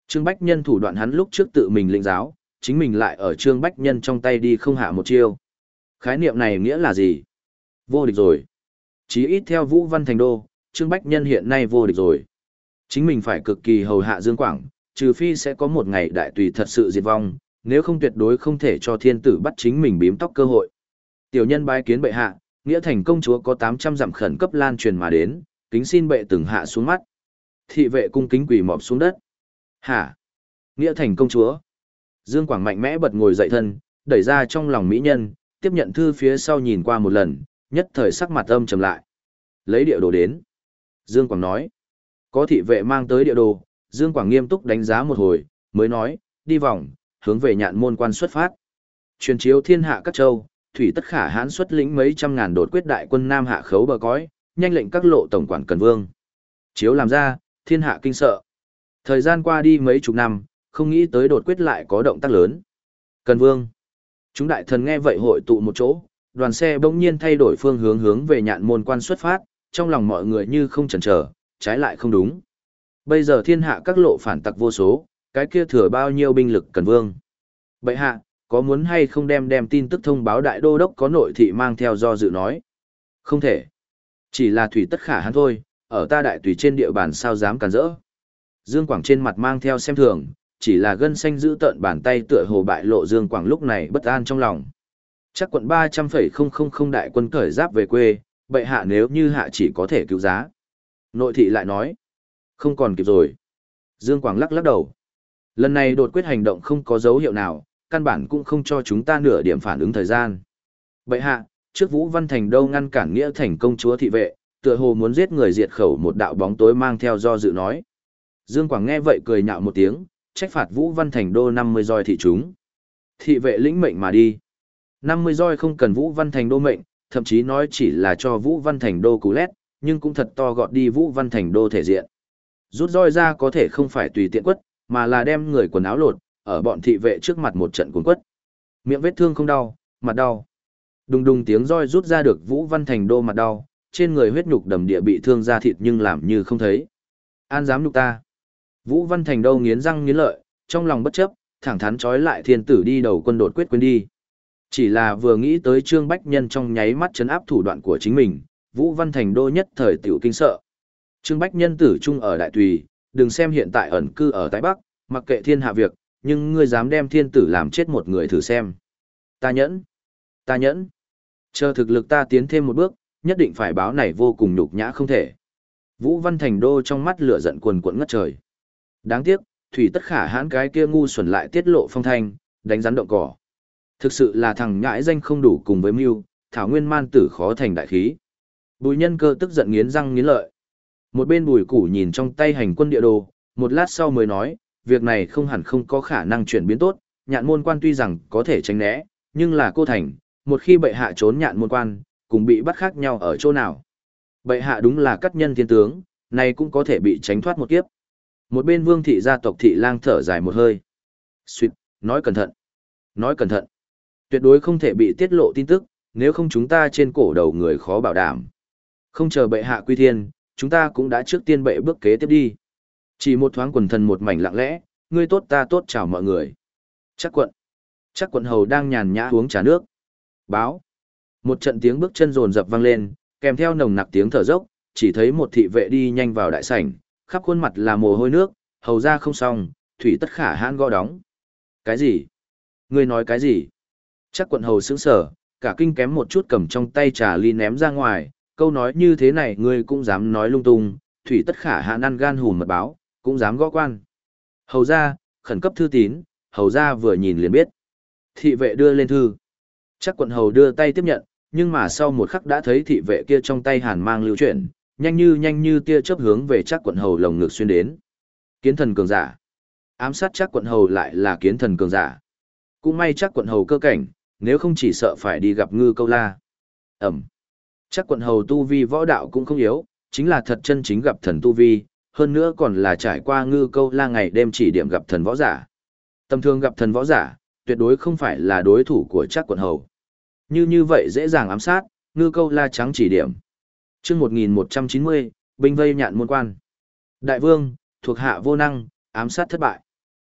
Trương Bách Nhân thủ đoạn hắn lúc trước tự mình lĩnh giáo, chính mình lại ở Trương Bách Nhân trong tay đi không hạ một chiêu. Khái niệm này nghĩa là gì? Vô địch rồi. Chí ít theo Vũ Văn Thành Đô, Trương Bách Nhân hiện nay vô địch rồi. Chính mình phải cực kỳ hầu hạ Dương Quảng, trừ phi sẽ có một ngày đại tùy thật sự diệt vong, nếu không tuyệt đối không thể cho thiên tử bắt chính mình bím tóc cơ hội. Tiểu nhân bái kiến bệ hạ, nghĩa thành công chúa có tám trăm dặm khẩn cấp lan truyền mà đến, kính xin bệ từng hạ xuống mắt. Thị vệ cung kính quỳ mọp xuống đất. Hả? Nghĩa thành công chúa. Dương Quảng mạnh mẽ bật ngồi dậy thân, đẩy ra trong lòng mỹ nhân, tiếp nhận thư phía sau nhìn qua một lần, nhất thời sắc mặt âm trầm lại. Lấy địa đồ đến. Dương Quảng nói. Có thị vệ mang tới địa đồ, Dương Quảng nghiêm túc đánh giá một hồi, mới nói, đi vòng, hướng về nhạn môn quan xuất phát. Truyền chiếu thiên hạ các châu, thủy tất khả hãn xuất lĩnh mấy trăm ngàn đột quyết đại quân Nam hạ khấu bờ cõi, nhanh lệnh các lộ tổng quản cần vương. Chiếu làm ra, thiên hạ kinh sợ. Thời gian qua đi mấy chục năm, không nghĩ tới đột quyết lại có động tác lớn. Cần vương. Chúng đại thần nghe vậy hội tụ một chỗ, đoàn xe bỗng nhiên thay đổi phương hướng hướng về nhạn môn quan xuất phát, trong lòng mọi người như không chần chờ, trái lại không đúng. Bây giờ thiên hạ các lộ phản tặc vô số, cái kia thừa bao nhiêu binh lực cần vương. Bệ hạ, có muốn hay không đem đem tin tức thông báo đại đô đốc có nội thị mang theo do dự nói. Không thể. Chỉ là thủy tất khả hắn thôi, ở ta đại tùy trên địa bàn sao dám cản rỡ. Dương Quảng trên mặt mang theo xem thường, chỉ là gân xanh giữ tợn bàn tay tựa hồ bại lộ Dương Quảng lúc này bất an trong lòng. Chắc quận ba trăm phẩy không không không đại quân cởi giáp về quê, bệ hạ nếu như hạ chỉ có thể cứu giá. Nội thị lại nói, không còn kịp rồi. Dương Quảng lắc lắc đầu. Lần này đột quyết hành động không có dấu hiệu nào, căn bản cũng không cho chúng ta nửa điểm phản ứng thời gian. Bệ hạ, trước Vũ Văn Thành Đô ngăn cản nghĩa thành công chúa thị vệ, tựa hồ muốn giết người diệt khẩu một đạo bóng tối mang theo do dự nói. Dương Quảng nghe vậy cười nhạo một tiếng, trách phạt Vũ Văn Thành Đô năm mươi roi thị chúng. Thị vệ lĩnh mệnh mà đi. năm mươi roi không cần Vũ Văn Thành Đô mệnh, thậm chí nói chỉ là cho Vũ Văn Thành Đô cú lét, nhưng cũng thật to gọt đi Vũ Văn Thành Đô thể diện. Rút roi ra có thể không phải tùy tiện quất, mà là đem người quần áo lột, ở bọn thị vệ trước mặt một trận cuốn quất. Miệng vết thương không đau, mặt đau. Đùng đùng tiếng roi rút ra được Vũ Văn Thành Đô mặt đau, trên người huyết nhục đầm địa bị thương ra thịt nhưng làm như không thấy. An dám nhục ta. Vũ Văn Thành Đô nghiến răng nghiến lợi, trong lòng bất chấp, thẳng thắn trói lại thiên tử đi đầu quân đột quyết quên đi. Chỉ là vừa nghĩ tới Trương Bách Nhân trong nháy mắt chấn áp thủ đoạn của chính mình, Vũ Văn Thành Đô nhất thời tiểu kinh sợ. Trương Bách Nhân tử trung ở Đại Tùy, đừng xem hiện tại ẩn cư ở Tái Bắc, mặc kệ thiên hạ việc, nhưng ngươi dám đem thiên tử làm chết một người thử xem. Ta nhẫn, ta nhẫn. Chờ thực lực ta tiến thêm một bước, nhất định phải báo này vô cùng nhục nhã không thể. Vũ Văn Thành Đô trong mắt lửa giận quần quẫn ngất trời. Đáng tiếc, thủy tất khả hãn cái kia ngu xuẩn lại tiết lộ phong thanh, đánh rắn động cỏ. Thực sự là thằng nhãi danh không đủ cùng với mưu, thảo nguyên man tử khó thành đại khí. Bùi Nhân Cơ tức giận nghiến răng nghiến lợi. Một bên Bùi Củ nhìn trong tay hành quân địa đồ, một lát sau mới nói, việc này không hẳn không có khả năng chuyển biến tốt, nhạn môn quan tuy rằng có thể tránh né, nhưng là cô thành, một khi bệ hạ trốn nhạn môn quan, cùng bị bắt khác nhau ở chỗ nào. Bệ hạ đúng là cắt nhân thiên tướng, này cũng có thể bị tránh thoát một kiếp. Một bên Vương thị gia tộc thị lang thở dài một hơi. Xuyệt, nói cẩn thận, nói cẩn thận. Tuyệt đối không thể bị tiết lộ tin tức, nếu không chúng ta trên cổ đầu người khó bảo đảm. Không chờ bệ hạ quy thiên, chúng ta cũng đã trước tiên bệ bước kế tiếp đi. Chỉ một thoáng quần thần một mảnh lặng lẽ, ngươi tốt ta tốt chào mọi người. Chắc quận. Chắc quận hầu đang nhàn nhã uống trà nước. Báo. Một trận tiếng bước chân rồn rập vang lên, kèm theo nồng nặc tiếng thở dốc, chỉ thấy một thị vệ đi nhanh vào đại sảnh, khắp khuôn mặt là mồ hôi nước, hầu ra không xong, thủy tất khả hãn gõ đóng. Cái gì? Ngươi nói cái gì? Chắc quận hầu sững sờ, cả kinh kém một chút cầm trong tay trà ly ném ra ngoài, câu nói như thế này ngươi cũng dám nói lung tung, thủy tất khả hãn ăn gan hùm mật báo, cũng dám gõ quan. Hầu ra, khẩn cấp thư tín, hầu ra vừa nhìn liền biết. Thị vệ đưa lên thư. Chắc quận hầu đưa tay tiếp nhận, nhưng mà sau một khắc đã thấy thị vệ kia trong tay hàn mang lưu chuyển, nhanh như nhanh như tia chớp hướng về chắc quận hầu lồng ngực xuyên đến. Kiến thần cường giả. Ám sát chắc quận hầu lại là kiến thần cường giả. Cũng may chắc quận hầu cơ cảnh, nếu không chỉ sợ phải đi gặp ngư câu la. Ẩm. Chắc quận hầu tu vi võ đạo cũng không yếu, chính là thật chân chính gặp thần tu vi, hơn nữa còn là trải qua ngư câu la ngày đêm chỉ điểm gặp thần võ giả. Tầm thường gặp thần võ giả, tuyệt đối không phải là đối thủ của chắc quận hầu. Như như vậy dễ dàng ám sát, ngư câu la trắng chỉ điểm. Chương một nghìn một trăm chín mươi, binh vây nhạn môn quan. Đại vương, thuộc hạ vô năng, ám sát thất bại.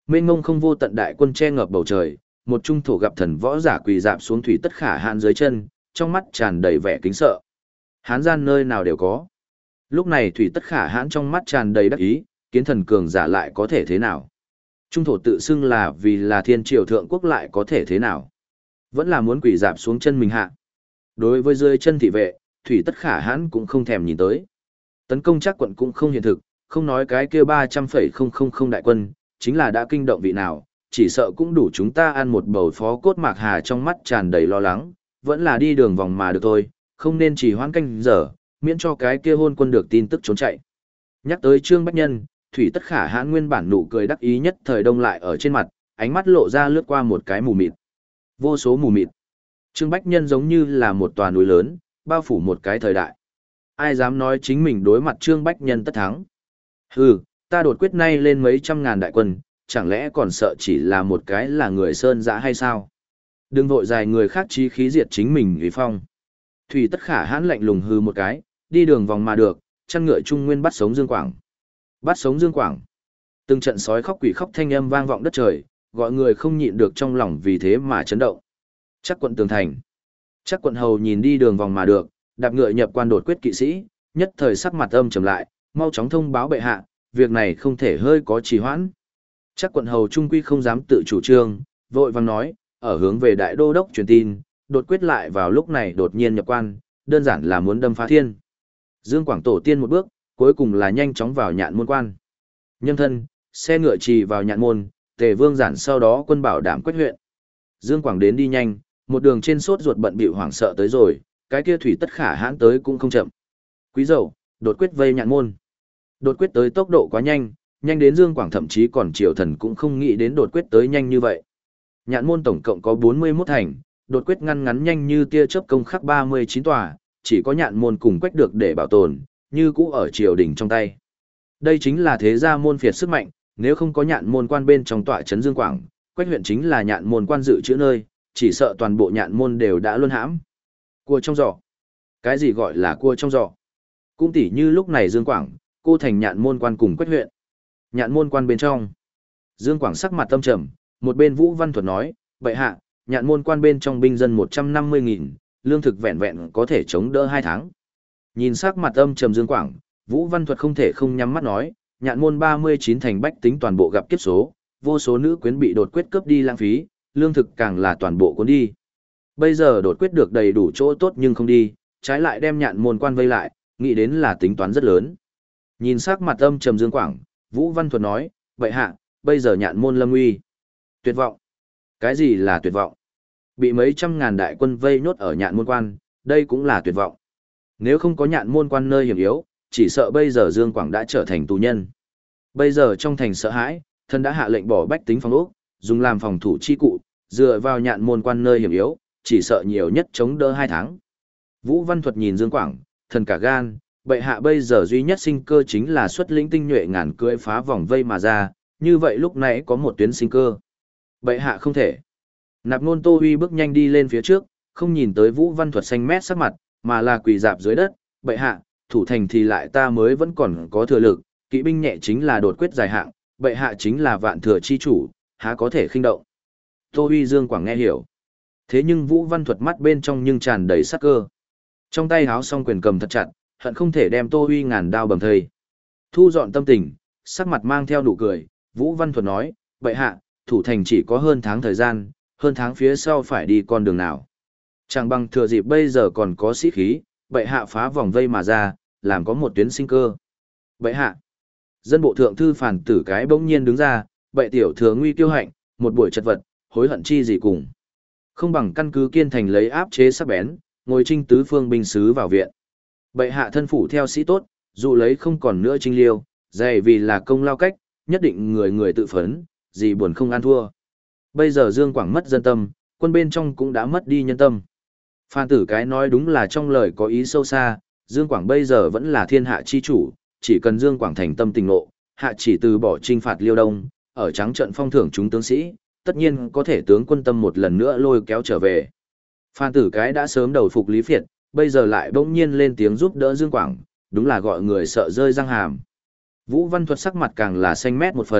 Mênh ngông không vô tận đại quân che ngập bầu trời, một trung thổ gặp thần võ giả quỳ dạp xuống thủy tất khả hãn dưới chân, trong mắt tràn đầy vẻ kính sợ. Hán gian nơi nào đều có. Lúc này thủy tất khả hãn trong mắt tràn đầy đắc ý, kiến thần cường giả lại có thể thế nào? Trung thổ tự xưng là vì là thiên triều thượng quốc lại có thể thế nào? Vẫn là muốn quỳ dạp xuống chân mình hạ. Đối với dưới chân thị vệ, thủy tất khả hãn cũng không thèm nhìn tới. Tấn công chắc quận cũng không hiện thực, không nói cái kia ba trăm phẩy không không không đại quân, chính là đã kinh động vị nào, chỉ sợ cũng đủ chúng ta ăn một bầu phó cốt mạc hà trong mắt tràn đầy lo lắng, vẫn là đi đường vòng mà được thôi, không nên chỉ hoãn canh giờ, miễn cho cái kia hôn quân được tin tức trốn chạy. Nhắc tới Trương Bách Nhân, thủy tất khả hãn nguyên bản nụ cười đắc ý nhất thời đông lại ở trên mặt, ánh mắt lộ ra lướt qua một cái mù mịt. Vô số mù mịt. Trương Bách Nhân giống như là một tòa núi lớn, bao phủ một cái thời đại. Ai dám nói chính mình đối mặt Trương Bách Nhân tất thắng? Hừ, ta đột quyết nay lên mấy trăm ngàn đại quân, chẳng lẽ còn sợ chỉ là một cái là người sơn dã hay sao? Đừng vội dài người khác chí khí diệt chính mình vì phong. Thủy tất khả hãn lạnh lùng hư một cái, đi đường vòng mà được, chăn ngựa trung nguyên bắt sống Dương Quảng. Bắt sống Dương Quảng. Từng trận sói khóc quỷ khóc thanh âm vang vọng đất trời, gọi người không nhịn được trong lòng vì thế mà chấn động. Chắc quận tường thành. Chắc quận hầu nhìn đi đường vòng mà được, đạp ngựa nhập quan đột quyết kỵ sĩ, nhất thời sắc mặt âm trầm lại, mau chóng thông báo bệ hạ, việc này không thể hơi có trì hoãn. Chắc quận hầu trung quy không dám tự chủ trương, vội vàng nói, ở hướng về đại đô đốc truyền tin, đột quyết lại vào lúc này đột nhiên nhập quan, đơn giản là muốn đâm phá thiên. Dương Quảng tổ tiên một bước, cuối cùng là nhanh chóng vào nhạn môn quan. Nhân thân, xe ngựa trì vào nhạn môn, Tề Vương giản sau đó quân bảo đảm quét huyện. Dương Quảng đến đi nhanh, một đường trên sốt ruột bận bịu hoảng sợ tới rồi, cái kia thủy tất khả hãn tới cũng không chậm. Quý dậu, đột quyết vây nhạn môn. Đột quyết tới tốc độ quá nhanh, nhanh đến Dương Quảng thậm chí còn triều thần cũng không nghĩ đến đột quyết tới nhanh như vậy. Nhạn môn tổng cộng có bốn mươi mốt thành, đột quyết ngăn ngắn nhanh như tia chớp công khắc ba mươi chín tòa, chỉ có nhạn môn cùng quách được để bảo tồn, như cũ ở triều đình trong tay. Đây chính là thế gia môn phiệt sức mạnh, nếu không có nhạn môn quan bên trong tọa trấn Dương Quảng, quách huyện chính là nhạn môn quan dự trữ nơi, chỉ sợ toàn bộ nhạn môn đều đã luân hãm. Cua trong giỏ. Cái gì gọi là cua trong giỏ? Cũng tỉ như lúc này Dương Quảng, cô thành nhạn môn quan cùng quách huyện. Nhạn môn quan bên trong. Dương Quảng sắc mặt tâm trầm, một bên Vũ Văn Thuật nói, bệ hạ, nhạn môn quan bên trong binh dân một trăm năm mươi nghìn, lương thực vẹn vẹn có thể chống đỡ hai tháng. Nhìn sắc mặt âm trầm Dương Quảng, Vũ Văn Thuật không thể không nhắm mắt nói, nhạn môn ba mươi chín thành bách tính toàn bộ gặp kiếp số, vô số nữ quyến bị đột quyết cướp đi lãng phí, lương thực càng là toàn bộ cuốn đi. Bây giờ đột quyết được đầy đủ chỗ tốt nhưng không đi, trái lại đem nhạn môn quan vây lại, nghĩ đến là tính toán rất lớn. Nhìn sắc mặt âm trầm Dương Quảng, Vũ Văn Thuật nói, vậy hạ, bây giờ nhạn môn lâm uy. Tuyệt vọng. Cái gì là tuyệt vọng? Bị mấy trăm ngàn đại quân vây nhốt ở nhạn môn quan, đây cũng là tuyệt vọng. Nếu không có nhạn môn quan nơi hiểm yếu, chỉ sợ bây giờ Dương Quảng đã trở thành tù nhân. Bây giờ trong thành sợ hãi, thân đã hạ lệnh bỏ bách tính phòng ốc, dùng làm phòng thủ chi cụ, dựa vào nhạn môn quan nơi hiểm yếu, chỉ sợ nhiều nhất chống đỡ hai tháng. Vũ Văn Thuật nhìn Dương Quảng, thần cả gan, bệ hạ bây giờ duy nhất sinh cơ chính là xuất lĩnh tinh nhuệ ngàn cưỡi phá vòng vây mà ra, như vậy lúc nãy có một tuyến sinh cơ. Bệ hạ không thể. Nạp Nôn Tô Huy bước nhanh đi lên phía trước, không nhìn tới Vũ Văn Thuật xanh mét sắc mặt, mà là quỳ dạp dưới đất, bệ hạ, thủ thành thì lại ta mới vẫn còn có thừa lực, kỵ binh nhẹ chính là đột quyết dài hạng, bệ hạ chính là vạn thừa chi chủ, há có thể khinh động. Tô Huy Dương Quảng nghe hiểu. Thế nhưng Vũ Văn Thuật mắt bên trong nhưng tràn đầy sắc cơ. Trong tay háo song quyền cầm thật chặt, hận không thể đem Tô Huy ngàn đao bầm thây. Thu dọn tâm tình, sắc mặt mang theo nụ cười, Vũ Văn Thuật nói, bệ hạ, thủ thành chỉ có hơn tháng thời gian, hơn tháng phía sau phải đi con đường nào. Chẳng bằng thừa dịp bây giờ còn có sĩ khí, bệ hạ phá vòng vây mà ra, làm có một tuyến sinh cơ. Bệ hạ, dân bộ thượng thư Phàn Tử Cái bỗng nhiên đứng ra, bệ tiểu thừa nguy tiêu hạnh, một buổi chật vật, hối hận chi gì cùng. Không bằng căn cứ kiên thành lấy áp chế sắc bén, ngồi trinh tứ phương binh sứ vào viện. Bệ hạ thân phủ theo sĩ tốt, dù lấy không còn nữa trinh liêu, dày vì là công lao cách, nhất định người người tự phấn, gì buồn không ăn thua. Bây giờ Dương Quảng mất dân tâm, quân bên trong cũng đã mất đi nhân tâm. Phan Tử Cái nói đúng là trong lời có ý sâu xa, Dương Quảng bây giờ vẫn là thiên hạ chi chủ, chỉ cần Dương Quảng thành tâm tình nộ, hạ chỉ từ bỏ trinh phạt Liêu Đông, ở trắng trận phong thưởng chúng tướng sĩ, tất nhiên có thể tướng quân tâm một lần nữa lôi kéo trở về. Phan Tử Cái đã sớm đầu phục Lý Phiệt, bây giờ lại bỗng nhiên lên tiếng giúp đỡ Dương Quảng, đúng là gọi người sợ rơi răng hàm. Vũ Văn Thuật sắc mặt càng là xanh mét một phần,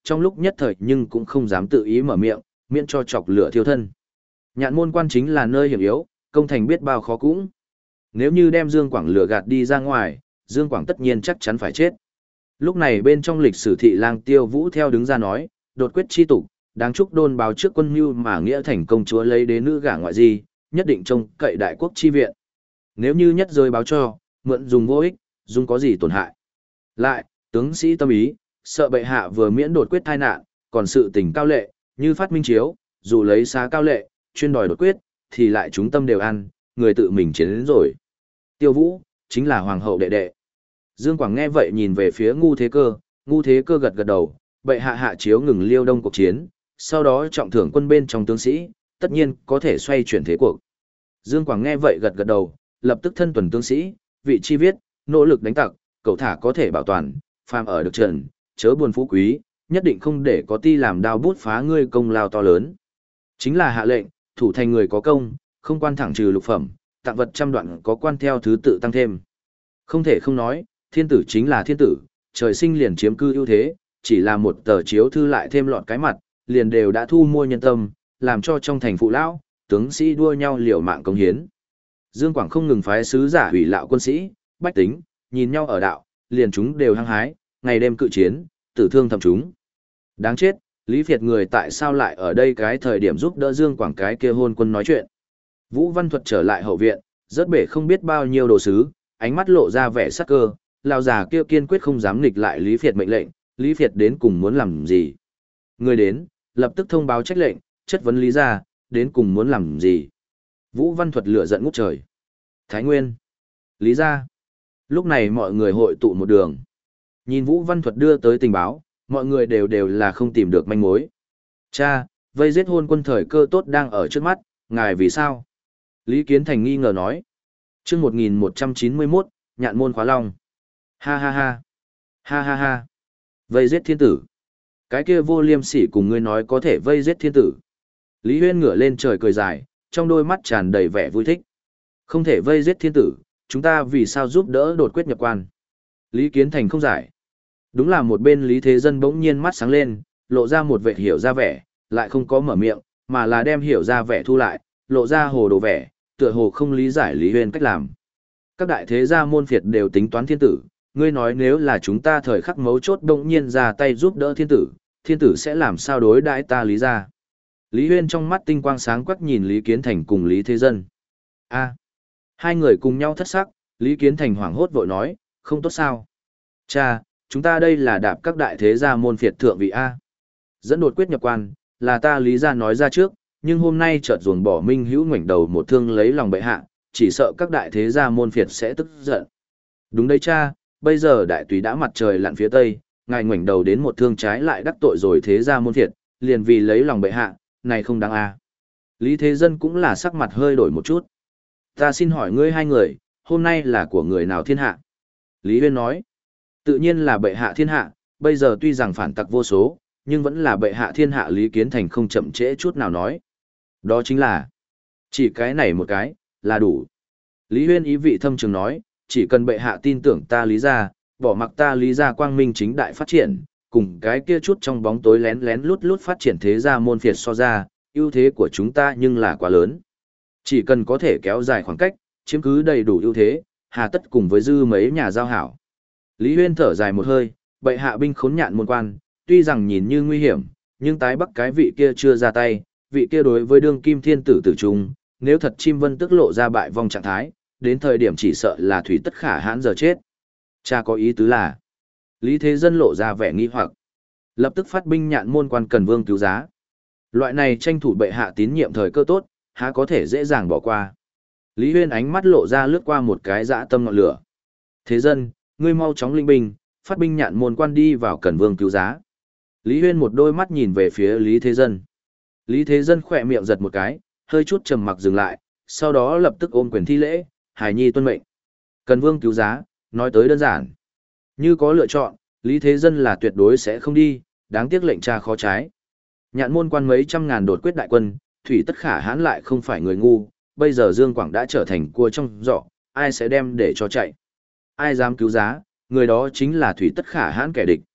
trong lúc nhất thời nhưng cũng không dám tự ý mở miệng, miễn cho chọc lửa thiêu thân. Nhạn môn quan chính là nơi hiểm yếu, công thành biết bao khó cũng. Nếu như đem Dương Quảng lửa gạt đi ra ngoài, Dương Quảng tất nhiên chắc chắn phải chết. Lúc này bên trong lịch sử thị lang Tiêu Vũ theo đứng ra nói, đột quyết chi tục, đáng chúc đôn báo trước quân mưu mà nghĩa thành công chúa lấy đế nữ gả ngoại di, nhất định trông cậy đại quốc chi viện. Nếu như nhất rơi báo cho, mượn dùng vô ích, dùng có gì tổn hại. Lại, tướng sĩ tâm ý, sợ bệ hạ vừa miễn đột quyết tai nạn, còn sự tình cao lệ, như phát minh chiếu, dù lấy xá cao lệ, chuyên đòi đột quyết, thì lại chúng tâm đều ăn, người tự mình chiến đến rồi. Tiêu Vũ, chính là hoàng hậu đệ đệ. Dương Quảng nghe vậy nhìn về phía Ngu Thế Cơ, Ngu Thế Cơ gật gật đầu, bệ hạ hạ chiếu ngừng Liêu Đông cuộc chiến, sau đó trọng thưởng quân bên trong tướng sĩ, tất nhiên có thể xoay chuyển thế cuộc. Dương Quảng nghe vậy gật gật đầu, lập tức thân tuần tướng sĩ, vị chi viết, nỗ lực đánh tặc, cậu thả có thể bảo toàn, phàm ở được trần, chớ buồn phú quý, nhất định không để có ti làm đao bút phá ngươi công lao to lớn. Chính là hạ lệnh, thủ thành người có công, không quan thẳng trừ lục phẩm, tặng vật trăm đoạn có quan theo thứ tự tăng thêm. Không thể không nói, thiên tử chính là thiên tử, trời sinh liền chiếm cư ưu thế, chỉ là một tờ chiếu thư lại thêm lọt cái mặt, liền đều đã thu mua nhân tâm, làm cho trong thành phụ lão, tướng sĩ đua nhau liều mạng công hiến. Dương Quảng không ngừng phái sứ giả hủy lạo quân sĩ, bách tính, nhìn nhau ở đạo, liền chúng đều hăng hái, ngày đêm cự chiến, tử thương thầm chúng. Đáng chết, Lý Việt người tại sao lại ở đây cái thời điểm giúp đỡ Dương Quảng cái kia hôn quân nói chuyện. Vũ Văn Thuật trở lại hậu viện, rất bể không biết bao nhiêu đồ sứ, ánh mắt lộ ra vẻ sắc cơ, lão già kia kiên quyết không dám nghịch lại Lý Việt mệnh lệnh, Lý Việt đến cùng muốn làm gì. Người đến, lập tức thông báo trách lệnh, chất vấn Lý gia, đến cùng muốn làm gì. Vũ Văn Thuật lửa giận ngút trời. Thái Nguyên, Lý gia. Lúc này mọi người hội tụ một đường. Nhìn Vũ Văn Thuật đưa tới tình báo, mọi người đều đều là không tìm được manh mối. Cha, vây giết hôn quân thời cơ tốt đang ở trước mắt, ngài vì sao? Lý Kiến Thành nghi ngờ nói. Trước một nghìn một trăm chín mươi mốt, nhạn môn khóa long. Ha ha ha. Ha ha ha. Vây giết thiên tử. Cái kia vô liêm sỉ cùng ngươi nói có thể vây giết thiên tử. Lý Huyên ngửa lên trời cười dài, trong đôi mắt tràn đầy vẻ vui thích. Không thể vây giết thiên tử, chúng ta vì sao giúp đỡ đột quyết nhập quan? Lý Kiến Thành không giải. Đúng là một bên Lý Thế Dân bỗng nhiên mắt sáng lên, lộ ra một vẻ hiểu ra vẻ, lại không có mở miệng, mà là đem hiểu ra vẻ thu lại, lộ ra hồ đồ vẻ, tựa hồ không lý giải Lý Huyên cách làm. Các đại thế gia môn phiệt đều tính toán thiên tử, ngươi nói nếu là chúng ta thời khắc mấu chốt bỗng nhiên ra tay giúp đỡ thiên tử, thiên tử sẽ làm sao đối đãi ta Lý gia? Lý Huyên trong mắt tinh quang sáng quắc nhìn Lý Kiến Thành cùng Lý Thế Dân. A. Hai người cùng nhau thất sắc, Lý Kiến Thành hoảng hốt vội nói, không tốt sao? Cha, chúng ta đây là đạp các đại thế gia môn phiệt thượng vị A. Dẫn đột quyết nhập quan, là ta Lý gia nói ra trước, nhưng hôm nay chợt ruồng bỏ Minh Hữu ngoảnh đầu một thương lấy lòng bệ hạ, chỉ sợ các đại thế gia môn phiệt sẽ tức giận. Đúng đấy cha, bây giờ đại tùy đã mặt trời lặn phía tây, ngài ngoảnh đầu đến một thương trái lại đắc tội rồi thế gia môn phiệt, liền vì lấy lòng bệ hạ, này không đáng A. Lý Thế Dân cũng là sắc mặt hơi đổi một chút. Ta xin hỏi ngươi hai người, hôm nay là của người nào thiên hạ? Lý Huyên nói, tự nhiên là bệ hạ thiên hạ, bây giờ tuy rằng phản tặc vô số, nhưng vẫn là bệ hạ thiên hạ. Lý Kiến Thành không chậm trễ chút nào nói. Đó chính là, chỉ cái này một cái, là đủ. Lý Huyên ý vị thâm trường nói, chỉ cần bệ hạ tin tưởng ta Lý gia, bỏ mặc ta Lý gia quang minh chính đại phát triển, cùng cái kia chút trong bóng tối lén lén lút lút phát triển thế gia môn phiệt so ra, ưu thế của chúng ta nhưng là quá lớn. Chỉ cần có thể kéo dài khoảng cách, chiếm cứ đầy đủ ưu thế, hà tất cùng với dư mấy nhà giao hảo. Lý Huyên thở dài một hơi, bệ hạ binh khốn nhạn môn quan, tuy rằng nhìn như nguy hiểm, nhưng tái bắc cái vị kia chưa ra tay, vị kia đối với đương kim thiên tử tử trung, nếu thật chim vân tức lộ ra bại vong trạng thái, đến thời điểm chỉ sợ là thủy tất khả hãn giờ chết. Cha có ý tứ là, Lý Thế Dân lộ ra vẻ nghi hoặc, lập tức phát binh nhạn môn quan cần vương cứu giá. Loại này tranh thủ bệ hạ tín nhiệm thời cơ tốt, há có thể dễ dàng bỏ qua. Lý Huyên ánh mắt lộ ra lướt qua một cái dã tâm ngọn lửa. Thế Dân, ngươi mau chóng linh binh, phát binh nhạn môn quan đi vào cần vương cứu giá. Lý Huyên một đôi mắt nhìn về phía Lý Thế Dân. Lý Thế Dân khỏe miệng giật một cái, hơi chút trầm mặc dừng lại, sau đó lập tức ôm quyền thi lễ, hài nhi tuân mệnh. Cần vương cứu giá, nói tới đơn giản. Như có lựa chọn, Lý Thế Dân là tuyệt đối sẽ không đi, đáng tiếc lệnh cha khó trái. Nhạn môn quan mấy trăm ngàn đột quyết đại quân, thủy tất khả hãn lại không phải người ngu, bây giờ Dương Quảng đã trở thành cua trong giỏ, ai sẽ đem để cho chạy. Ai dám cứu giá, người đó chính là thủy tất khả hãn kẻ địch.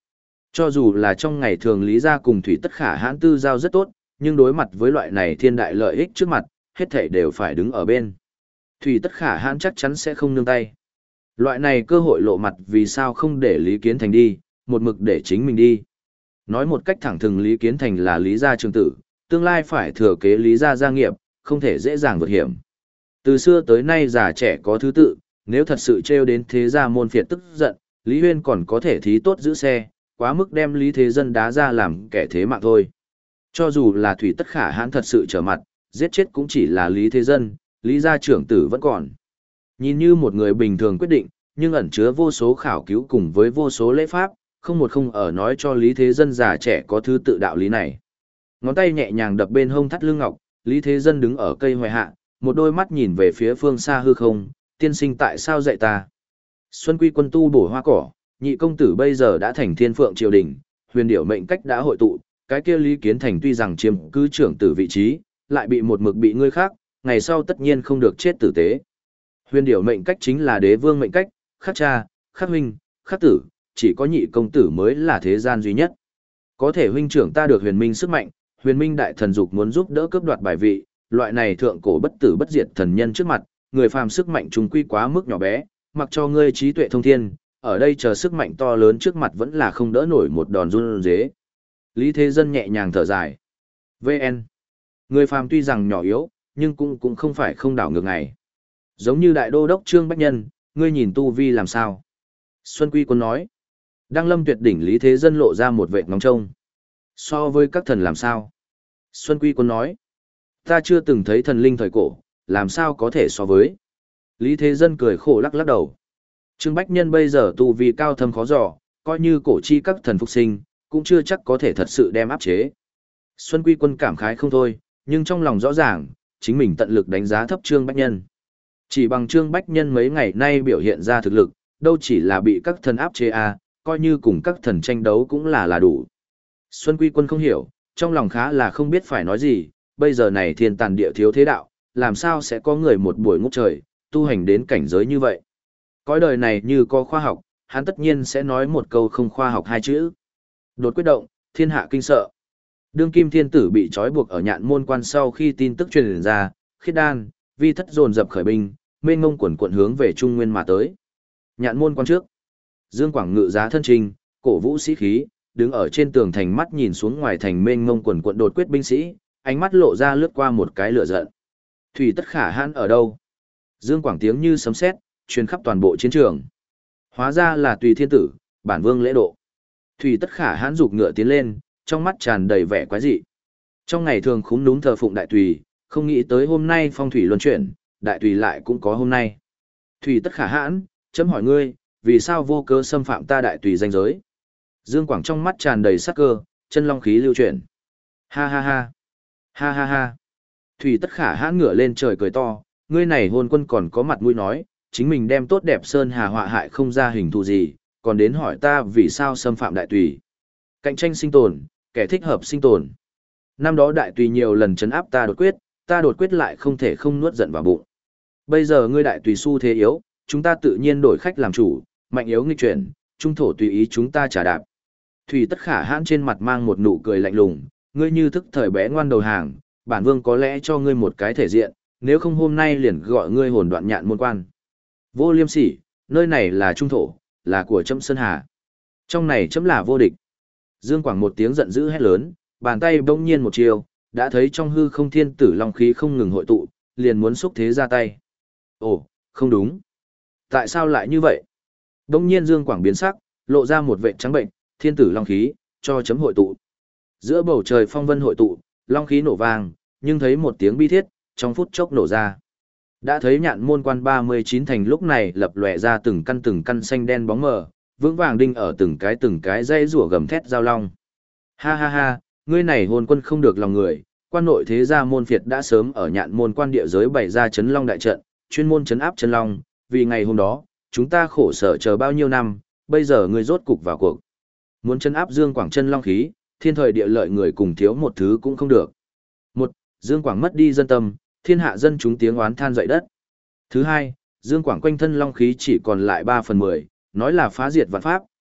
Cho dù là trong ngày thường Lý gia cùng Thủy Tất Khả hãn tư giao rất tốt, nhưng đối mặt với loại này thiên đại lợi ích trước mặt, hết thảy đều phải đứng ở bên. Thủy Tất Khả hãn chắc chắn sẽ không nương tay. Loại này cơ hội lộ mặt vì sao không để Lý Kiến Thành đi, một mực để chính mình đi. Nói một cách thẳng thừng Lý Kiến Thành là Lý gia trường tử, tương lai phải thừa kế Lý gia gia nghiệp, không thể dễ dàng vượt hiểm. Từ xưa tới nay già trẻ có thứ tự, nếu thật sự trêu đến thế gia môn phiệt tức giận, Lý Huyên còn có thể thí tốt giữ xe, quá mức đem Lý Thế Dân đá ra làm kẻ thế mạng thôi. Cho dù là Thủy Tất Khả hãn thật sự trở mặt, giết chết cũng chỉ là Lý Thế Dân, Lý gia trưởng tử vẫn còn. Nhìn như một người bình thường quyết định, nhưng ẩn chứa vô số khảo cứu cùng với vô số lễ pháp, không một không ở nói cho Lý Thế Dân già trẻ có thứ tự đạo lý này. Ngón tay nhẹ nhàng đập bên hông thắt lưng ngọc, Lý Thế Dân đứng ở cây hoài hạ, một đôi mắt nhìn về phía phương xa hư không, tiên sinh tại sao dạy ta? Xuân Quy quân tu bổ hoa cỏ, nhị công tử bây giờ đã thành thiên phượng triều đình, huyền điểu mệnh cách đã hội tụ, cái kia Lý Kiến Thành tuy rằng chiếm cứ trưởng tử vị trí, lại bị một mực bị ngươi khác, ngày sau tất nhiên không được chết tử tế. Huyền điểu mệnh cách chính là đế vương mệnh cách, khắc cha, khắc huynh, khắc tử, chỉ có nhị công tử mới là thế gian duy nhất. Có thể huynh trưởng ta được huyền minh sức mạnh, huyền minh đại thần dục muốn giúp đỡ cướp đoạt bài vị, loại này thượng cổ bất tử bất diệt thần nhân trước mặt, người phàm sức mạnh trùng quy quá mức nhỏ bé, mặc cho ngươi trí tuệ thông thiên, ở đây chờ sức mạnh to lớn trước mặt vẫn là không đỡ nổi một đòn run rế. Lý Thế Dân nhẹ nhàng thở dài. vê en. Người phàm tuy rằng nhỏ yếu, nhưng cũng cũng không phải không đảo ngược ngày. Giống như đại đô đốc Trương Bách Nhân, ngươi nhìn tu vi làm sao? Xuân Quy Quân nói. Đăng lâm tuyệt đỉnh Lý Thế Dân lộ ra một vệt ngóng trông. So với các thần làm sao? Xuân Quy Quân nói. Ta chưa từng thấy thần linh thời cổ, làm sao có thể so với? Lý Thế Dân cười khổ lắc lắc đầu. Trương Bách Nhân bây giờ tu vi cao thâm khó dò, coi như cổ chi các thần phục sinh, cũng chưa chắc có thể thật sự đem áp chế. Xuân Quy Quân cảm khái không thôi, nhưng trong lòng rõ ràng, chính mình tận lực đánh giá thấp Trương Bách Nhân. Chỉ bằng Trương Bách Nhân mấy ngày nay biểu hiện ra thực lực, đâu chỉ là bị các thần áp chế à, coi như cùng các thần tranh đấu cũng là là đủ. Xuân Quy Quân không hiểu, trong lòng khá là không biết phải nói gì, bây giờ này thiên tàn địa thiếu thế đạo, làm sao sẽ có người một buổi ngút trời, tu hành đến cảnh giới như vậy. Cõi đời này như có khoa học, hắn tất nhiên sẽ nói một câu không khoa học hai chữ. Đột quyết động, thiên hạ kinh sợ. Đương kim thiên tử bị trói buộc ở nhạn môn quan sau khi tin tức truyền ra, khiết đan, vi thất dồn dập khởi binh, mênh ngông quần quận hướng về Trung Nguyên mà tới. Nhạn môn quan trước, Dương Quảng ngự giá thân trình, cổ vũ sĩ khí, đứng ở trên tường thành mắt nhìn xuống ngoài thành mênh ngông quần quận đột quyết binh sĩ, ánh mắt lộ ra lướt qua một cái lửa giận. Thủy Tất Khả hãn ở đâu? Dương Quảng tiếng như sấm sét, truyền khắp toàn bộ chiến trường. Hóa ra là Tùy Thiên tử, bản vương lễ độ. Thủy Tất Khả hãn giục ngựa tiến lên, trong mắt tràn đầy vẻ quái dị. Trong ngày thường khúm núm thờ phụng đại tùy, không nghĩ tới hôm nay phong thủy luân chuyển, đại tùy lại cũng có hôm nay. Thủy Tất Khả hãn, chấm hỏi ngươi, vì sao vô cớ xâm phạm ta đại tùy danh giới? Dương Quảng trong mắt tràn đầy sắc cơ, chân long khí lưu chuyển. Ha ha ha. Ha ha ha. Thủy Tất Khả hãn ngửa lên trời cười to, ngươi này hôn quân còn có mặt mũi nói, chính mình đem tốt đẹp sơn hà họa hại không ra hình thù gì, còn đến hỏi ta vì sao xâm phạm đại tùy. Cạnh tranh sinh tồn, kẻ thích hợp sinh tồn. Năm đó đại tùy nhiều lần trấn áp ta đột quyết, ta đột quyết lại không thể không nuốt giận vào bụng. Bây giờ ngươi đại tùy xu thế yếu, chúng ta tự nhiên đổi khách làm chủ, mạnh yếu nghịch chuyển, trung thổ tùy ý chúng ta trả đạp. Thủy Tất Khả hãn trên mặt mang một nụ cười lạnh lùng, ngươi như thức thời bé ngoan đầu hàng, bản vương có lẽ cho ngươi một cái thể diện, nếu không hôm nay liền gọi ngươi hồn đoạn nhạn môn quan. Vô liêm sỉ, nơi này là trung thổ, là của Trẫm Sơn Hà. Trong này Trẫm là vô địch. Dương Quảng một tiếng giận dữ hét lớn, bàn tay bỗng nhiên một chiều, đã thấy trong hư không thiên tử long khí không ngừng hội tụ, liền muốn xúc thế ra tay. Ồ, không đúng. Tại sao lại như vậy? Bỗng nhiên Dương Quảng biến sắc, lộ ra một vệt trắng bệnh, thiên tử long khí, cho chấm hội tụ. Giữa bầu trời phong vân hội tụ, long khí nổ vang, nhưng thấy một tiếng bi thiết, trong phút chốc nổ ra. Đã thấy nhạn môn quan ba mươi chín thành lúc này lập lòe ra từng căn từng căn xanh đen bóng mờ, vững vàng đinh ở từng cái từng cái dây rủa gầm thét giao long. Ha ha ha, ngươi này hồn quân không được lòng người, quan nội thế gia môn phiệt đã sớm ở nhạn môn quan địa giới bày ra chấn long đại trận, chuyên môn chấn áp chân long, vì ngày hôm đó, chúng ta khổ sở chờ bao nhiêu năm, bây giờ ngươi rốt cục vào cuộc. Muốn chấn áp Dương Quảng chân long khí, thiên thời địa lợi người cùng thiếu một thứ cũng không được. Một, Dương Quảng mất đi dân tâm, thiên hạ dân chúng tiếng oán than dậy đất. Thứ hai, Dương Quảng quanh thân long khí chỉ còn lại ba phần mười, nói là phá diệt vạn pháp,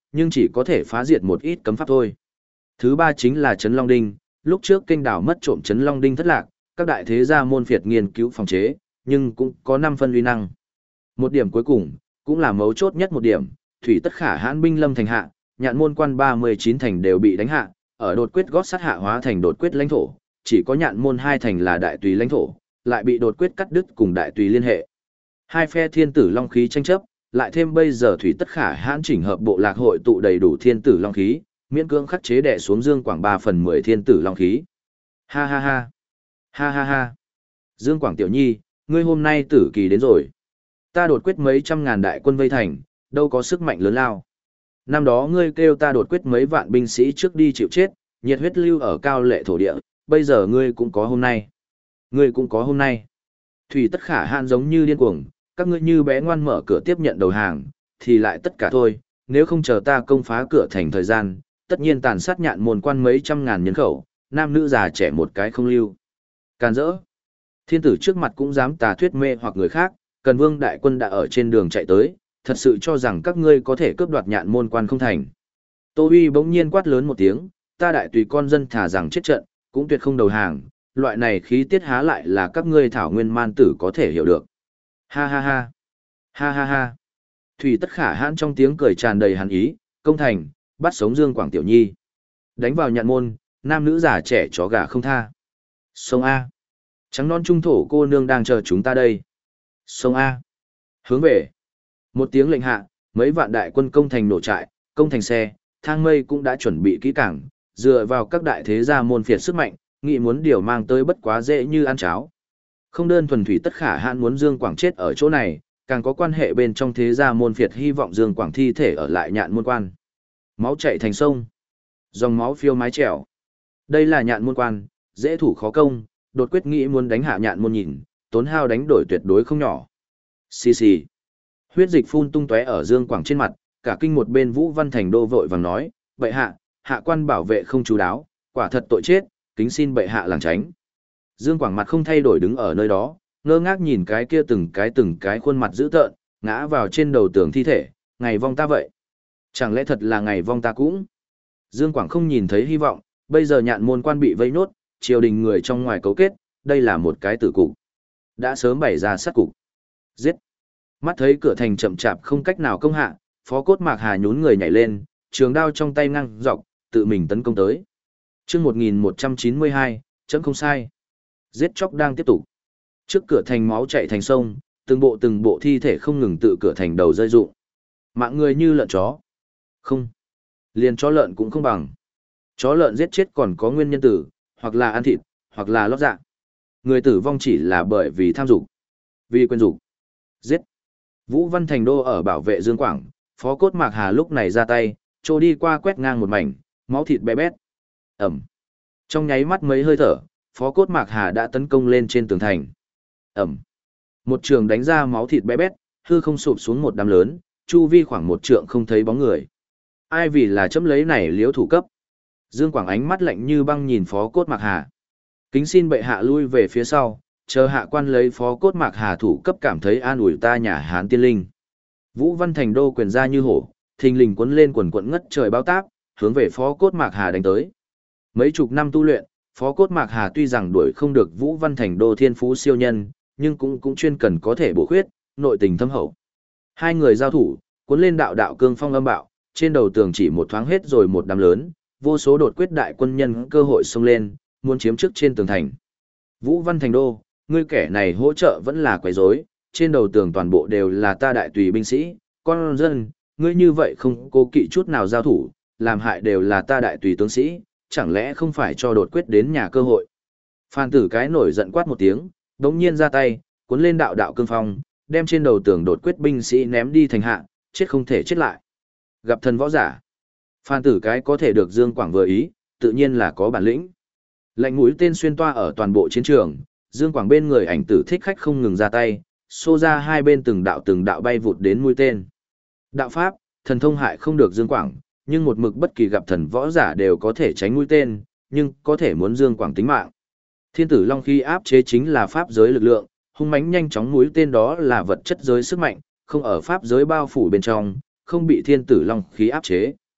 nhưng chỉ có thể phá diệt một ít cấm pháp thôi. Thứ ba chính là Trấn Long Đinh, lúc trước kênh đảo mất trộm Trấn Long Đinh thất lạc, các đại thế gia môn phiệt nghiên cứu phòng chế, nhưng cũng có năm phân uy năng. Một điểm cuối cùng, cũng là mấu chốt nhất một điểm, thủy tất khả hãn binh lâm thành hạ, nhạn môn quan ba mươi chín thành đều bị đánh hạ, ở đột quyết gót sát hạ hóa thành đột quyết lãnh thổ, chỉ có nhạn môn hai thành là đại tùy lãnh thổ, lại bị đột quyết cắt đứt cùng đại tùy liên hệ. Hai phe thiên tử long khí tranh chấp, lại thêm bây giờ thủy tất khả hãn chỉnh hợp bộ lạc hội tụ đầy đủ thiên tử long khí, miễn cưỡng khắc chế đè xuống Dương Quảng ba phần mười thiên tử long khí. Ha ha ha. Ha ha ha. Dương Quảng tiểu nhi, ngươi hôm nay tử kỳ đến rồi. Ta đột quyết mấy trăm ngàn đại quân vây thành, đâu có sức mạnh lớn lao. Năm đó ngươi kêu ta đột quyết mấy vạn binh sĩ trước đi chịu chết, nhiệt huyết lưu ở cao lệ thổ địa, bây giờ ngươi cũng có hôm nay. Ngươi cũng có hôm nay. Thủy tất khả hãn giống như điên cuồng, các ngươi như bé ngoan mở cửa tiếp nhận đầu hàng, thì lại tất cả thôi, nếu không chờ ta công phá cửa thành thời gian, tất nhiên tàn sát nhạn môn quan mấy trăm ngàn nhân khẩu, nam nữ già trẻ một cái không lưu. Càn rỡ. Thiên tử trước mặt cũng dám tà thuyết mê hoặc người khác, Cần Vương đại quân đã ở trên đường chạy tới, thật sự cho rằng các ngươi có thể cướp đoạt nhạn môn quan không thành. Tô Uy bỗng nhiên quát lớn một tiếng, ta đại tùy con dân thả rằng chết trận, cũng tuyệt không đầu hàng, loại này khí tiết há lại là các ngươi thảo nguyên man tử có thể hiểu được. Ha ha ha. Ha ha ha. Thủy tất khả hãn trong tiếng cười tràn đầy hàn ý, công thành, bắt sống Dương Quảng tiểu nhi. Đánh vào nhạn môn, nam nữ già trẻ chó gà không tha. Sông A. Trắng non trung thổ cô nương đang chờ chúng ta đây. Sông A. Hướng về. Một tiếng lệnh hạ, mấy vạn đại quân công thành nổ trại, công thành xe, thang mây cũng đã chuẩn bị kỹ càng, dựa vào các đại thế gia môn phiệt sức mạnh, nghị muốn điều mang tới bất quá dễ như ăn cháo. Không đơn thuần thủy tất khả hãn muốn Dương Quảng chết ở chỗ này, càng có quan hệ bên trong thế gia môn phiệt hy vọng Dương Quảng thi thể ở lại nhạn môn quan. Máu chảy thành sông, dòng máu phiêu mái trèo. Đây là nhạn môn quan, dễ thủ khó công, đột quyết nghĩ muốn đánh hạ nhạn môn nhìn, tốn hao đánh đổi tuyệt đối không nhỏ. Xì xì. Huyết dịch phun tung tóe ở Dương Quảng trên mặt, cả kinh một bên Vũ Văn Thành Đô vội vàng nói, bệ hạ, hạ quan bảo vệ không chú đáo, quả thật tội chết, kính xin bệ hạ làng tránh. Dương Quảng mặt không thay đổi đứng ở nơi đó, ngơ ngác nhìn cái kia từng cái từng cái khuôn mặt dữ tợn, ngã vào trên đầu tường thi thể, ngày vong ta vậy. Chẳng lẽ thật là ngày vong ta cũng? Dương Quảng không nhìn thấy hy vọng, bây giờ nhạn môn quan bị vây nốt, triều đình người trong ngoài cấu kết, đây là một cái tử cục. Đã sớm bày ra sát cục. Giết. Mắt thấy cửa thành chậm chạp không cách nào công hạ, Phó Cốt Mạc Hà nhún người nhảy lên, trường đao trong tay ngăng dọc, tự mình tấn công tới. Chương một nghìn một trăm chín mươi hai, chấm không sai. Giết chóc đang tiếp tục. Trước cửa thành máu chảy thành sông, từng bộ từng bộ thi thể không ngừng tự cửa thành đầu rơi rụng. Mạng người như lợn chó. Không. Liền chó lợn cũng không bằng. Chó lợn giết chết còn có nguyên nhân tử, hoặc là ăn thịt, hoặc là lót dạ. Người tử vong chỉ là bởi vì tham dục, vì quên dục. Giết. Vũ Văn Thành Đô ở bảo vệ Dương Quảng, Phó Cốt Mạc Hà lúc này ra tay, trô đi qua quét ngang một mảnh, máu thịt bé bét. Ẩm. Trong nháy mắt mấy hơi thở, Phó Cốt Mạc Hà đã tấn công lên trên tường thành. Ẩm. Một trường đánh ra máu thịt bé bét, hư không sụp xuống một đám lớn, chu vi khoảng một trượng không thấy bóng người. Ai vì là chấm lấy này liếu thủ cấp. Dương Quảng ánh mắt lạnh như băng nhìn Phó Cốt Mạc Hà. Kính xin bệ hạ lui về phía sau, chờ hạ quan lấy Phó Cốt Mạc Hà thủ cấp cảm thấy an ủi ta nhà Hán tiên linh. Vũ Văn Thành Đô quyền ra như hổ, thình lình cuốn lên quần quận ngất trời bao táp, hướng về Phó Cốt Mạc Hà đánh tới. Mấy chục năm tu luyện, Phó Cốt Mạc Hà tuy rằng đuổi không được Vũ Văn Thành Đô thiên phú siêu nhân, nhưng cũng cũng chuyên cần có thể bổ khuyết, nội tình thâm hậu. Hai người giao thủ, cuốn lên đạo đạo cương phong âm bạo, trên đầu tường chỉ một thoáng hết rồi một đám lớn, vô số đột quyết đại quân nhân cơ hội xông lên, muốn chiếm trước trên tường thành. Vũ Văn Thành Đô, ngươi kẻ này hỗ trợ vẫn là quấy rối, trên đầu tường toàn bộ đều là ta đại tùy binh sĩ, con dân, ngươi như vậy không cố kỵ chút nào giao thủ, làm hại đều là ta đại tùy tướng sĩ, chẳng lẽ không phải cho đột quyết đến nhà cơ hội. Phan tử cái nổi giận quát một tiếng, đống nhiên ra tay, cuốn lên đạo đạo cương phong, đem trên đầu tường đột quyết binh sĩ ném đi thành hạ, chết không thể chết lại. Gặp thần võ giả, Phan tử cái có thể được Dương Quảng vừa ý, tự nhiên là có bản lĩnh. Lạnh mũi tên xuyên toa ở toàn bộ chiến trường, Dương Quảng bên người ảnh tử thích khách không ngừng ra tay, xô ra hai bên từng đạo từng đạo bay vụt đến mũi tên. Đạo pháp, thần thông hại không được Dương Quảng, nhưng một mực bất kỳ gặp thần võ giả đều có thể tránh mũi tên, nhưng có thể muốn Dương Quảng tính mạng. Thiên tử long khí áp chế chính là pháp giới lực lượng, hung mãnh nhanh chóng mũi tên đó là vật chất giới sức mạnh, không ở pháp giới bao phủ bên trong, không bị thiên tử long khí áp chế.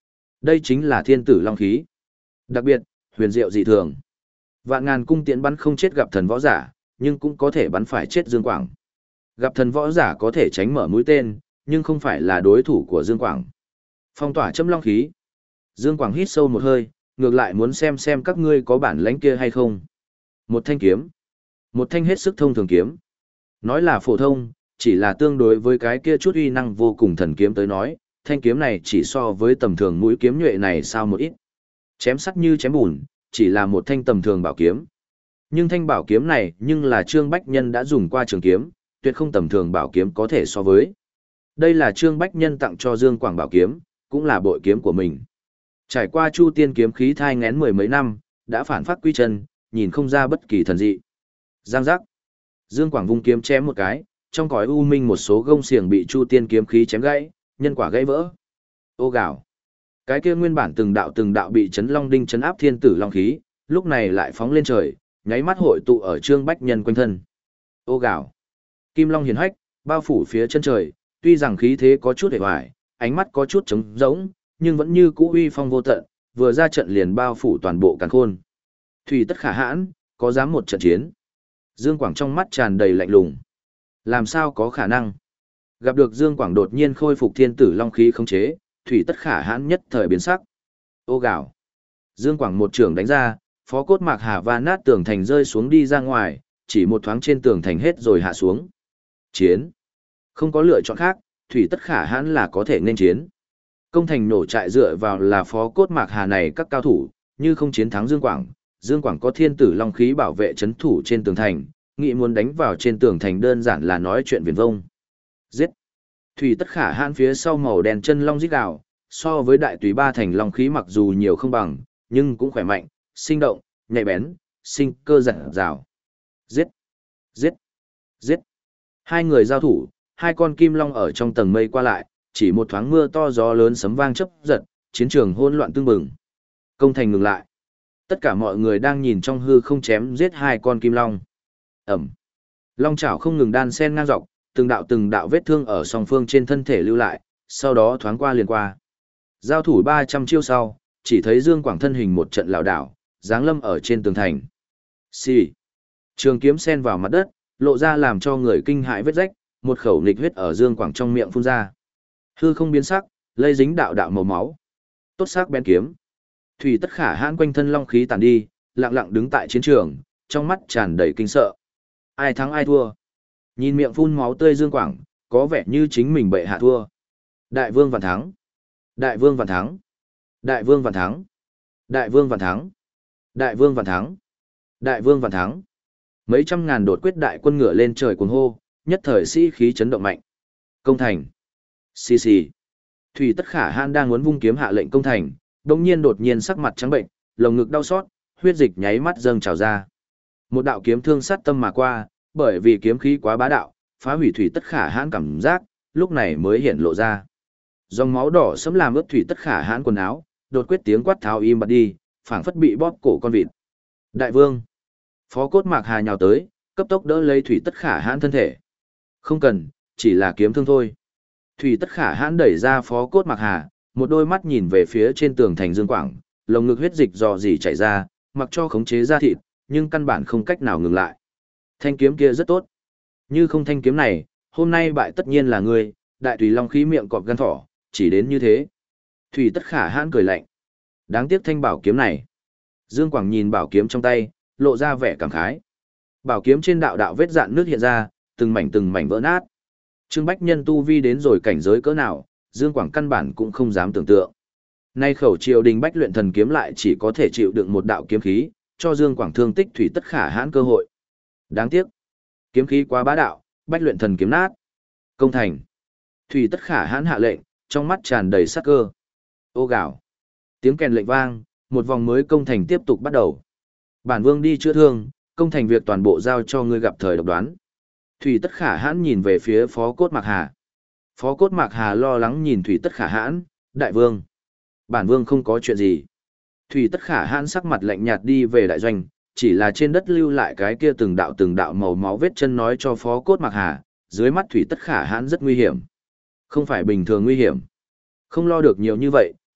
Đây chính là thiên tử long khí. Đặc biệt, huyền diệu dị thường. Vạn ngàn cung tiễn bắn không chết gặp thần võ giả, nhưng cũng có thể bắn phải chết Dương Quảng. Gặp thần võ giả có thể tránh mở mũi tên, nhưng không phải là đối thủ của Dương Quảng. Phong tỏa châm long khí. Dương Quảng hít sâu một hơi, ngược lại muốn xem xem các ngươi có bản lãnh kia hay không. Một thanh kiếm. Một thanh hết sức thông thường kiếm. Nói là phổ thông, chỉ là tương đối với cái kia chút uy năng vô cùng thần kiếm tới nói, thanh kiếm này chỉ so với tầm thường mũi kiếm nhuệ này sao một ít. Chém sắt như chém bùn, chỉ là một thanh tầm thường bảo kiếm. Nhưng thanh bảo kiếm này nhưng là Trương Bách Nhân đã dùng qua trường kiếm, tuyệt không tầm thường bảo kiếm có thể so với. Đây là Trương Bách Nhân tặng cho Dương Quảng bảo kiếm, cũng là bội kiếm của mình. Trải qua Chu Tiên kiếm khí thai ngén mười mấy năm, đã phản phát quy chân, nhìn không ra bất kỳ thần dị. Giang giác. Dương Quảng vung kiếm chém một cái, trong cõi u minh một số gông xiềng bị Chu Tiên kiếm khí chém gãy, nhân quả gãy vỡ. Ô gào. Cái kia nguyên bản từng đạo từng đạo bị chấn long đinh chấn áp thiên tử long khí, lúc này lại phóng lên trời, nháy mắt hội tụ ở Trương Bách Nhân quanh thân. Ô gào. Kim long hiển hách, bao phủ phía chân trời, tuy rằng khí thế có chút hề hoài, ánh mắt có chút trống rỗng, nhưng vẫn như cũ uy phong vô tận, vừa ra trận liền bao phủ toàn bộ càn khôn. Thủy tất khả hãn, có dám một trận chiến. Dương Quảng trong mắt tràn đầy lạnh lùng. Làm sao có khả năng? Gặp được Dương Quảng đột nhiên khôi phục thiên tử long khí khống chế, thủy tất khả hãn nhất thời biến sắc. Ô gào. Dương Quảng một trường đánh ra, phó cốt mạc hà va nát tường thành rơi xuống đi ra ngoài, chỉ một thoáng trên tường thành hết rồi hạ xuống. Chiến. Không có lựa chọn khác, thủy tất khả hãn là có thể nên chiến. Công thành nổ trại dựa vào là phó cốt mạc hà này các cao thủ, như không chiến thắng Dương Quảng. Dương Quảng có thiên tử long khí bảo vệ chấn thủ trên tường thành, nghĩ muốn đánh vào trên tường thành đơn giản là nói chuyện viển vông. Giết. Thủy tất khả hãn phía sau màu đen chân long rít gào, so với đại tùy ba thành long khí mặc dù nhiều không bằng, nhưng cũng khỏe mạnh, sinh động, nhạy bén, sinh cơ dặn dào. Giết. Giết. Giết. Hai người giao thủ, hai con kim long ở trong tầng mây qua lại, chỉ một thoáng mưa to gió lớn sấm vang chớp giật, chiến trường hỗn loạn tương bừng. Công thành ngừng lại. Tất cả mọi người đang nhìn trong hư không chém giết hai con kim long. Ẩm. Long chảo không ngừng đan sen ngang dọc, từng đạo từng đạo vết thương ở song phương trên thân thể lưu lại, sau đó thoáng qua liền qua. Giao thủ ba trăm chiêu sau, chỉ thấy Dương Quảng thân hình một trận lảo đảo, giáng lâm ở trên tường thành. Xì. Trường kiếm sen vào mặt đất, lộ ra làm cho người kinh hãi vết rách, một khẩu nghịch huyết ở Dương Quảng trong miệng phun ra. Hư không biến sắc, lây dính đạo đạo màu máu. Tốt sắc bén kiếm. Thủy tất khả hãn quanh thân long khí tàn đi, lặng lặng đứng tại chiến trường, trong mắt tràn đầy kinh sợ. Ai thắng ai thua? Nhìn miệng phun máu tươi Dương Quảng, có vẻ như chính mình bệ hạ thua. Đại vương vạn thắng. Đại vương vạn thắng. Đại vương vạn thắng. Đại vương vạn thắng. Đại vương vạn thắng. Đại vương vạn thắng. Mấy trăm ngàn đột quyết đại quân ngựa lên trời cuồng hô, nhất thời sĩ khí chấn động mạnh. Công thành. Xì xì. Thủy tất khả hãn đang muốn vung kiếm hạ lệnh công thành, đồng nhiên đột nhiên sắc mặt trắng bệnh, lồng ngực đau xót, huyết dịch nháy mắt dâng trào ra. Một đạo kiếm thương sát tâm mà qua, bởi vì kiếm khí quá bá đạo, phá hủy thủy tất khả hãn cảm giác, lúc này mới hiện lộ ra. Dòng máu đỏ sẫm làm ướt thủy tất khả hãn quần áo, đột quyết tiếng quát tháo im bặt đi, phảng phất bị bóp cổ con vịt. Đại vương. Phó cốt mạc hà nhào tới, cấp tốc đỡ lấy thủy tất khả hãn thân thể. Không cần, chỉ là kiếm thương thôi. Thủy tất khả hãn đẩy ra phó cốt mạc hà, một đôi mắt nhìn về phía trên tường thành Dương Quảng, lồng ngực huyết dịch dò dỉ chảy ra, mặc cho khống chế ra thịt, nhưng căn bản không cách nào ngừng lại. Thanh kiếm kia rất tốt. Như không thanh kiếm này, hôm nay bại tất nhiên là ngươi, đại tùy long khí miệng cọp gan thỏ, chỉ đến như thế. Thủy tất khả hãn cười lạnh. Đáng tiếc thanh bảo kiếm này. Dương Quảng nhìn bảo kiếm trong tay, lộ ra vẻ cảm khái. Bảo kiếm trên đạo đạo vết dạn nước hiện ra, từng mảnh từng mảnh vỡ nát. Trương Bách Nhân tu vi đến rồi cảnh giới cỡ nào, Dương Quảng căn bản cũng không dám tưởng tượng. Nay khẩu triều đình bách luyện thần kiếm lại chỉ có thể chịu đựng một đạo kiếm khí, cho Dương Quảng thương tích thủy tất khả hãn cơ hội. Đáng tiếc, kiếm khí quá bá đạo, bách luyện thần kiếm nát. Công thành. Thủy tất khả hãn hạ lệnh, trong mắt tràn đầy sát cơ. Ô gào. Tiếng kèn lệnh vang, một vòng mới công thành tiếp tục bắt đầu. Bản vương đi chữa thương, công thành việc toàn bộ giao cho ngươi gặp thời độc đoán. Thủy tất khả hãn nhìn về phía phó cốt mạc hà. Phó cốt mạc hà lo lắng nhìn thủy tất khả hãn, đại vương. Bản vương không có chuyện gì. Thủy tất khả hãn sắc mặt lạnh nhạt đi về đại doanh, chỉ là trên đất lưu lại cái kia từng đạo từng đạo màu máu vết chân nói cho phó cốt mạc hà, dưới mắt thủy tất khả hãn rất nguy hiểm. Không phải bình thường nguy hiểm. Không lo được nhiều như vậy,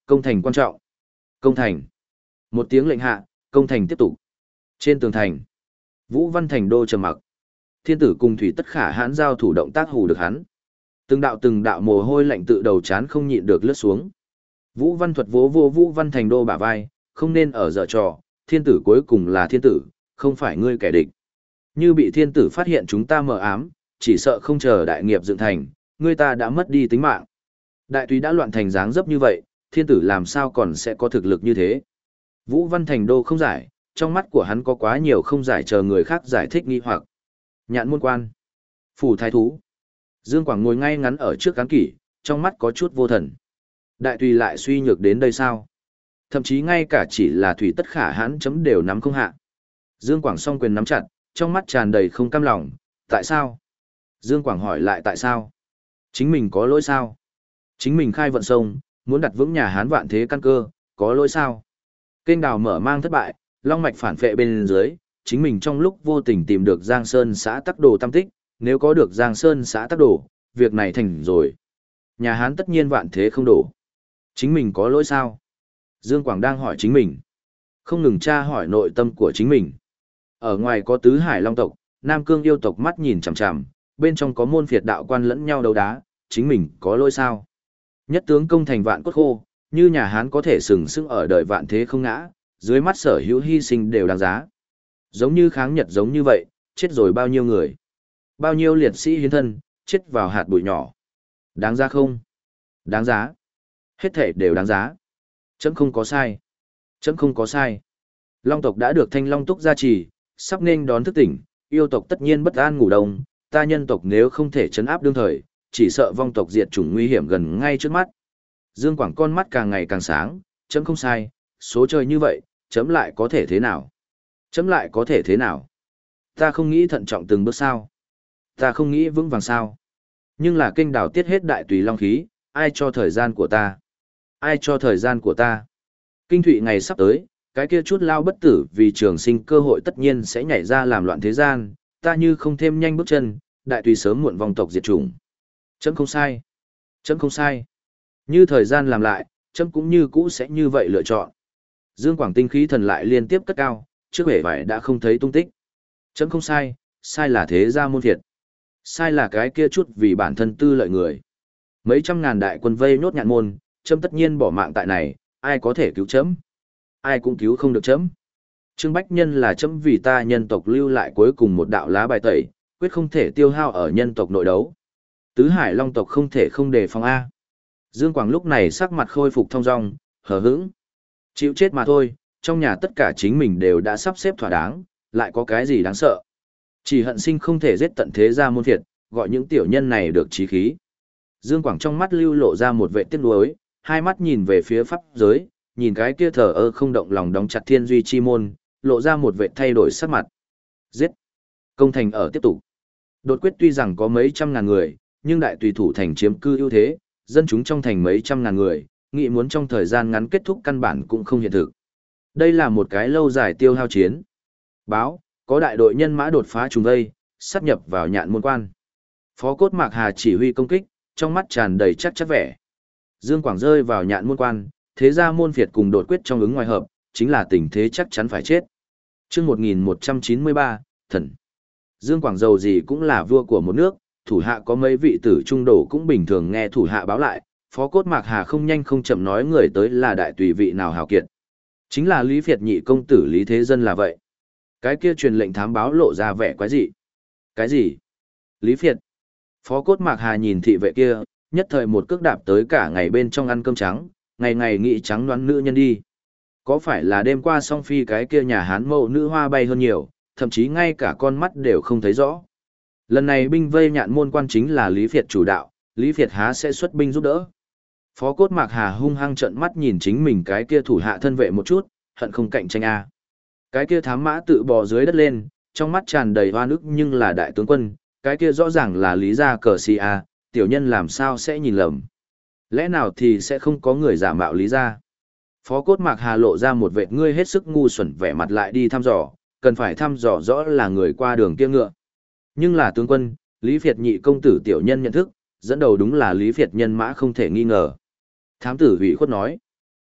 Công thành quan trọng. Công thành. Một tiếng lệnh hạ, công thành tiếp tục. Trên tường thành, Vũ Văn Thành Đô trầm mặc. Thiên tử cùng Thủy Tất Khả hãn giao thủ động tác hù được hắn. Từng đạo từng đạo mồ hôi lạnh tự đầu chán không nhịn được lướt xuống. Vũ Văn Thuật vỗ vô Vũ Văn Thành Đô bả vai, không nên ở dở trò, thiên tử cuối cùng là thiên tử, không phải ngươi kẻ địch. Như bị thiên tử phát hiện chúng ta mờ ám, chỉ sợ không chờ đại nghiệp dựng thành, ngươi ta đã mất đi tính mạng. Đại túy đã loạn thành dáng dấp như vậy, thiên tử làm sao còn sẽ có thực lực như thế. Vũ Văn Thành Đô không giải, trong mắt của hắn có quá nhiều không giải chờ người khác giải thích nghi hoặc. Nhạn môn quan. Phủ thái thú. Dương Quảng ngồi ngay ngắn ở trước cán kỷ, trong mắt có chút vô thần. Đại tùy lại suy nhược đến đây sao? Thậm chí ngay cả chỉ là Thủy Tất Khả hãn chấm đều nắm không hạ. Dương Quảng song quyền nắm chặt, trong mắt tràn đầy không cam lòng. Tại sao? Dương Quảng hỏi lại tại sao? Chính mình có lỗi sao? Chính mình khai vận sông, muốn đặt vững nhà Hán vạn thế căn cơ, có lỗi sao? Kênh đào mở mang thất bại, long mạch phản phệ bên dưới, chính mình trong lúc vô tình tìm được Giang Sơn xã Tắc Đồ tam tích, nếu có được Giang Sơn xã Tắc Đồ, việc này thành rồi. Nhà Hán tất nhiên vạn thế không đổ. Chính mình có lỗi sao? Dương Quảng đang hỏi chính mình. Không ngừng tra hỏi nội tâm của chính mình. Ở ngoài có tứ hải long tộc, Nam Cương yêu tộc mắt nhìn chằm chằm, bên trong có môn phiệt đạo quan lẫn nhau đấu đá, chính mình có lỗi sao? Nhất tướng công thành vạn cốt khô, như nhà Hán có thể sừng sững ở đời vạn thế không ngã, dưới mắt sở hữu hy sinh đều đáng giá. Giống như kháng Nhật giống như vậy, chết rồi bao nhiêu người. Bao nhiêu liệt sĩ hiến thân, chết vào hạt bụi nhỏ. Đáng giá không? Đáng giá. Hết thể đều đáng giá. Chấm không có sai. Chấm không có sai. Long tộc đã được Thanh Long Túc gia trì, sắp nên đón thức tỉnh, yêu tộc tất nhiên bất an ngủ đông, ta nhân tộc nếu không thể trấn áp đương thời, chỉ sợ vong tộc diệt chủng nguy hiểm gần ngay trước mắt. Dương Quảng con mắt càng ngày càng sáng, chấm không sai, số trời như vậy, chấm lại có thể thế nào? Chấm lại có thể thế nào? Ta không nghĩ thận trọng từng bước sao? Ta không nghĩ vững vàng sao? Nhưng là kênh đào tiết hết đại tùy long khí, ai cho thời gian của ta? Ai cho thời gian của ta? Kinh thụy ngày sắp tới, cái kia chút lao bất tử vì trường sinh cơ hội tất nhiên sẽ nhảy ra làm loạn thế gian, ta như không thêm nhanh bước chân, đại tùy sớm muộn vong tộc diệt chủng. Chấm không sai. Chấm không sai. Như thời gian làm lại, chấm cũng như cũ sẽ như vậy lựa chọn. Dương Quảng tinh khí thần lại liên tiếp cất cao, trước vẻ vải đã không thấy tung tích. Chấm không sai, sai là thế gia môn thiệt. Sai là cái kia chút vì bản thân tư lợi người. Mấy trăm ngàn đại quân vây nhốt nhạn môn, chấm tất nhiên bỏ mạng tại này, ai có thể cứu chấm? Ai cũng cứu không được chấm. Trương Bách Nhân là chấm vì ta nhân tộc lưu lại cuối cùng một đạo lá bài tẩy, quyết không thể tiêu hao ở nhân tộc nội đấu. Tứ Hải Long tộc không thể không đề phòng A. Dương Quảng lúc này sắc mặt khôi phục thong dong, hờ hững. Chịu chết mà thôi, trong nhà tất cả chính mình đều đã sắp xếp thỏa đáng, lại có cái gì đáng sợ. Chỉ hận sinh không thể giết tận thế gia môn thiệt, gọi những tiểu nhân này được trí khí. Dương Quảng trong mắt lưu lộ ra một vệ tiếc nuối, hai mắt nhìn về phía pháp giới, nhìn cái kia thờ ơ không động lòng đóng chặt thiên duy chi môn, lộ ra một vệ thay đổi sắc mặt. Giết! Công thành ở tiếp tục. Đột quyết tuy rằng có mấy trăm ngàn người, nhưng đại tùy thủ thành chiếm cư ưu thế, dân chúng trong thành mấy trăm ngàn người, nghĩ muốn trong thời gian ngắn kết thúc căn bản cũng không hiện thực. Đây là một cái lâu dài tiêu hao chiến. Báo, có đại đội nhân mã đột phá trùng vây, sát nhập vào nhạn môn quan. Phó Cốt Mạc Hà chỉ huy công kích, trong mắt tràn đầy chắc chắc vẻ. Dương Quảng rơi vào nhạn môn quan, thế ra môn phiệt cùng đột quyết trong ứng ngoài hợp, chính là tình thế chắc chắn phải chết. Chương một nghìn một trăm chín mươi ba, thần. Dương Quảng giàu gì cũng là vua của một nước, thủ hạ có mấy vị tử trung đổ cũng bình thường nghe thủ hạ báo lại, Phó Cốt Mạc Hà không nhanh không chậm nói người tới là đại tùy vị nào hào kiệt. Chính là Lý Việt nhị công tử Lý Thế Dân là vậy. Cái kia truyền lệnh thám báo lộ ra vẻ quái dị. Cái gì? Lý Việt. Phó Cốt Mạc Hà nhìn thị vệ kia, nhất thời một cước đạp tới cả ngày bên trong ăn cơm trắng, ngày ngày nghị trắng đoán nữ nhân đi. Có phải là đêm qua song phi cái kia nhà Hán mẫu nữ hoa bay hơn nhiều, thậm chí ngay cả con mắt đều không thấy rõ. Lần này binh vây nhạn môn quan chính là Lý Việt chủ đạo, Lý Việt há sẽ xuất binh giúp đỡ. Phó Cốt Mạc Hà hung hăng trợn mắt nhìn chính mình cái kia thủ hạ thân vệ một chút, hận không cạnh tranh a. Cái kia thám mã tự bò dưới đất lên, trong mắt tràn đầy oan ức nhưng là đại tướng quân, cái kia rõ ràng là Lý gia cờ si a, tiểu nhân làm sao sẽ nhìn lầm. Lẽ nào thì sẽ không có người giả mạo Lý gia. Phó Cốt Mạc Hà lộ ra một vệt ngươi hết sức ngu xuẩn vẻ mặt lại đi thăm dò, cần phải thăm dò rõ là người qua đường kia ngựa. Nhưng là tướng quân, Lý Việt nhị công tử tiểu nhân nhận thức, dẫn đầu đúng là Lý Việt nhân mã không thể nghi ngờ. Thám tử ủy khuất nói.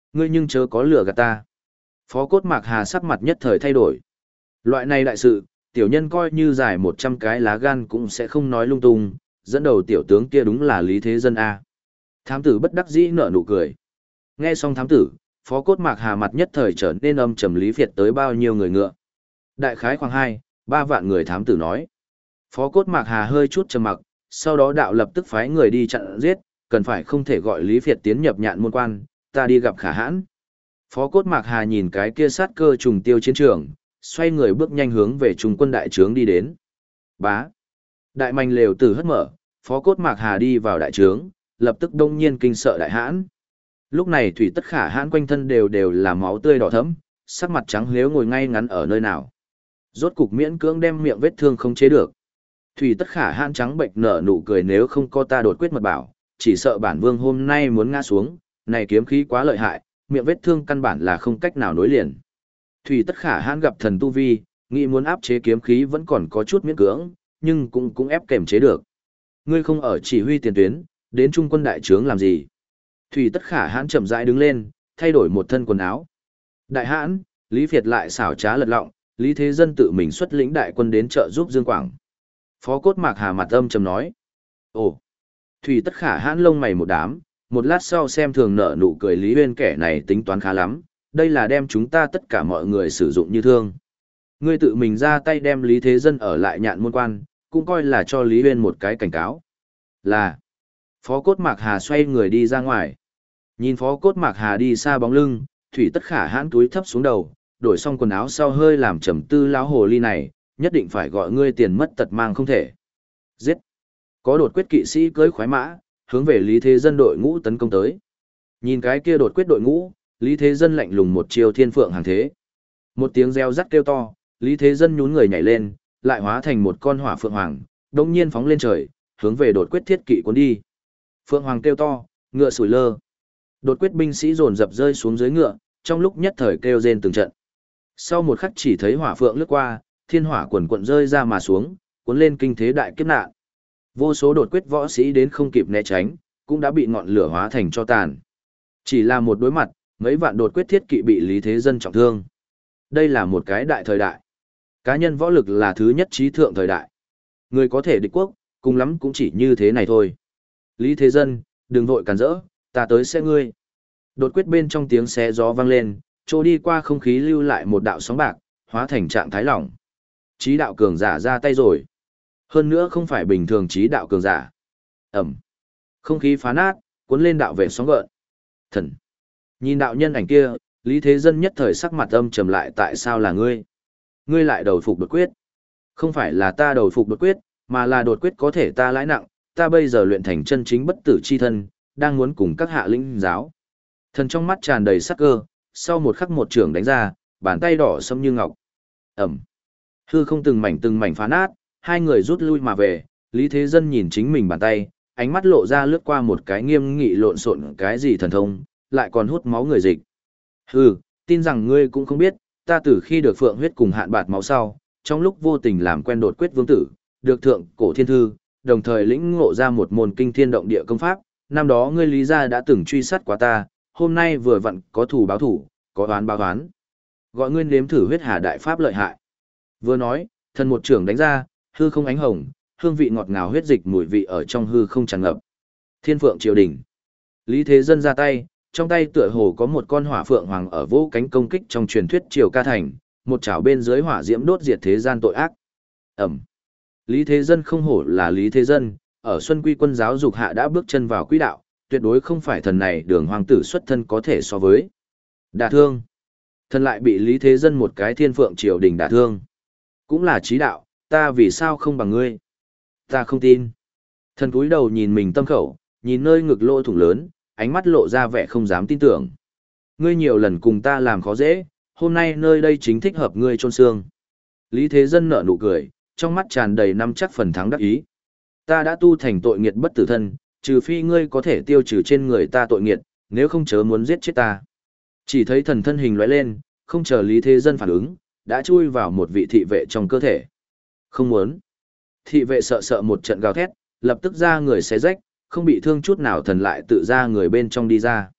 Ngươi nhưng chớ có lừa gạt ta. Phó Cốt Mạc Hà sắc mặt nhất thời thay đổi. Loại này đại sự, tiểu nhân coi như giải một trăm cái lá gan cũng sẽ không nói lung tung, dẫn đầu tiểu tướng kia đúng là Lý Thế Dân A. Thám tử bất đắc dĩ nở nụ cười. Nghe xong thám tử, Phó Cốt Mạc Hà mặt nhất thời trở nên âm trầm. Lý Việt tới bao nhiêu người ngựa? Đại khái khoảng hai, ba vạn người, thám tử nói. Phó Cốt Mạc Hà hơi chút trầm mặc, sau đó đạo lập tức phái người đi chặn giết, cần phải không thể gọi Lý Việt tiến nhập nhạn môn quan, ta đi gặp Khả Hãn. Phó Cốt Mạc Hà nhìn cái kia sát cơ trùng tiêu chiến trường, xoay người bước nhanh hướng về trung quân đại trướng đi đến. Bá. Đại manh lều tử hất mở, Phó Cốt Mạc Hà đi vào đại trướng, lập tức đông nhiên kinh sợ đại hãn. Lúc này Thủy Tất Khả Hãn quanh thân đều đều là máu tươi đỏ thẫm, sắc mặt trắng lếu ngồi ngay ngắn ở nơi nào. Rốt cục miễn cưỡng đem miệng vết thương không chế được. Thủy Tất Khả Hãn trắng bệnh nở nụ cười, nếu không có ta đột quyết mật bảo, chỉ sợ bản vương hôm nay muốn ngã xuống, này kiếm khí quá lợi hại, miệng vết thương căn bản là không cách nào nối liền. Thủy Tất Khả Hãn gặp thần tu vi, nghĩ muốn áp chế kiếm khí vẫn còn có chút miễn cưỡng, nhưng cũng cũng ép kềm chế được. Ngươi không ở chỉ huy tiền tuyến, đến trung quân đại trướng làm gì? Thủy Tất Khả Hãn chậm rãi đứng lên, thay đổi một thân quần áo. Đại hãn, Lý Việt lại xảo trá lật lọng, Lý Thế Dân tự mình xuất lĩnh đại quân đến trợ giúp Dương Quảng. Phó Cốt Mạc Hà mặt âm trầm nói. Ồ! Thủy Tất Khả Hãn lông mày một đám, một lát sau xem thường nở nụ cười, Lý Huyên kẻ này tính toán khá lắm, đây là đem chúng ta tất cả mọi người sử dụng như thương. Ngươi tự mình ra tay đem Lý Thế Dân ở lại nhạn môn quan, cũng coi là cho Lý Huyên một cái cảnh cáo. Là. Phó Cốt Mạc Hà xoay người đi ra ngoài. Nhìn Phó Cốt Mạc Hà đi xa bóng lưng, Thủy Tất Khả Hãn túi thấp xuống đầu, đổi xong quần áo sau hơi làm trầm tư, lão hồ ly này, nhất định phải gọi ngươi tiền mất tật mang không thể. Giết. Có đột quyết kỵ sĩ cưỡi khoái mã, hướng về Lý Thế Dân đội ngũ tấn công tới. Nhìn cái kia đột quyết đội ngũ, Lý Thế Dân lạnh lùng một chiêu thiên phượng hàng thế. Một tiếng reo rắt kêu to, Lý Thế Dân nhún người nhảy lên, lại hóa thành một con hỏa phượng hoàng, đống nhiên phóng lên trời, hướng về đột quyết thiết kỵ cuốn đi. Phượng hoàng kêu to, ngựa sủi lơ. Đột quyết binh sĩ dồn dập rơi xuống dưới ngựa, trong lúc nhất thời kêu rên từng trận. Sau một khắc chỉ thấy hỏa phượng lướt qua, thiên hỏa quần quận rơi ra mà xuống, cuốn lên kinh thế đại kiếp nạn. Vô số đột quyết võ sĩ đến không kịp né tránh, cũng đã bị ngọn lửa hóa thành tro tàn. Chỉ là một đối mặt, mấy vạn đột quyết thiết kỵ bị Lý Thế Dân trọng thương. Đây là một cái đại thời đại. Cá nhân võ lực là thứ nhất trí thượng thời đại. Người có thể địch quốc, cùng lắm cũng chỉ như thế này thôi. Lý Thế Dân, đừng vội cản rỡ, ta tới xe ngươi. Đột quyết bên trong tiếng xé gió vang lên, trôi đi qua không khí lưu lại một đạo sóng bạc, hóa thành trạng thái lỏng. Trí đạo cường giả ra tay rồi. Hơn nữa không phải bình thường trí đạo cường giả. Ẩm. Không khí phá nát, cuốn lên đạo vệ sóng gợn. Thần. Nhìn đạo nhân ảnh kia, Lý Thế Dân nhất thời sắc mặt âm trầm lại, tại sao là ngươi? Ngươi lại đầu phục đột quyết. Không phải là ta đầu phục đột quyết, mà là đột quyết có thể ta lãi nặng, ta bây giờ luyện thành chân chính bất tử chi thân, đang muốn cùng các hạ lĩnh giáo. Thần trong mắt tràn đầy sắc cơ, sau một khắc một trường đánh ra, bàn tay đỏ sẫm như ngọc. Ẩm. Hư không từng mảnh từng mảnh phá nát, hai người rút lui mà về, Lý Thế Dân nhìn chính mình bàn tay, ánh mắt lộ ra lướt qua một cái nghiêm nghị lộn xộn cái gì thần thông, lại còn hút máu người dịch. Hừ, tin rằng ngươi cũng không biết, ta từ khi được phượng huyết cùng hạn bạt máu sau, trong lúc vô tình làm quen đột quyết vương tử, được thượng cổ thiên thư, đồng thời lĩnh ngộ ra một môn kinh thiên động địa công pháp, năm đó ngươi Lý gia đã từng truy sát quá ta, hôm nay vừa vặn có thù báo thù, có oán báo oán. Gọi ngươi nếm thử huyết hà đại pháp lợi hại. Vừa nói, thần một trưởng đánh ra, hư không ánh hồng, hương vị ngọt ngào huyết dịch mùi vị ở trong hư không tràn ngập. Thiên phượng triều đình. Lý Thế Dân ra tay, trong tay tựa hồ có một con hỏa phượng hoàng ở vỗ cánh công kích trong truyền thuyết triều ca thành, một chảo bên dưới hỏa diễm đốt diệt thế gian tội ác. Ẩm. Lý Thế Dân không hổ là Lý Thế Dân, ở Xuân Quy quân giáo dục hạ đã bước chân vào quỹ đạo, tuyệt đối không phải thần này đường hoàng tử xuất thân có thể so với. Đả thương. Thần lại bị Lý Thế Dân một cái thiên phượng triều đình đả thương. Cũng là trí đạo, ta vì sao không bằng ngươi? Ta không tin. Thần cúi đầu nhìn mình tâm khẩu, nhìn nơi ngực lỗ thủng lớn, ánh mắt lộ ra vẻ không dám tin tưởng. Ngươi nhiều lần cùng ta làm khó dễ, hôm nay nơi đây chính thích hợp ngươi chôn xương. Lý Thế Dân nở nụ cười, trong mắt tràn đầy năm chắc phần thắng đắc ý. Ta đã tu thành tội nghiệt bất tử thân, trừ phi ngươi có thể tiêu trừ trên người ta tội nghiệt, nếu không chớ muốn giết chết ta. Chỉ thấy thần thân hình lóe lên, không chờ Lý Thế Dân phản ứng, đã chui vào một vị thị vệ trong cơ thể. Không muốn. Thị vệ sợ sợ một trận gào thét, lập tức ra người xé rách, không bị thương chút nào, thần lại tự ra người bên trong đi ra.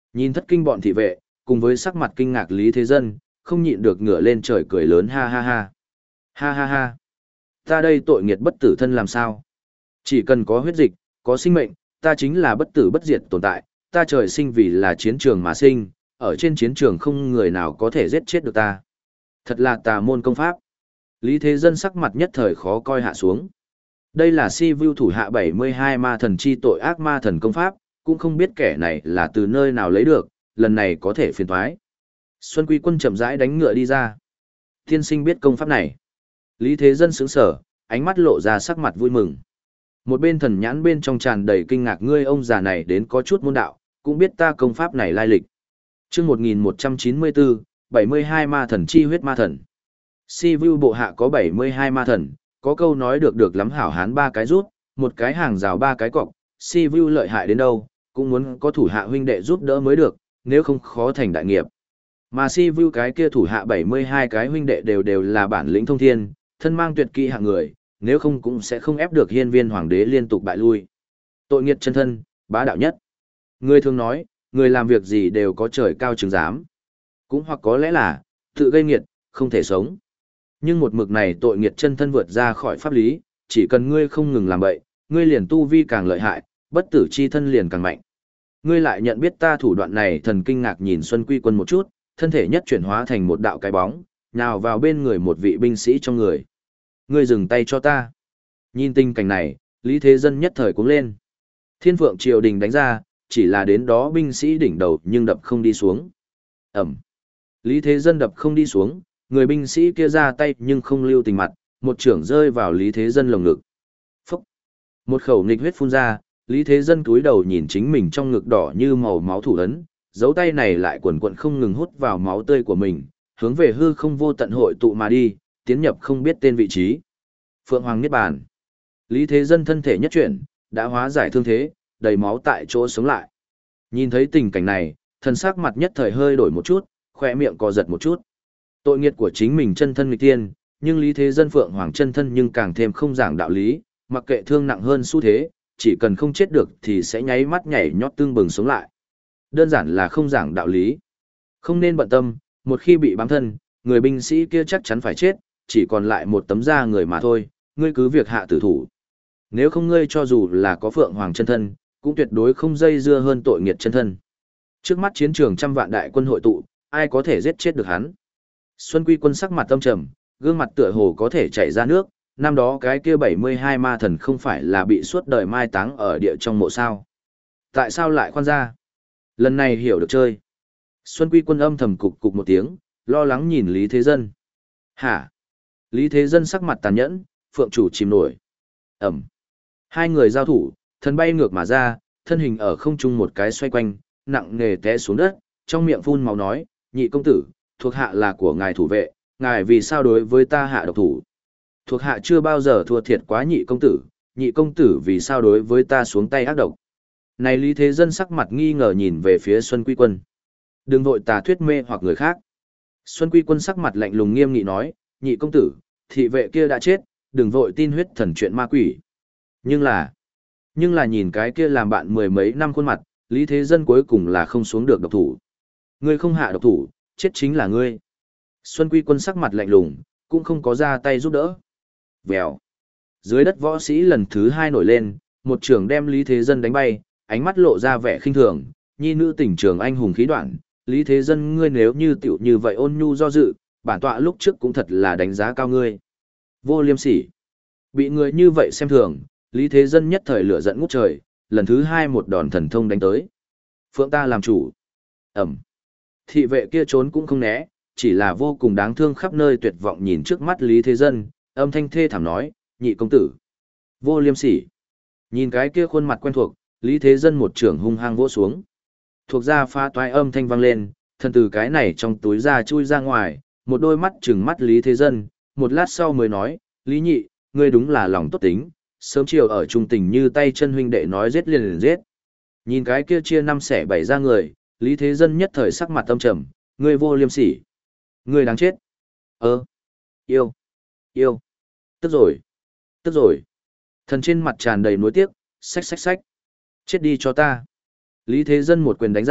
Nhìn thất kinh bọn thị vệ, cùng với sắc mặt kinh ngạc Lý Thế Dân, không nhịn được ngửa lên trời cười lớn ha ha ha. Ha ha ha. Ta đây tội nghiệt bất tử thân làm sao? Chỉ cần có huyết dịch, có sinh mệnh, ta chính là bất tử bất diệt tồn tại, ta trời sinh vì là chiến trường mà sinh, ở trên chiến trường không người nào có thể giết chết được ta. Thật là tà môn công pháp. Lý Thế Dân sắc mặt nhất thời khó coi hạ xuống. Đây là si vu thủ hạ bảy mươi hai ma thần chi tội ác ma thần công pháp, cũng không biết kẻ này là từ nơi nào lấy được, lần này có thể phiền thoái. Xuân Quy Quân chậm rãi đánh ngựa đi ra. Tiên sinh biết công pháp này. Lý Thế Dân sững sở, ánh mắt lộ ra sắc mặt vui mừng. Một bên thần nhãn bên trong tràn đầy kinh ngạc, ngươi ông già này đến có chút môn đạo, cũng biết ta công pháp này lai lịch. Chương một nghìn một trăm chín mươi bốn, bảy mươi hai ma thần chi huyết ma thần. Si vu bộ hạ có bảy mươi hai ma thần, có câu nói được được lắm hảo hán ba cái rút, một cái hàng rào ba cái cọc, si vu lợi hại đến đâu, cũng muốn có thủ hạ huynh đệ giúp đỡ mới được, nếu không khó thành đại nghiệp. Mà si vu cái kia thủ hạ bảy mươi hai cái huynh đệ đều đều là bản lĩnh thông thiên, thân mang tuyệt kỹ hạng người, nếu không cũng sẽ không ép được hiên viên hoàng đế liên tục bại lui. Tội nghiệt chân thân, bá đạo nhất. Người thường nói, người làm việc gì đều có trời cao chứng giám. Cũng hoặc có lẽ là, tự gây nghiệt, không thể sống. Nhưng một mực này tội nghiệt chân thân vượt ra khỏi pháp lý, chỉ cần ngươi không ngừng làm bậy, ngươi liền tu vi càng lợi hại, bất tử chi thân liền càng mạnh. Ngươi lại nhận biết ta thủ đoạn này, thần kinh ngạc nhìn Xuân Quy Quân một chút, thân thể nhất chuyển hóa thành một đạo cái bóng, nhào vào bên người một vị binh sĩ trong người. Ngươi dừng tay cho ta. Nhìn tình cảnh này, Lý Thế Dân nhất thời cuống lên. Thiên Phượng triều đình đánh ra, chỉ là đến đó binh sĩ đỉnh đầu nhưng đập không đi xuống. Ẩm. Lý Thế Dân đập không đi xuống, người binh sĩ kia ra tay nhưng không lưu tình mặt, một trưởng rơi vào Lý Thế Dân lồng ngực. Phúc. Một khẩu nghịch huyết phun ra, Lý Thế Dân cúi đầu nhìn chính mình trong ngực đỏ như màu máu thủ ấn, dấu tay này lại quần quần không ngừng hút vào máu tươi của mình, hướng về hư không vô tận hội tụ mà đi, tiến nhập không biết tên vị trí. Phượng Hoàng Niết Bàn. Lý Thế Dân thân thể nhất chuyển, đã hóa giải thương thế, đầy máu tại chỗ sống lại. Nhìn thấy tình cảnh này, thần sắc mặt nhất thời hơi đổi một chút, khỏe miệng co giật một chút. Tội nghiệt của chính mình chân thân nghịch tiên, nhưng Lý Thế Dân Phượng Hoàng chân thân nhưng càng thêm không giảng đạo lý, mặc kệ thương nặng hơn xu thế, chỉ cần không chết được thì sẽ nháy mắt nhảy nhót tương bừng sống lại. Đơn giản là không giảng đạo lý. Không nên bận tâm, một khi bị bám thân, người binh sĩ kia chắc chắn phải chết, chỉ còn lại một tấm da người mà thôi, ngươi cứ việc hạ tử thủ. Nếu không ngươi cho dù là có Phượng Hoàng chân thân, cũng tuyệt đối không dây dưa hơn tội nghiệt chân thân. Trước mắt chiến trường trăm vạn đại quân hội tụ, ai có thể giết chết được hắn? Xuân Quy Quân sắc mặt tâm trầm, gương mặt tựa hồ có thể chảy ra nước, năm đó cái kia bảy mươi hai ma thần không phải là bị suốt đời mai táng ở địa trong mộ sao? Tại sao lại khoan ra? Lần này hiểu được chơi. Xuân Quy Quân âm thầm cục cục một tiếng, lo lắng nhìn Lý Thế Dân. Hả? Lý Thế Dân sắc mặt tàn nhẫn, phượng chủ chìm nổi. Ẩm. Hai người giao thủ, thân bay ngược mà ra, thân hình ở không trung một cái xoay quanh, nặng nề té xuống đất, trong miệng phun máu nói, nhị công tử, thuộc hạ là của ngài thủ vệ, ngài vì sao đối với ta hạ độc thủ? Thuộc hạ chưa bao giờ thua thiệt quá nhị công tử, nhị công tử vì sao đối với ta xuống tay ác độc? Này Lý Thế Dân sắc mặt nghi ngờ nhìn về phía Xuân Quy Quân. Đừng vội tà thuyết mê hoặc người khác. Xuân Quy Quân sắc mặt lạnh lùng nghiêm nghị nói, nhị công tử, thị vệ kia đã chết, đừng vội tin huyết thần chuyện ma quỷ. Nhưng là, nhưng là nhìn cái kia làm bạn mười mấy năm khuôn mặt, Lý Thế Dân cuối cùng là không xuống được độc thủ. Ngươi không hạ độc thủ, chết chính là ngươi. Xuân Quy Quân sắc mặt lạnh lùng, cũng không có ra tay giúp đỡ. Vèo. Dưới đất võ sĩ lần thứ hai nổi lên, một trường đem Lý Thế Dân đánh bay, ánh mắt lộ ra vẻ khinh thường, nhi nữ tỉnh trường anh hùng khí đoạn, Lý Thế Dân ngươi nếu như tiểu như vậy ôn nhu do dự, bản tọa lúc trước cũng thật là đánh giá cao ngươi. Vô liêm sỉ. Bị người như vậy xem thường, Lý Thế Dân nhất thời lửa giận ngút trời, lần thứ hai một đòn thần thông đánh tới. Phượng ta làm chủ. Ẩm. Thị vệ kia trốn cũng không né, chỉ là vô cùng đáng thương khắp nơi tuyệt vọng nhìn trước mắt Lý Thế Dân, âm thanh thê thảm nói, nhị công tử. Vô liêm sỉ. Nhìn cái kia khuôn mặt quen thuộc, Lý Thế Dân một trưởng hung hăng vỗ xuống. Thuộc ra pha toái âm thanh vang lên, thân từ cái này trong túi ra chui ra ngoài, một đôi mắt trừng mắt Lý Thế Dân, một lát sau mới nói, Lý nhị, ngươi đúng là lòng tốt tính, sớm chiều ở trung tình như tay chân huynh đệ nói giết liền liền giết. Nhìn cái kia chia năm xẻ bảy ra người, Lý Thế Dân nhất thời sắc mặt tâm trầm, ngươi vô liêm sỉ. Ngươi đáng chết. Ơ. Yêu. Yêu. Tức rồi. Tức rồi. Thần trên mặt tràn đầy nuối tiếc, xách xách xách. Chết đi cho ta. Lý Thế Dân một quyền đánh ra,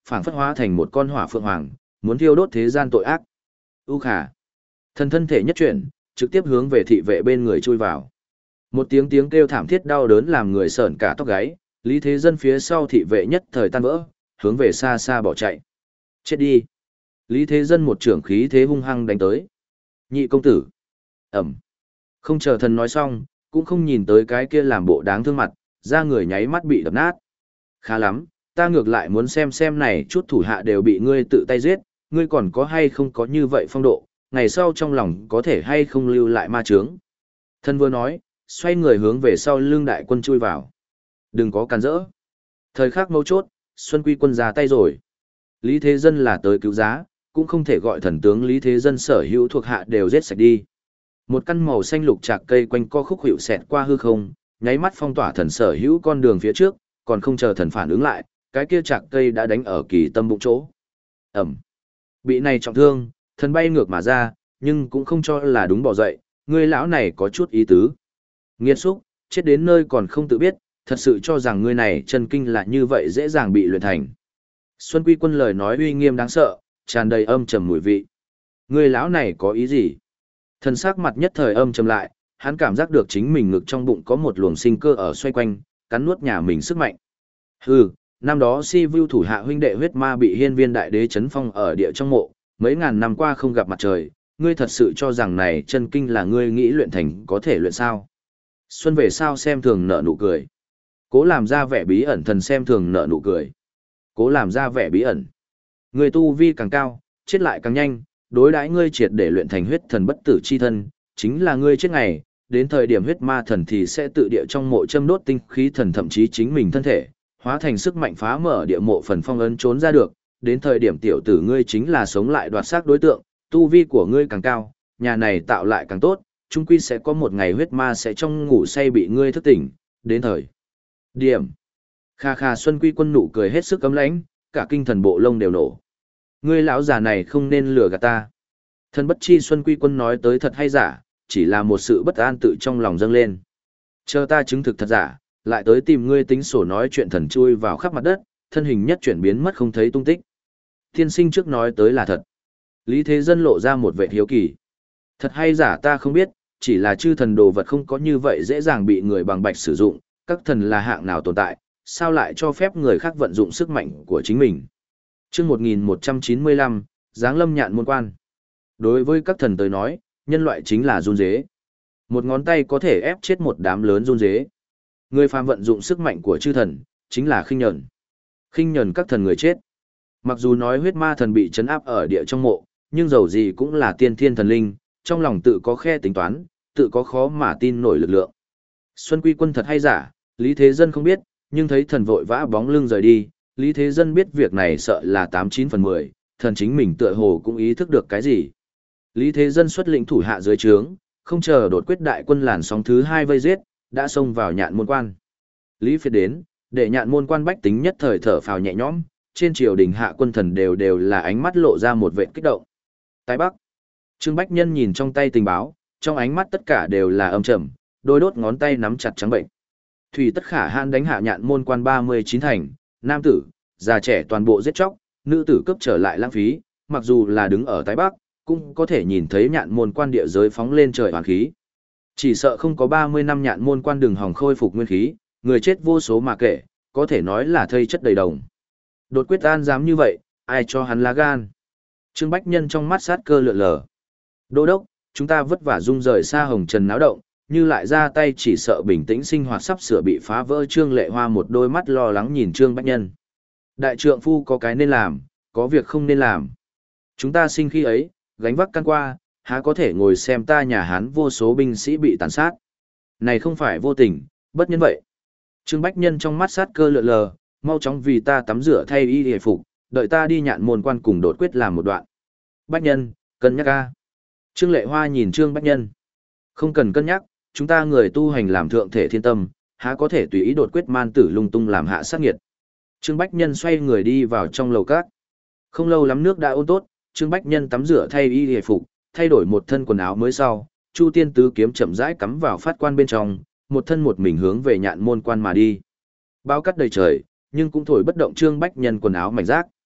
phảng phất hóa thành một con hỏa phượng hoàng, muốn thiêu đốt thế gian tội ác. U khả. Thần thân thể nhất chuyển, trực tiếp hướng về thị vệ bên người chui vào. Một tiếng tiếng kêu thảm thiết đau đớn làm người sởn cả tóc gáy, Lý Thế Dân phía sau thị vệ nhất thời tan vỡ, hướng về xa xa bỏ chạy. Chết đi. Lý Thế Dân một trưởng khí thế hung hăng đánh tới. Nhị công tử. Ẩm. Không chờ thần nói xong, cũng không nhìn tới cái kia làm bộ đáng thương mặt, ra người nháy mắt bị đập nát. Khá lắm, ta ngược lại muốn xem xem này chút thủ hạ đều bị ngươi tự tay giết, ngươi còn có hay không có như vậy phong độ, ngày sau trong lòng có thể hay không lưu lại ma chướng. Thần vừa nói, xoay người hướng về sau lưng đại quân chui vào. Đừng có cản rỡ. Thời khắc mấu chốt, Xuân Quy quân ra tay rồi. Lý Thế Dân là tới cứu giá, cũng không thể gọi thần tướng Lý Thế Dân sở hữu thuộc hạ đều giết sạch đi. Một căn màu xanh lục trạc cây quanh co khúc hiệu xẹt qua hư không, nháy mắt phong tỏa thần sở hữu con đường phía trước, còn không chờ thần phản ứng lại, cái kia trạc cây đã đánh ở kỳ tâm bụng chỗ. Ẩm. Bị này trọng thương, thần bay ngược mà ra, nhưng cũng không cho là đúng bỏ dậy, người lão này có chút ý tứ. Nghiệt xúc, chết đến nơi còn không tự biết, thật sự cho rằng người này chân kinh là như vậy dễ dàng bị luyện thành. Xuân Quy quân lời nói uy nghiêm đáng sợ, tràn đầy âm trầm mùi vị. Người lão này có ý gì? Thần sắc mặt nhất thời âm trầm lại, hắn cảm giác được chính mình ngực trong bụng có một luồng sinh cơ ở xoay quanh, cắn nuốt nhà mình sức mạnh. Hừ, năm đó Si Vu thủ hạ huynh đệ huyết ma bị Hiên Viên đại đế chấn phong ở địa trong mộ, mấy ngàn năm qua không gặp mặt trời, ngươi thật sự cho rằng này chân kinh là ngươi nghĩ luyện thành có thể luyện sao? Xuân về sao xem thường nở nụ cười. Cố làm ra vẻ bí ẩn thần xem thường nở nụ cười. Cố làm ra vẻ bí ẩn. Người tu vi càng cao, chết lại càng nhanh, đối đãi ngươi triệt để luyện thành huyết thần bất tử chi thân, chính là ngươi chết ngày, đến thời điểm huyết ma thần thì sẽ tự địa trong mộ châm đốt tinh khí thần thậm chí chính mình thân thể, hóa thành sức mạnh phá mở địa mộ phần phong ấn trốn ra được, đến thời điểm tiểu tử ngươi chính là sống lại đoạt xác đối tượng, tu vi của ngươi càng cao, nhà này tạo lại càng tốt, chung quy sẽ có một ngày huyết ma sẽ trong ngủ say bị ngươi thức tỉnh, đến thời điểm. Kha kha Xuân Quy quân nụ cười hết sức cấm lãnh, cả kinh thần bộ lông đều nổ. Ngươi lão già này không nên lừa gạt ta. Thần bất chi Xuân Quy quân nói tới thật hay giả, chỉ là một sự bất an tự trong lòng dâng lên. Chờ ta chứng thực thật giả, lại tới tìm ngươi tính sổ nói chuyện thần chui vào khắp mặt đất, thân hình nhất chuyển biến mất không thấy tung tích. Tiên sinh trước nói tới là thật. Lý Thế Dân lộ ra một vẻ hiếu kỳ. Thật hay giả ta không biết, chỉ là chư thần đồ vật không có như vậy dễ dàng bị người bằng bạch sử dụng, các thần là hạng nào tồn tại, sao lại cho phép người khác vận dụng sức mạnh của chính mình. Trước một nghìn một trăm chín mươi lăm, Giáng lâm nhạn môn quan. Đối với các thần tới nói, nhân loại chính là run dế. Một ngón tay có thể ép chết một đám lớn run dế. Người phàm vận dụng sức mạnh của chư thần, chính là khinh nhẫn. Khinh nhẫn các thần người chết. Mặc dù nói huyết ma thần bị trấn áp ở địa trong mộ, nhưng dầu gì cũng là tiên thiên thần linh, trong lòng tự có khe tính toán, tự có khó mà tin nổi lực lượng. Xuân Quy quân thật hay giả, Lý Thế Dân không biết, nhưng thấy thần vội vã bóng lưng rời đi, Lý Thế Dân biết việc này sợ là tám chín phần mười, thần chính mình tựa hồ cũng ý thức được cái gì. Lý Thế Dân xuất lĩnh thủ hạ dưới trướng, không chờ đột quyết đại quân làn sóng thứ hai vây giết, đã xông vào nhạn môn quan. Lý Phiệt đến, để nhạn môn quan bách tính nhất thời thở phào nhẹ nhõm, trên triều đình hạ quân thần đều đều là ánh mắt lộ ra một vẻ kích động. Tái Bắc, Trương Bách Nhân nhìn trong tay tình báo, trong ánh mắt tất cả đều là âm trầm, đôi đốt ngón tay nắm chặt trắng bệnh. Thủy Tất Khả Hãn đánh hạ nhạn môn quan ba mươi chín thành, nam tử, già trẻ toàn bộ giết chóc, nữ tử cấp trở lại lãng phí, mặc dù là đứng ở Tái Bắc, cũng có thể nhìn thấy nhạn môn quan địa giới phóng lên trời hoàn khí. Chỉ sợ không có ba mươi năm nhạn môn quan đường hòng khôi phục nguyên khí, người chết vô số mà kể, có thể nói là thây chất đầy đồng. Đột quyết an dám như vậy, ai cho hắn lá gan. Trương Bách Nhân trong mắt sát cơ lượn lờ. Đô đốc, chúng ta vất vả dung rời xa hồng trần náo động, như lại ra tay chỉ sợ bình tĩnh sinh hoạt sắp sửa bị phá vỡ. Trương Lệ Hoa một đôi mắt lo lắng nhìn Trương Bách Nhân. Đại trượng phu có cái nên làm, có việc không nên làm. Chúng ta sinh khi ấy, gánh vác căn qua, há có thể ngồi xem ta nhà Hán vô số binh sĩ bị tàn sát. Này không phải vô tình, bất nhân vậy. Trương Bách Nhân trong mắt sát cơ lượn lờ, mau chóng vì ta tắm rửa thay y hề phục, đợi ta đi nhạn môn quan cùng đột quyết làm một đoạn. Bách Nhân, cân nhắc ca. Trương Lệ Hoa nhìn Trương Bách Nhân. Không cần cân nhắc, chúng ta người tu hành làm thượng thể thiên tâm, há có thể tùy ý đột quyết man tử lung tung làm hạ sát nghiệt. Trương Bách Nhân xoay người đi vào trong lầu các. Không lâu lắm nước đã ôn tốt, Trương Bách Nhân tắm rửa thay y hề phục, thay đổi một thân quần áo mới sau, Chu Tiên Tứ kiếm chậm rãi cắm vào phát quan bên trong, một thân một mình hướng về nhạn môn quan mà đi. Bao cắt đầy trời, nhưng cũng thổi bất động Trương Bách Nhân quần áo mảnh rác.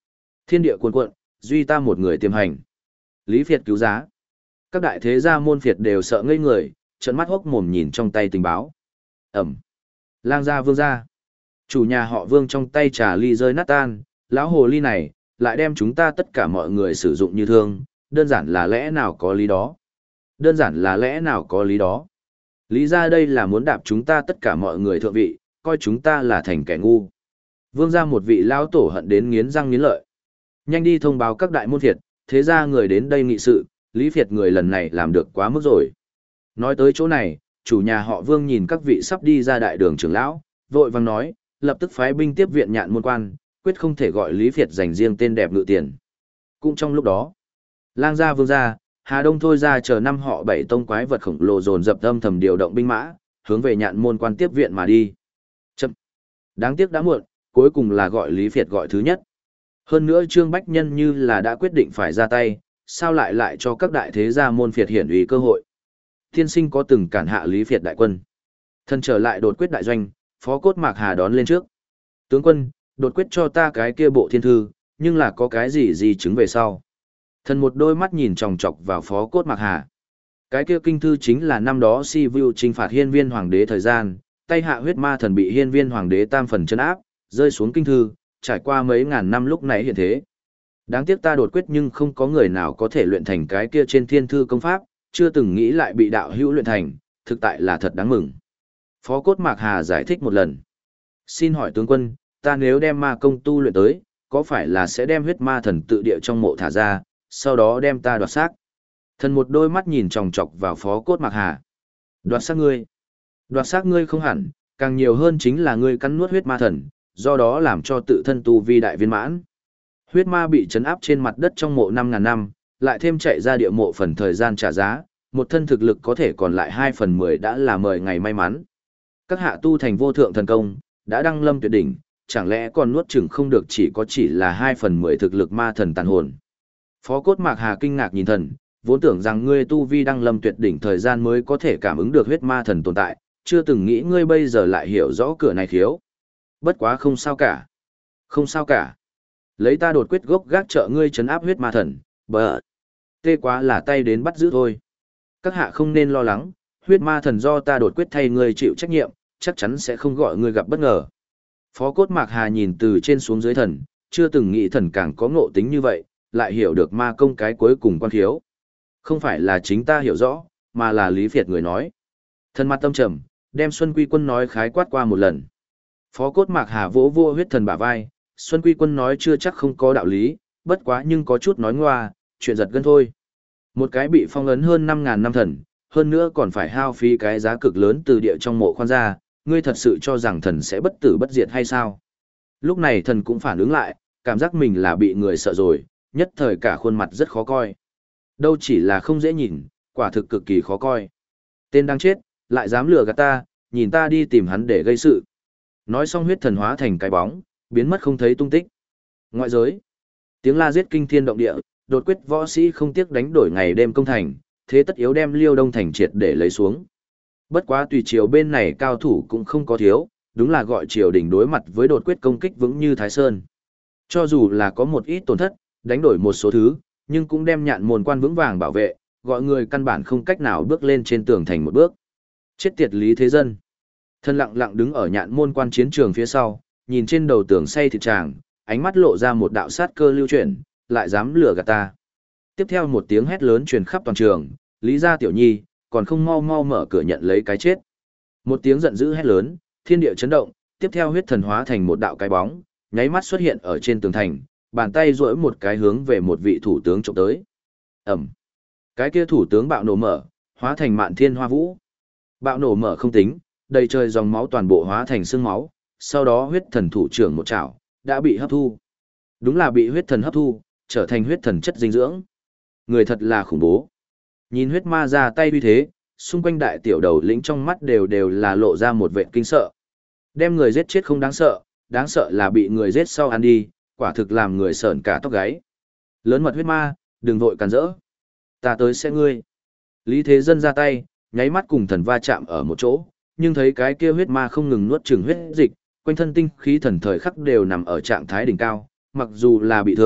Thiên địa cuồn cuộn, duy ta một người tiềm hành. Lý Việt cứu giá. Các đại thế gia môn phiệt đều sợ ngây người, trợn mắt hốc mồm nhìn trong tay tình báo. Ẩm. Lang gia Vương gia. Chủ nhà họ Vương trong tay trà ly rơi nát tan, lão hồ ly này, lại đem chúng ta tất cả mọi người sử dụng như thương, đơn giản là lẽ nào có lý đó. Đơn giản là lẽ nào có lý đó. Lý ra đây là muốn đạp chúng ta tất cả mọi người thượng vị, coi chúng ta là thành kẻ ngu. Vương gia một vị lão tổ hận đến nghiến răng nghiến lợi. Nhanh đi thông báo các đại môn phiệt, thế ra người đến đây nghị sự, Lý Việt người lần này làm được quá mức rồi. Nói tới chỗ này, chủ nhà họ Vương nhìn các vị sắp đi ra đại đường trưởng lão, vội vàng nói, lập tức phái binh tiếp viện nhạn môn quan, quyết không thể gọi Lý Việt dành riêng tên đẹp ngự tiền. Cũng trong lúc đó, Lang gia Vương gia, Hà Đông thôi ra chờ năm họ bảy tông quái vật khổng lồ dồn dập âm thầm điều động binh mã, hướng về nhạn môn quan tiếp viện mà đi. Chậm. Đáng tiếc đã muộn, cuối cùng là gọi Lý Việt gọi thứ nhất. Hơn nữa Trương Bách Nhân như là đã quyết định phải ra tay, sao lại lại cho các đại thế gia môn phiệt hiển uy cơ hội. Thiên sinh có từng cản hạ Lý Việt đại quân. Thân trở lại đột quyết đại doanh, Phó Cốt Mạc Hà đón lên trước. Tướng quân, đột quyết cho ta cái kia bộ thiên thư, nhưng là có cái gì gì chứng về sau. Thần một đôi mắt nhìn chòng chọc vào Phó Cốt Mạc Hà. Cái kia kinh thư chính là năm đó Si Vu trinh phạt hiên viên hoàng đế thời gian, tay hạ huyết ma thần bị hiên viên hoàng đế tam phần chân áp, rơi xuống kinh thư, trải qua mấy ngàn năm lúc nãy hiện thế. Đáng tiếc ta đột quyết nhưng không có người nào có thể luyện thành cái kia trên thiên thư công pháp, chưa từng nghĩ lại bị đạo hữu luyện thành, thực tại là thật đáng mừng. Phó Cốt Mạc Hà giải thích một lần. Xin hỏi tướng quân, ta nếu đem ma công tu luyện tới, có phải là sẽ đem huyết ma thần tự địa trong mộ thả ra, sau đó đem ta đoạt xác? Thần một đôi mắt nhìn chòng chọc vào Phó Cốt Mạc Hà. Đoạt xác ngươi? Đoạt xác ngươi không hẳn, càng nhiều hơn chính là ngươi cắn nuốt huyết ma thần, do đó làm cho tự thân tu vi đại viên mãn. Huyết ma bị trấn áp trên mặt đất trong mộ năm ngàn năm, lại thêm chạy ra địa mộ phần thời gian trả giá, một thân thực lực có thể còn lại hai phần mười đã là mời ngày may mắn. Các hạ tu thành vô thượng thần công, đã đăng lâm tuyệt đỉnh, chẳng lẽ còn nuốt chửng không được chỉ có chỉ là hai phần mười thực lực ma thần tàn hồn. Phó Cốt Mạc Hà kinh ngạc nhìn thần, vốn tưởng rằng ngươi tu vi đăng lâm tuyệt đỉnh thời gian mới có thể cảm ứng được huyết ma thần tồn tại, chưa từng nghĩ ngươi bây giờ lại hiểu rõ cửa này khiếu. Bất quá không sao cả. Không sao cả. Lấy ta đột quyết gốc gác trợ ngươi trấn áp huyết ma thần, bờ. Tê quá là tay đến bắt giữ thôi. Các hạ không nên lo lắng, huyết ma thần do ta đột quyết thay ngươi chịu trách nhiệm, chắc chắn sẽ không gọi ngươi gặp bất ngờ. Phó Cốt Mạc Hà nhìn từ trên xuống dưới thần, chưa từng nghĩ thần càng có ngộ tính như vậy, lại hiểu được ma công cái cuối cùng quan khiếu. Không phải là chính ta hiểu rõ, mà là Lý Việt người nói. Thần mặt tâm trầm, đem Xuân Quy Quân nói khái quát qua một lần. Phó Cốt Mạc Hà vỗ vỗ huyết thần bả vai, Xuân Quy Quân nói chưa chắc không có đạo lý, bất quá nhưng có chút nói ngoa, chuyện giật gân thôi. Một cái bị phong ấn hơn năm ngàn năm thần, hơn nữa còn phải hao phí cái giá cực lớn từ địa trong mộ khoan ra, ngươi thật sự cho rằng thần sẽ bất tử bất diệt hay sao? Lúc này thần cũng phản ứng lại, cảm giác mình là bị người sợ rồi, nhất thời cả khuôn mặt rất khó coi. Đâu chỉ là không dễ nhìn, quả thực cực kỳ khó coi. Tên đang chết, lại dám lừa gạt ta, nhìn ta đi tìm hắn để gây sự. Nói xong huyết thần hóa thành cái bóng, biến mất không thấy tung tích. Ngoại giới, tiếng la giết kinh thiên động địa, đột quyết võ sĩ không tiếc đánh đổi ngày đêm công thành, thế tất yếu đem Liêu Đông thành triệt để lấy xuống. Bất quá tùy triều bên này cao thủ cũng không có thiếu, đúng là gọi triều đình đối mặt với đột quyết công kích vững như Thái Sơn. Cho dù là có một ít tổn thất, đánh đổi một số thứ, nhưng cũng đem nhạn môn quan vững vàng bảo vệ, gọi người căn bản không cách nào bước lên trên tường thành một bước. Chết tiệt Lý Thế Dân. Thân lặng lặng đứng ở nhạn môn quan chiến trường phía sau, nhìn trên đầu tường say thịt tràng, ánh mắt lộ ra một đạo sát cơ lưu chuyển, lại dám lừa gạt ta. Tiếp theo một tiếng hét lớn truyền khắp toàn trường, Lý gia tiểu nhi, còn không mau mau mở cửa nhận lấy cái chết. Một tiếng giận dữ hét lớn, thiên địa chấn động, tiếp theo huyết thần hóa thành một đạo cái bóng, nháy mắt xuất hiện ở trên tường thành, bàn tay duỗi một cái hướng về một vị thủ tướng chụp tới. Ầm. Cái kia thủ tướng bạo nổ mở, hóa thành mạn thiên hoa vũ. Bạo nổ mở không tính, đầy trời dòng máu toàn bộ hóa thành xương máu, sau đó huyết thần thủ trưởng một chảo, đã bị hấp thu. Đúng là bị huyết thần hấp thu, trở thành huyết thần chất dinh dưỡng. Người thật là khủng bố. Nhìn huyết ma ra tay uy thế, xung quanh đại tiểu đầu lĩnh trong mắt đều đều là lộ ra một vệt kinh sợ. Đem người giết chết không đáng sợ, đáng sợ là bị người giết sau ăn đi, quả thực làm người sởn cả tóc gáy. Lớn mật huyết ma, đừng vội cản rỡ. Ta tới sẽ ngươi. Lý Thế Dân ra tay, nháy mắt cùng thần va chạm ở một chỗ, nhưng thấy cái kia huyết ma không ngừng nuốt chửng huyết dịch, quanh thân tinh khí thần thời khắc đều nằm ở trạng thái đỉnh cao, mặc dù là bị thương,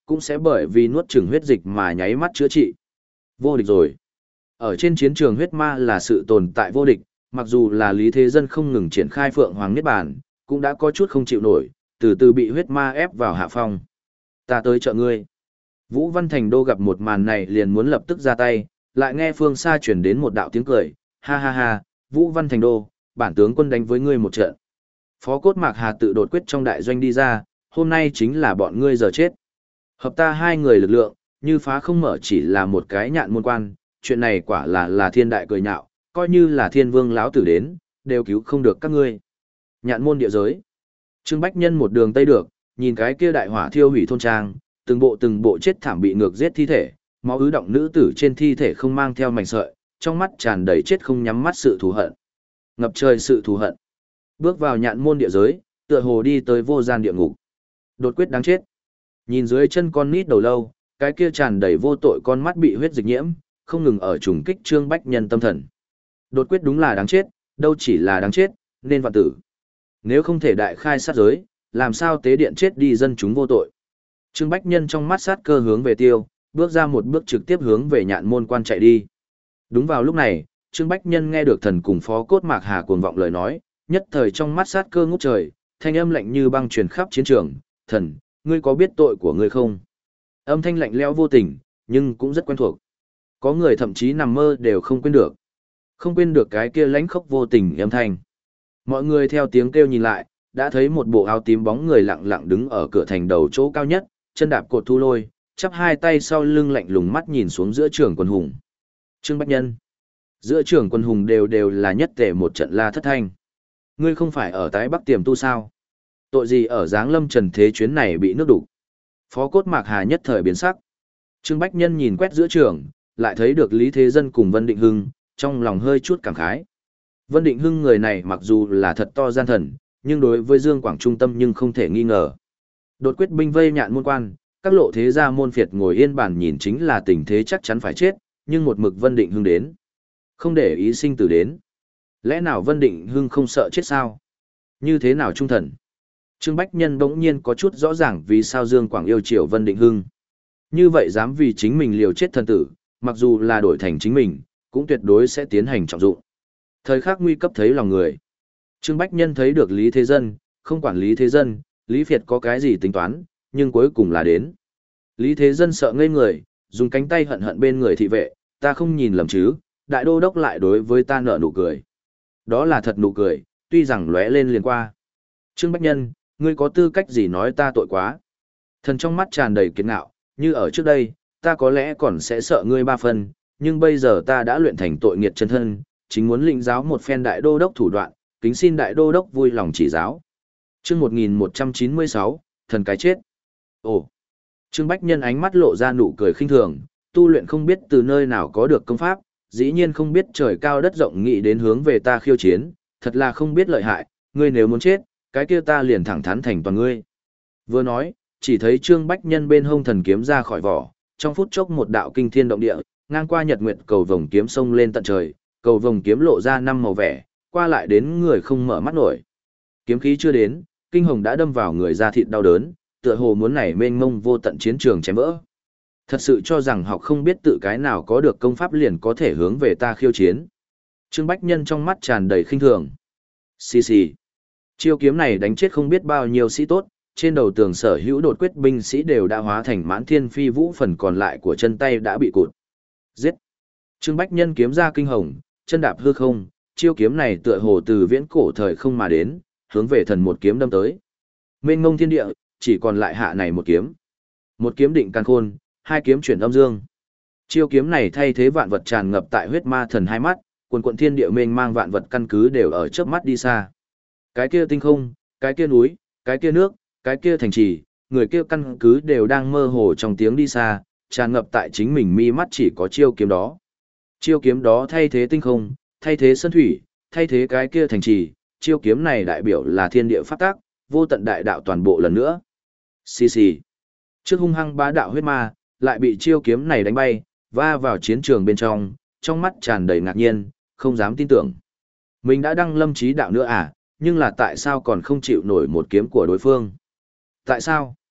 cũng sẽ bởi vì nuốt chửng huyết dịch mà nháy mắt chữa trị. Vô địch rồi. Ở trên chiến trường huyết ma là sự tồn tại vô địch, mặc dù là Lý Thế Dân không ngừng triển khai Phượng Hoàng Niết Bàn, cũng đã có chút không chịu nổi, từ từ bị huyết ma ép vào hạ phong. Ta tới trợ ngươi. Vũ Văn Thành Đô gặp một màn này liền muốn lập tức ra tay, lại nghe phương xa chuyển đến một đạo tiếng cười, ha ha ha, Vũ Văn Thành Đô, bản tướng quân đánh với ngươi một trận. Phó Cốt Mạc Hà tự đột quyết trong đại doanh đi ra, hôm nay chính là bọn ngươi giờ chết. Hợp ta hai người lực lượng, như phá không mở chỉ là một cái nhạn môn quan, chuyện này quả là là thiên đại cười nhạo, coi như là thiên vương lão tử đến, đều cứu không được các ngươi. Nhạn môn địa giới. Trương Bách Nhân một đường tây được, nhìn cái kia đại hỏa thiêu hủy thôn trang, từng bộ từng bộ chết thảm bị ngược giết thi thể, máu ứ động nữ tử trên thi thể không mang theo mảnh sợi, trong mắt tràn đầy chết không nhắm mắt sự thù hận. Ngập trời sự thù hận. Bước vào nhạn môn địa giới, tựa hồ đi tới vô gian địa ngục. Đột quyết đáng chết. Nhìn dưới chân con nít đầu lâu, cái kia tràn đầy vô tội con mắt bị huyết dịch nhiễm, không ngừng ở trùng kích Trương Bách Nhân tâm thần. Đột quyết đúng là đáng chết, đâu chỉ là đáng chết, nên vạn tử. Nếu không thể đại khai sát giới, làm sao tế điện chết đi dân chúng vô tội. Trương Bách Nhân trong mắt sát cơ hướng về tiêu, bước ra một bước trực tiếp hướng về nhạn môn quan chạy đi. Đúng vào lúc này, Trương Bách Nhân nghe được thần cùng Phó Cốt Mạc Hà cuồng vọng lời nói, nhất thời trong mắt sát cơ ngút trời, thanh âm lạnh như băng truyền khắp chiến trường, "Thần, ngươi có biết tội của ngươi không?" Âm thanh lạnh lẽo vô tình, nhưng cũng rất quen thuộc. Có người thậm chí nằm mơ đều không quên được. Không quên được cái kia lãnh khốc vô tình âm thanh. Mọi người theo tiếng kêu nhìn lại, đã thấy một bộ áo tím bóng người lặng lặng đứng ở cửa thành đầu chỗ cao nhất, chân đạp cột thu lôi, chắp hai tay sau lưng lạnh lùng mắt nhìn xuống giữa trường quân hùng. Trương Bách Nhân. Giữa trường quân hùng đều đều là nhất tể một trận la thất thanh. Ngươi không phải ở tái bắc tiềm tu sao? Tội gì ở Giáng Lâm trần thế chuyến này bị nước đục? Phó Cốt Mạc Hà nhất thời biến sắc. Trương Bách Nhân nhìn quét giữa trường, lại thấy được Lý Thế Dân cùng Vân Định Hưng, trong lòng hơi chút cảm khái. Vân Định Hưng người này mặc dù là thật to gian thần, nhưng đối với Dương Quảng trung tâm nhưng không thể nghi ngờ. Đột quyết binh vây nhạn môn quan, các lộ thế gia môn phiệt ngồi yên bàn nhìn chính là tình thế chắc chắn phải chết, nhưng một mực Vân Định Hưng đến. Không để ý sinh tử đến. Lẽ nào Vân Định Hưng không sợ chết sao? Như thế nào trung thần? Trương Bách Nhân bỗng nhiên có chút rõ ràng vì sao Dương Quảng yêu chiều Vân Định Hưng. Như vậy dám vì chính mình liều chết thần tử, mặc dù là đổi thành chính mình, cũng tuyệt đối sẽ tiến hành trọng dụng. Thời khắc nguy cấp thấy lòng người. Trương Bách Nhân thấy được Lý Thế Dân, không quản Lý Thế Dân, Lý Việt có cái gì tính toán, nhưng cuối cùng là đến. Lý Thế Dân sợ ngây người, dùng cánh tay hận hận bên người thị vệ, ta không nhìn lầm chứ, đại đô đốc lại đối với ta nở nụ cười. Đó là thật nụ cười, tuy rằng lóe lên liền qua. Trương Bách Nhân, ngươi có tư cách gì nói ta tội quá? Thần trong mắt tràn đầy kiệt ngạo, như ở trước đây, ta có lẽ còn sẽ sợ ngươi ba phần, nhưng bây giờ ta đã luyện thành tội nghiệt chân thân, chính muốn lĩnh giáo một phen đại đô đốc thủ đoạn, kính xin đại đô đốc vui lòng chỉ giáo. Chương một nghìn một trăm chín mươi sáu, thần cái chết. Ồ. Trương Bách Nhân ánh mắt lộ ra nụ cười khinh thường, tu luyện không biết từ nơi nào có được công pháp, dĩ nhiên không biết trời cao đất rộng nghĩ đến hướng về ta khiêu chiến, thật là không biết lợi hại, ngươi nếu muốn chết, cái kia ta liền thẳng thắn thành toàn ngươi. Vừa nói, chỉ thấy Trương Bách Nhân bên hông thần kiếm ra khỏi vỏ, trong phút chốc một đạo kinh thiên động địa, ngang qua nhật nguyệt cầu vồng kiếm sông lên tận trời, cầu vồng kiếm lộ ra năm màu vẻ, qua lại đến người không mở mắt nổi. Kiếm khí chưa đến, kinh hồng đã đâm vào người da thịt đau đớn, tựa hồ muốn nảy mênh mông vô tận chiến trường chém vỡ. Thật sự cho rằng học không biết tự cái nào có được công pháp liền có thể hướng về ta khiêu chiến. Trương Bách Nhân trong mắt tràn đầy khinh thường. Xì xì. Chiêu kiếm này đánh chết không biết bao nhiêu sĩ tốt, trên đầu tường sở hữu đột quyết binh sĩ đều đã hóa thành mãn thiên phi vũ, phần còn lại của chân tay đã bị cụt. Giết. Trương Bách Nhân kiếm ra kinh hồng, chân đạp hư không, chiêu kiếm này tựa hồ từ viễn cổ thời không mà đến, hướng về thần một kiếm đâm tới. Mênh mông thiên địa, chỉ còn lại hạ này một kiếm. Một kiếm định càn khôn, hai kiếm chuyển âm dương. Chiêu kiếm này thay thế vạn vật tràn ngập tại huyết ma thần hai mắt, quần quận thiên địa mênh mang vạn vật căn cứ đều ở trước mắt đi xa. Cái kia tinh không, cái kia núi, cái kia nước, cái kia thành trì, người kia căn cứ đều đang mơ hồ trong tiếng đi xa, tràn ngập tại chính mình mi mắt chỉ có chiêu kiếm đó. Chiêu kiếm đó thay thế tinh không, thay thế sơn thủy, thay thế cái kia thành trì, chiêu kiếm này đại biểu là thiên địa pháp tác, vô tận đại đạo toàn bộ lần nữa. Xì xì. Trước hung hăng bá đạo huyết ma, lại bị chiêu kiếm này đánh bay, va vào chiến trường bên trong, trong mắt tràn đầy ngạc nhiên, không dám tin tưởng. Mình đã đăng lâm trí đạo nữa à, nhưng là tại sao còn không chịu nổi một kiếm của đối phương? Tại sao?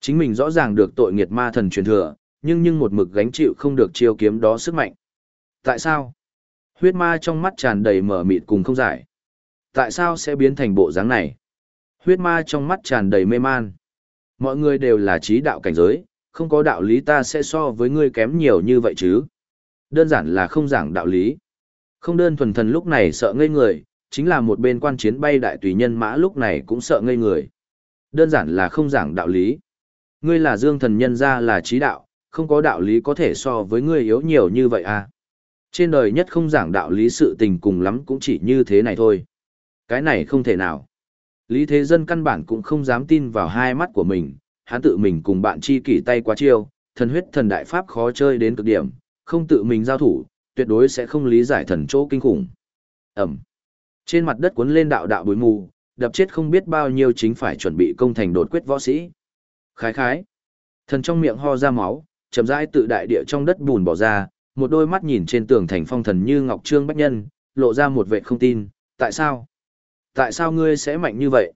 Chính mình rõ ràng được tội nghiệt ma thần truyền thừa, nhưng nhưng một mực gánh chịu không được chiêu kiếm đó sức mạnh. Tại sao? Huyết ma trong mắt tràn đầy mở mịt cùng không giải. Tại sao sẽ biến thành bộ dáng này? Huyết ma trong mắt tràn đầy mê man. Mọi người đều là trí đạo cảnh giới, không có đạo lý ta sẽ so với ngươi kém nhiều như vậy chứ. Đơn giản là không giảng đạo lý. Không đơn thuần thần lúc này sợ ngây người, chính là một bên quan chiến bay đại tùy nhân mã lúc này cũng sợ ngây người. Đơn giản là không giảng đạo lý. Ngươi là dương thần nhân ra là trí đạo, không có đạo lý có thể so với ngươi yếu nhiều như vậy à. Trên đời nhất không giảng đạo lý sự tình cùng lắm cũng chỉ như thế này thôi. Cái này không thể nào. Lý Thế Dân căn bản cũng không dám tin vào hai mắt của mình, hắn tự mình cùng bạn chi kỷ tay quá chiêu, thần huyết thần đại pháp khó chơi đến cực điểm, không tự mình giao thủ, tuyệt đối sẽ không lý giải thần chỗ kinh khủng. Ẩm. Trên mặt đất cuốn lên đạo đạo bụi mù, đập chết không biết bao nhiêu chính phải chuẩn bị công thành đột quyết võ sĩ. Khái khái. Thần trong miệng ho ra máu, chậm rãi tự đại địa trong đất bùn bỏ ra, một đôi mắt nhìn trên tường thành phong thần như ngọc trương bách nhân, lộ ra một vẻ không tin, tại sao? Tại sao ngươi sẽ mạnh như vậy?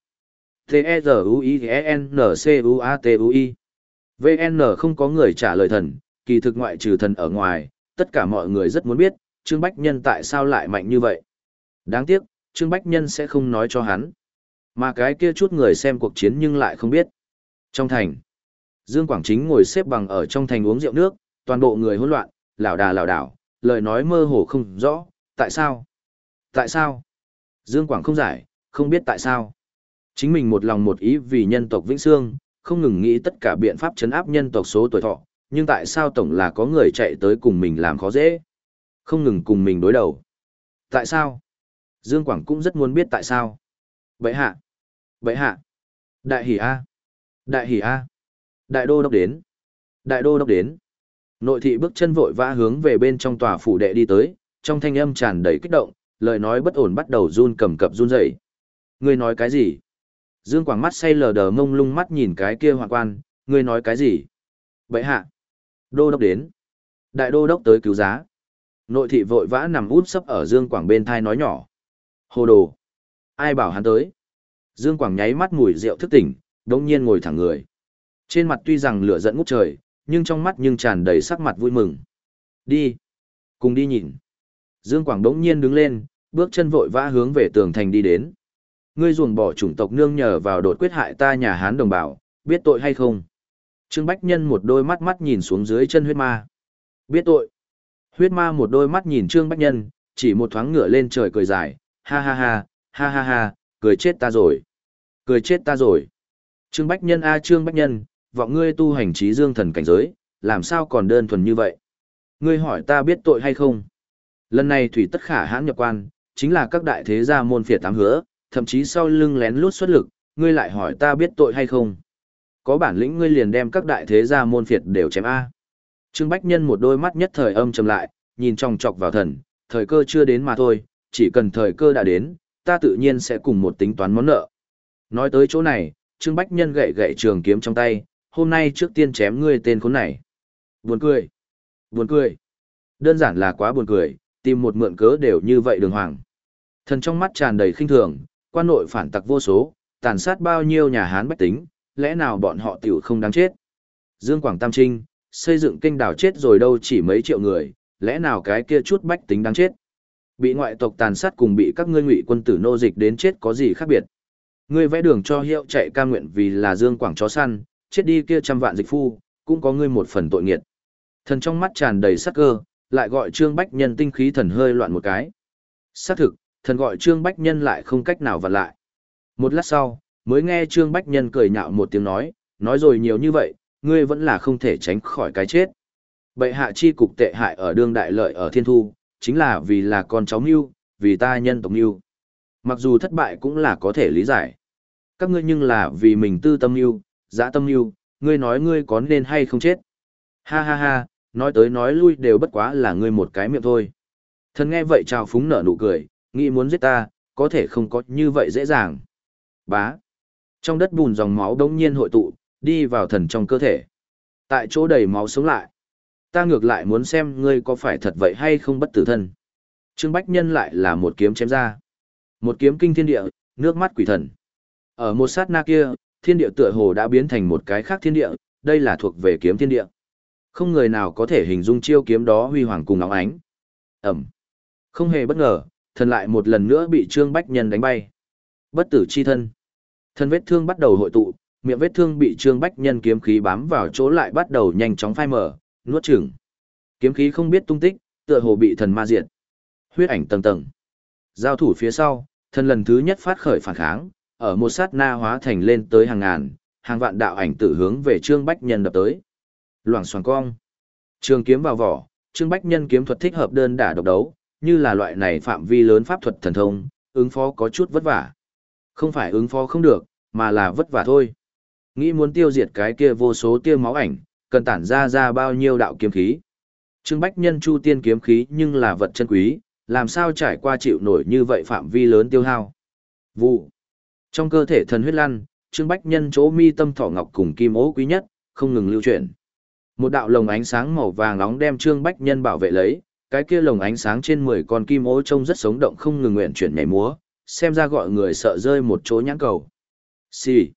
T-E-Z-U-I-N-C-U-A-T-U-I vê en không có người trả lời thần, kỳ thực ngoại trừ thần ở ngoài, tất cả mọi người rất muốn biết, Trương Bách Nhân tại sao lại mạnh như vậy. Đáng tiếc, Trương Bách Nhân sẽ không nói cho hắn. Mà cái kia chút người xem cuộc chiến nhưng lại không biết. Trong thành, Dương Quảng Chính ngồi xếp bằng ở trong thành uống rượu nước, toàn bộ người hỗn loạn, lảo đà lảo đảo, lời nói mơ hồ không rõ, tại sao? Tại sao? Dương Quảng không giải, không biết tại sao. Chính mình một lòng một ý vì nhân tộc Vĩnh Xương, không ngừng nghĩ tất cả biện pháp chấn áp nhân tộc số tuổi thọ, nhưng tại sao tổng là có người chạy tới cùng mình làm khó dễ? Không ngừng cùng mình đối đầu. Tại sao? Dương Quảng cũng rất muốn biết tại sao. Bệ hạ! Bệ hạ! Đại hỷ A! Đại hỷ A! Đại đô đốc đến! Đại đô đốc đến! Nội thị bước chân vội vã hướng về bên trong tòa phủ đệ đi tới, trong thanh âm tràn đầy kích động, lời nói bất ổn bắt đầu run cầm cập run rẩy. Ngươi nói cái gì? Dương Quảng mắt say lờ đờ mông lung mắt nhìn cái kia hoàng quan, ngươi nói cái gì? Bệ hạ! Đô đốc đến! Đại đô đốc tới cứu giá! Nội thị vội vã nằm út sấp ở Dương Quảng bên thai nói nhỏ. Hồ đồ! Ai bảo hắn tới? Dương Quảng nháy mắt mùi rượu thức tỉnh, đống nhiên ngồi thẳng người. Trên mặt tuy rằng lửa giận ngút trời, nhưng trong mắt nhưng tràn đầy sắc mặt vui mừng. Đi! Cùng đi nhìn! Dương Quảng đống nhiên đứng lên, bước chân vội vã hướng về tường thành đi đến. Ngươi ruồng bỏ chủng tộc nương nhờ vào đột quyết hại ta nhà Hán đồng bào, biết tội hay không? Trương Bách Nhân một đôi mắt mắt nhìn xuống dưới chân huyết ma. Biết tội. Huyết ma một đôi mắt nhìn Trương Bách Nhân, chỉ một thoáng ngửa lên trời cười dài, ha ha ha, ha ha ha, cười chết ta rồi. Cười chết ta rồi. Trương Bách Nhân a Trương Bách Nhân, vọng ngươi tu hành trí dương thần cảnh giới, làm sao còn đơn thuần như vậy? Ngươi hỏi ta biết tội hay không? Lần này thủy tất khả hãn nhập quan, chính là các đại thế gia môn phiệt tám hứa, thậm chí sau lưng lén lút xuất lực, ngươi lại hỏi ta biết tội hay không? Có bản lĩnh ngươi liền đem các đại thế gia môn phiệt đều chém a. Trương Bách Nhân một đôi mắt nhất thời âm trầm lại, nhìn chòng chọc vào thần, thời cơ chưa đến mà thôi, chỉ cần thời cơ đã đến, ta tự nhiên sẽ cùng một tính toán món nợ. Nói tới chỗ này, Trương Bách Nhân gậy gậy trường kiếm trong tay, hôm nay trước tiên chém ngươi tên khốn này. Buồn cười. Buồn cười. Đơn giản là quá buồn cười, tìm một mượn cớ đều như vậy đường hoàng. Thần trong mắt tràn đầy khinh thường, quan nội phản tặc vô số, tàn sát bao nhiêu nhà Hán bách tính, lẽ nào bọn họ tiểu không đáng chết. Dương Quảng Tam Trinh, xây dựng kênh đảo chết rồi đâu chỉ mấy triệu người, lẽ nào cái kia chút bách tính đáng chết. Bị ngoại tộc tàn sát cùng bị các ngươi ngụy quân tử nô dịch đến chết có gì khác biệt. Ngươi vẽ đường cho hiệu chạy ca nguyện vì là Dương Quảng chó săn, chết đi kia trăm vạn dịch phu, cũng có ngươi một phần tội nghiệt. Thần trong mắt tràn đầy sắc cơ, lại gọi Trương Bách Nhân tinh khí thần hơi loạn một cái. Xác thực, thần gọi Trương Bách Nhân lại không cách nào vặn lại. Một lát sau, mới nghe Trương Bách Nhân cười nhạo một tiếng nói, nói rồi nhiều như vậy, ngươi vẫn là không thể tránh khỏi cái chết. Bệ hạ chi cục tệ hại ở đương đại lợi ở thiên thu, chính là vì là con cháu mưu, vì ta nhân tộc mưu. Mặc dù thất bại cũng là có thể lý giải. Các ngươi nhưng là vì mình tư tâm mưu, dã tâm mưu, ngươi nói ngươi có nên hay không chết. Ha ha ha, nói tới nói lui đều bất quá là ngươi một cái miệng thôi. Thần nghe vậy trào phúng nở nụ cười, nghĩ muốn giết ta, có thể không có như vậy dễ dàng. Bá. Trong đất bùn dòng máu đống nhiên hội tụ, đi vào thần trong cơ thể. Tại chỗ đầy máu sống lại. Ta ngược lại muốn xem ngươi có phải thật vậy hay không bất tử thân. Trương Bách Nhân lại là một kiếm chém ra. Một kiếm kinh thiên địa, nước mắt quỷ thần. Ở một sát na kia, thiên địa tựa hồ đã biến thành một cái khác thiên địa, đây là thuộc về kiếm thiên địa. Không người nào có thể hình dung chiêu kiếm đó huy hoàng cùng óng ánh. Ẩm. Không hề bất ngờ, thần lại một lần nữa bị Trương Bách Nhân đánh bay. Bất tử chi thân. Thân vết thương bắt đầu hội tụ, miệng vết thương bị Trương Bách Nhân kiếm khí bám vào chỗ lại bắt đầu nhanh chóng phai mở, nuốt chửng. Kiếm khí không biết tung tích, tựa hồ bị thần ma diệt. Huyết ảnh tầng tầng. Giao thủ phía sau, thần lần thứ nhất phát khởi phản kháng, ở một sát na hóa thành lên tới hàng ngàn, hàng vạn đạo ảnh tử hướng về Trương Bách Nhân đập tới. Loảng xoảng cong. Trường kiếm vào vỏ, Trương Bách Nhân kiếm thuật thích hợp đơn đả độc đấu, như là loại này phạm vi lớn pháp thuật thần thông, ứng phó có chút vất vả. Không phải ứng phó không được, mà là vất vả thôi. Nghĩ muốn tiêu diệt cái kia vô số tia máu ảnh, cần tản ra ra bao nhiêu đạo kiếm khí. Trương Bách Nhân chu tiên kiếm khí nhưng là vật chân quý, làm sao trải qua chịu nổi như vậy phạm vi lớn tiêu hao. Vụ. Trong cơ thể thần huyết lăn, Trương Bách Nhân chỗ mi tâm thỏ ngọc cùng kim ố quý nhất, không ngừng lưu chuyển. Một đạo lồng ánh sáng màu vàng nóng đem Trương Bách Nhân bảo vệ lấy, cái kia lồng ánh sáng trên mười con kim ố trông rất sống động không ngừng nguyện chuyển nhảy múa, xem ra gọi người sợ rơi một chỗ nhãn cầu. Xì,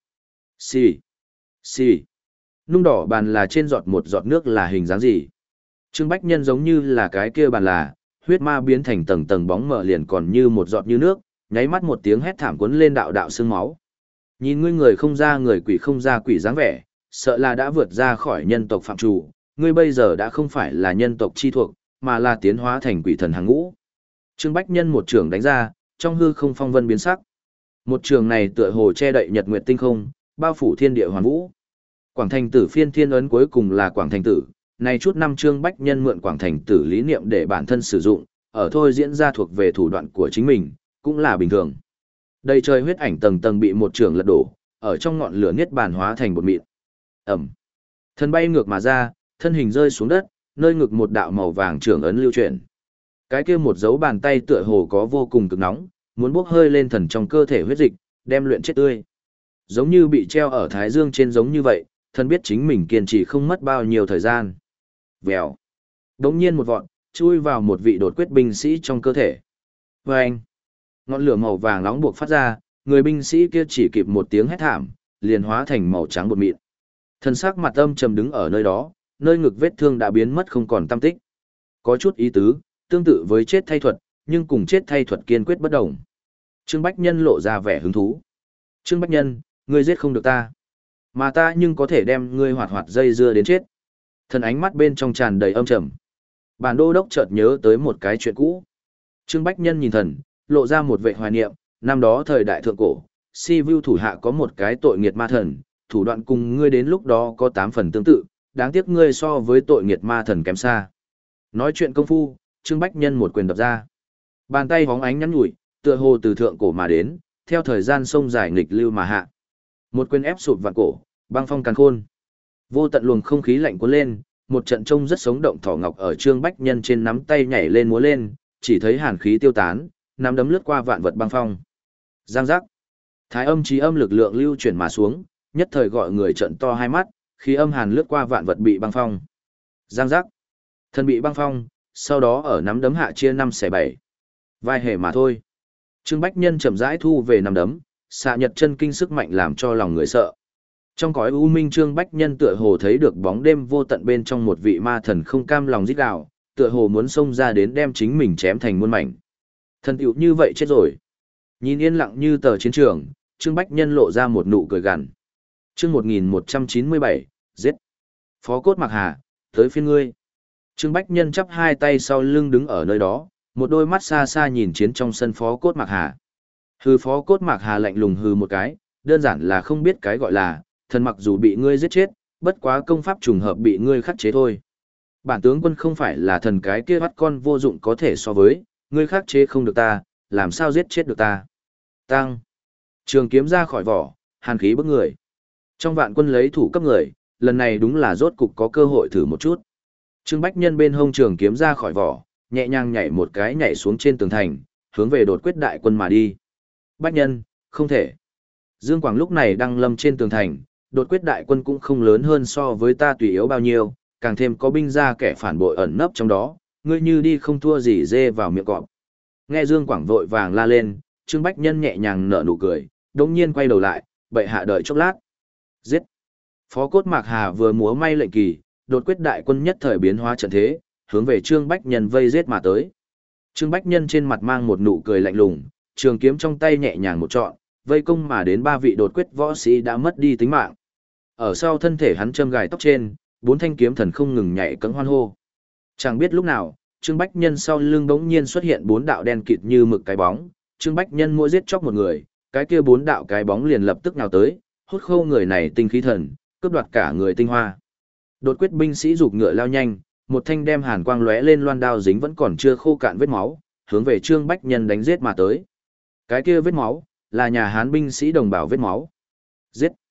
xì, xì. Nung đỏ bàn là trên giọt một giọt nước là hình dáng gì? Trương Bách Nhân giống như là cái kia bàn là, huyết ma biến thành tầng tầng bóng mờ liền còn như một giọt như nước, nháy mắt một tiếng hét thảm cuốn lên đạo đạo xương máu. Nhìn ngươi người không ra người quỷ không ra quỷ dáng vẻ, sợ là đã vượt ra khỏi nhân tộc phạm chủ, ngươi bây giờ đã không phải là nhân tộc chi thuộc, mà là tiến hóa thành quỷ thần hàng ngũ. Trương Bách Nhân một trường đánh ra, trong hư không phong vân biến sắc. Một trường này tựa hồ che đậy nhật nguyệt tinh không, bao phủ thiên địa hoàn vũ. Quảng Thành Tử phiên thiên ấn cuối cùng là Quảng Thành Tử, này chút năm Trương Bách Nhân mượn Quảng Thành Tử lý niệm để bản thân sử dụng, ở thôi diễn ra thuộc về thủ đoạn của chính mình, cũng là bình thường. Đầy trời huyết ảnh tầng tầng bị một trường lật đổ, ở trong ngọn lửa niết bàn hóa thành bột mịn. Ẩm. Thân bay ngược mà ra, thân hình rơi xuống đất, nơi ngực một đạo màu vàng trường ấn lưu chuyển. Cái kia một dấu bàn tay tựa hồ có vô cùng cực nóng, muốn bốc hơi lên thần trong cơ thể huyết dịch, đem luyện chết tươi. Giống như bị treo ở thái dương trên giống như vậy, thân biết chính mình kiên trì không mất bao nhiêu thời gian. Vèo. Đống nhiên một vọt, chui vào một vị đột quyết binh sĩ trong cơ thể. Vâng. Ngọn lửa màu vàng nóng buộc phát ra, người binh sĩ kia chỉ kịp một tiếng hét thảm, liền hóa thành màu trắng bột mịn. Thân sắc mặt âm trầm đứng ở nơi đó, nơi ngực vết thương đã biến mất không còn tăm tích. Có chút ý tứ, tương tự với chết thay thuật, nhưng cùng chết thay thuật kiên quyết bất đồng. Trương Bách Nhân lộ ra vẻ hứng thú. Trương Bách Nhân, ngươi giết không được ta. Mà ta nhưng có thể đem ngươi hoạt hoạt dây dưa đến chết. Thần ánh mắt bên trong tràn đầy âm trầm. Bản đô đốc chợt nhớ tới một cái chuyện cũ. Trương Bách Nhân nhìn thần, lộ ra một vẻ hoài niệm, năm đó thời đại thượng cổ, Si Vu thủ hạ có một cái tội nghiệt ma thần, thủ đoạn cùng ngươi đến lúc đó có tám phần tương tự, đáng tiếc ngươi so với tội nghiệt ma thần kém xa. Nói chuyện công phu, Trương Bách Nhân một quyền đập ra. Bàn tay bóng ánh nhắn nhủi, tựa hồ từ thượng cổ mà đến, theo thời gian sông dài nghịch lưu mà hạ. Một quyền ép sụp vạn cổ, băng phong càn khôn. Vô tận luồng không khí lạnh cuốn lên, một trận trông rất sống động thỏ ngọc ở Trương Bách Nhân trên nắm tay nhảy lên múa lên, chỉ thấy hàn khí tiêu tán, nắm đấm lướt qua vạn vật băng phong. Giang giác. Thái âm chí âm lực lượng lưu chuyển mà xuống, nhất thời gọi người trận to hai mắt, khí âm hàn lướt qua vạn vật bị băng phong. Giang giác. Thân bị băng phong, sau đó ở nắm đấm hạ chia năm xẻ bảy. Vai hề mà thôi. Trương Bách Nhân chậm rãi thu về nắm đấm, xạ nhật chân kinh sức mạnh làm cho lòng người sợ. Trong cõi u minh Trương Bách Nhân tựa hồ thấy được bóng đêm vô tận bên trong một vị ma thần không cam lòng rít gào, tựa hồ muốn xông ra đến đem chính mình chém thành muôn mảnh. Thần tiểu như vậy chết rồi. Nhìn yên lặng như tờ chiến trường, Trương Bách Nhân lộ ra một nụ cười gằn. Chương một nghìn một trăm chín mươi bảy, giết. Phó Cốt Mạc Hà, tới phiên ngươi. Trương Bách Nhân chắp hai tay sau lưng đứng ở nơi đó, một đôi mắt xa xa nhìn chiến trong sân Phó Cốt Mạc Hà. Hư Phó Cốt Mạc Hà lạnh lùng hư một cái, đơn giản là không biết cái gọi là, thần mặc dù bị ngươi giết chết, bất quá công pháp trùng hợp bị ngươi khắc chế thôi. Bản tướng quân không phải là thần cái kia bắt con vô dụng có thể so với, ngươi khắc chế không được ta, làm sao giết chết được ta. Tăng. Trường kiếm ra khỏi vỏ, hàn khí bức người. Trong vạn quân lấy thủ cấp người, lần này đúng là rốt cục có cơ hội thử một chút. Trương Bách Nhân bên hông trường kiếm ra khỏi vỏ, nhẹ nhàng nhảy một cái nhảy xuống trên tường thành, hướng về đột quyết đại quân mà đi. Bách Nhân, không thể. Dương Quảng lúc này đang lâm trên tường thành, đột quyết đại quân cũng không lớn hơn so với ta tùy yếu bao nhiêu, càng thêm có binh ra kẻ phản bội ẩn nấp trong đó, ngươi như đi không thua gì dê vào miệng cọp. Nghe Dương Quảng vội vàng la lên, Trương Bách Nhân nhẹ nhàng nở nụ cười, đống nhiên quay đầu lại, bệ hạ đợi chốc lát. Giết! Phó Cốt Mạc Hà vừa múa may lệnh kỳ, đột quyết đại quân nhất thời biến hóa trận thế, hướng về Trương Bách Nhân vây giết mà tới. Trương Bách Nhân trên mặt mang một nụ cười lạnh lùng, trường kiếm trong tay nhẹ nhàng một trọn, vây công mà đến ba vị đột quyết võ sĩ đã mất đi tính mạng. Ở sau thân thể hắn châm gài tóc trên, bốn thanh kiếm thần không ngừng nhảy cẫng hoan hô. Chẳng biết lúc nào, Trương Bách Nhân sau lưng bỗng nhiên xuất hiện bốn đạo đen kịt như mực cái bóng, Trương Bách Nhân mỗi giết chóc một người, cái kia bốn đạo cái bóng liền lập tức nào tới, hút khô người này tinh khí thần, cướp đoạt cả người tinh hoa. Đột quyết binh sĩ giục ngựa lao nhanh, một thanh đem hàn quang lóe lên loan đao dính vẫn còn chưa khô cạn vết máu, hướng về Trương Bách Nhân đánh giết mà tới. Cái kia vết máu, là nhà Hán binh sĩ đồng bào vết máu. Giết!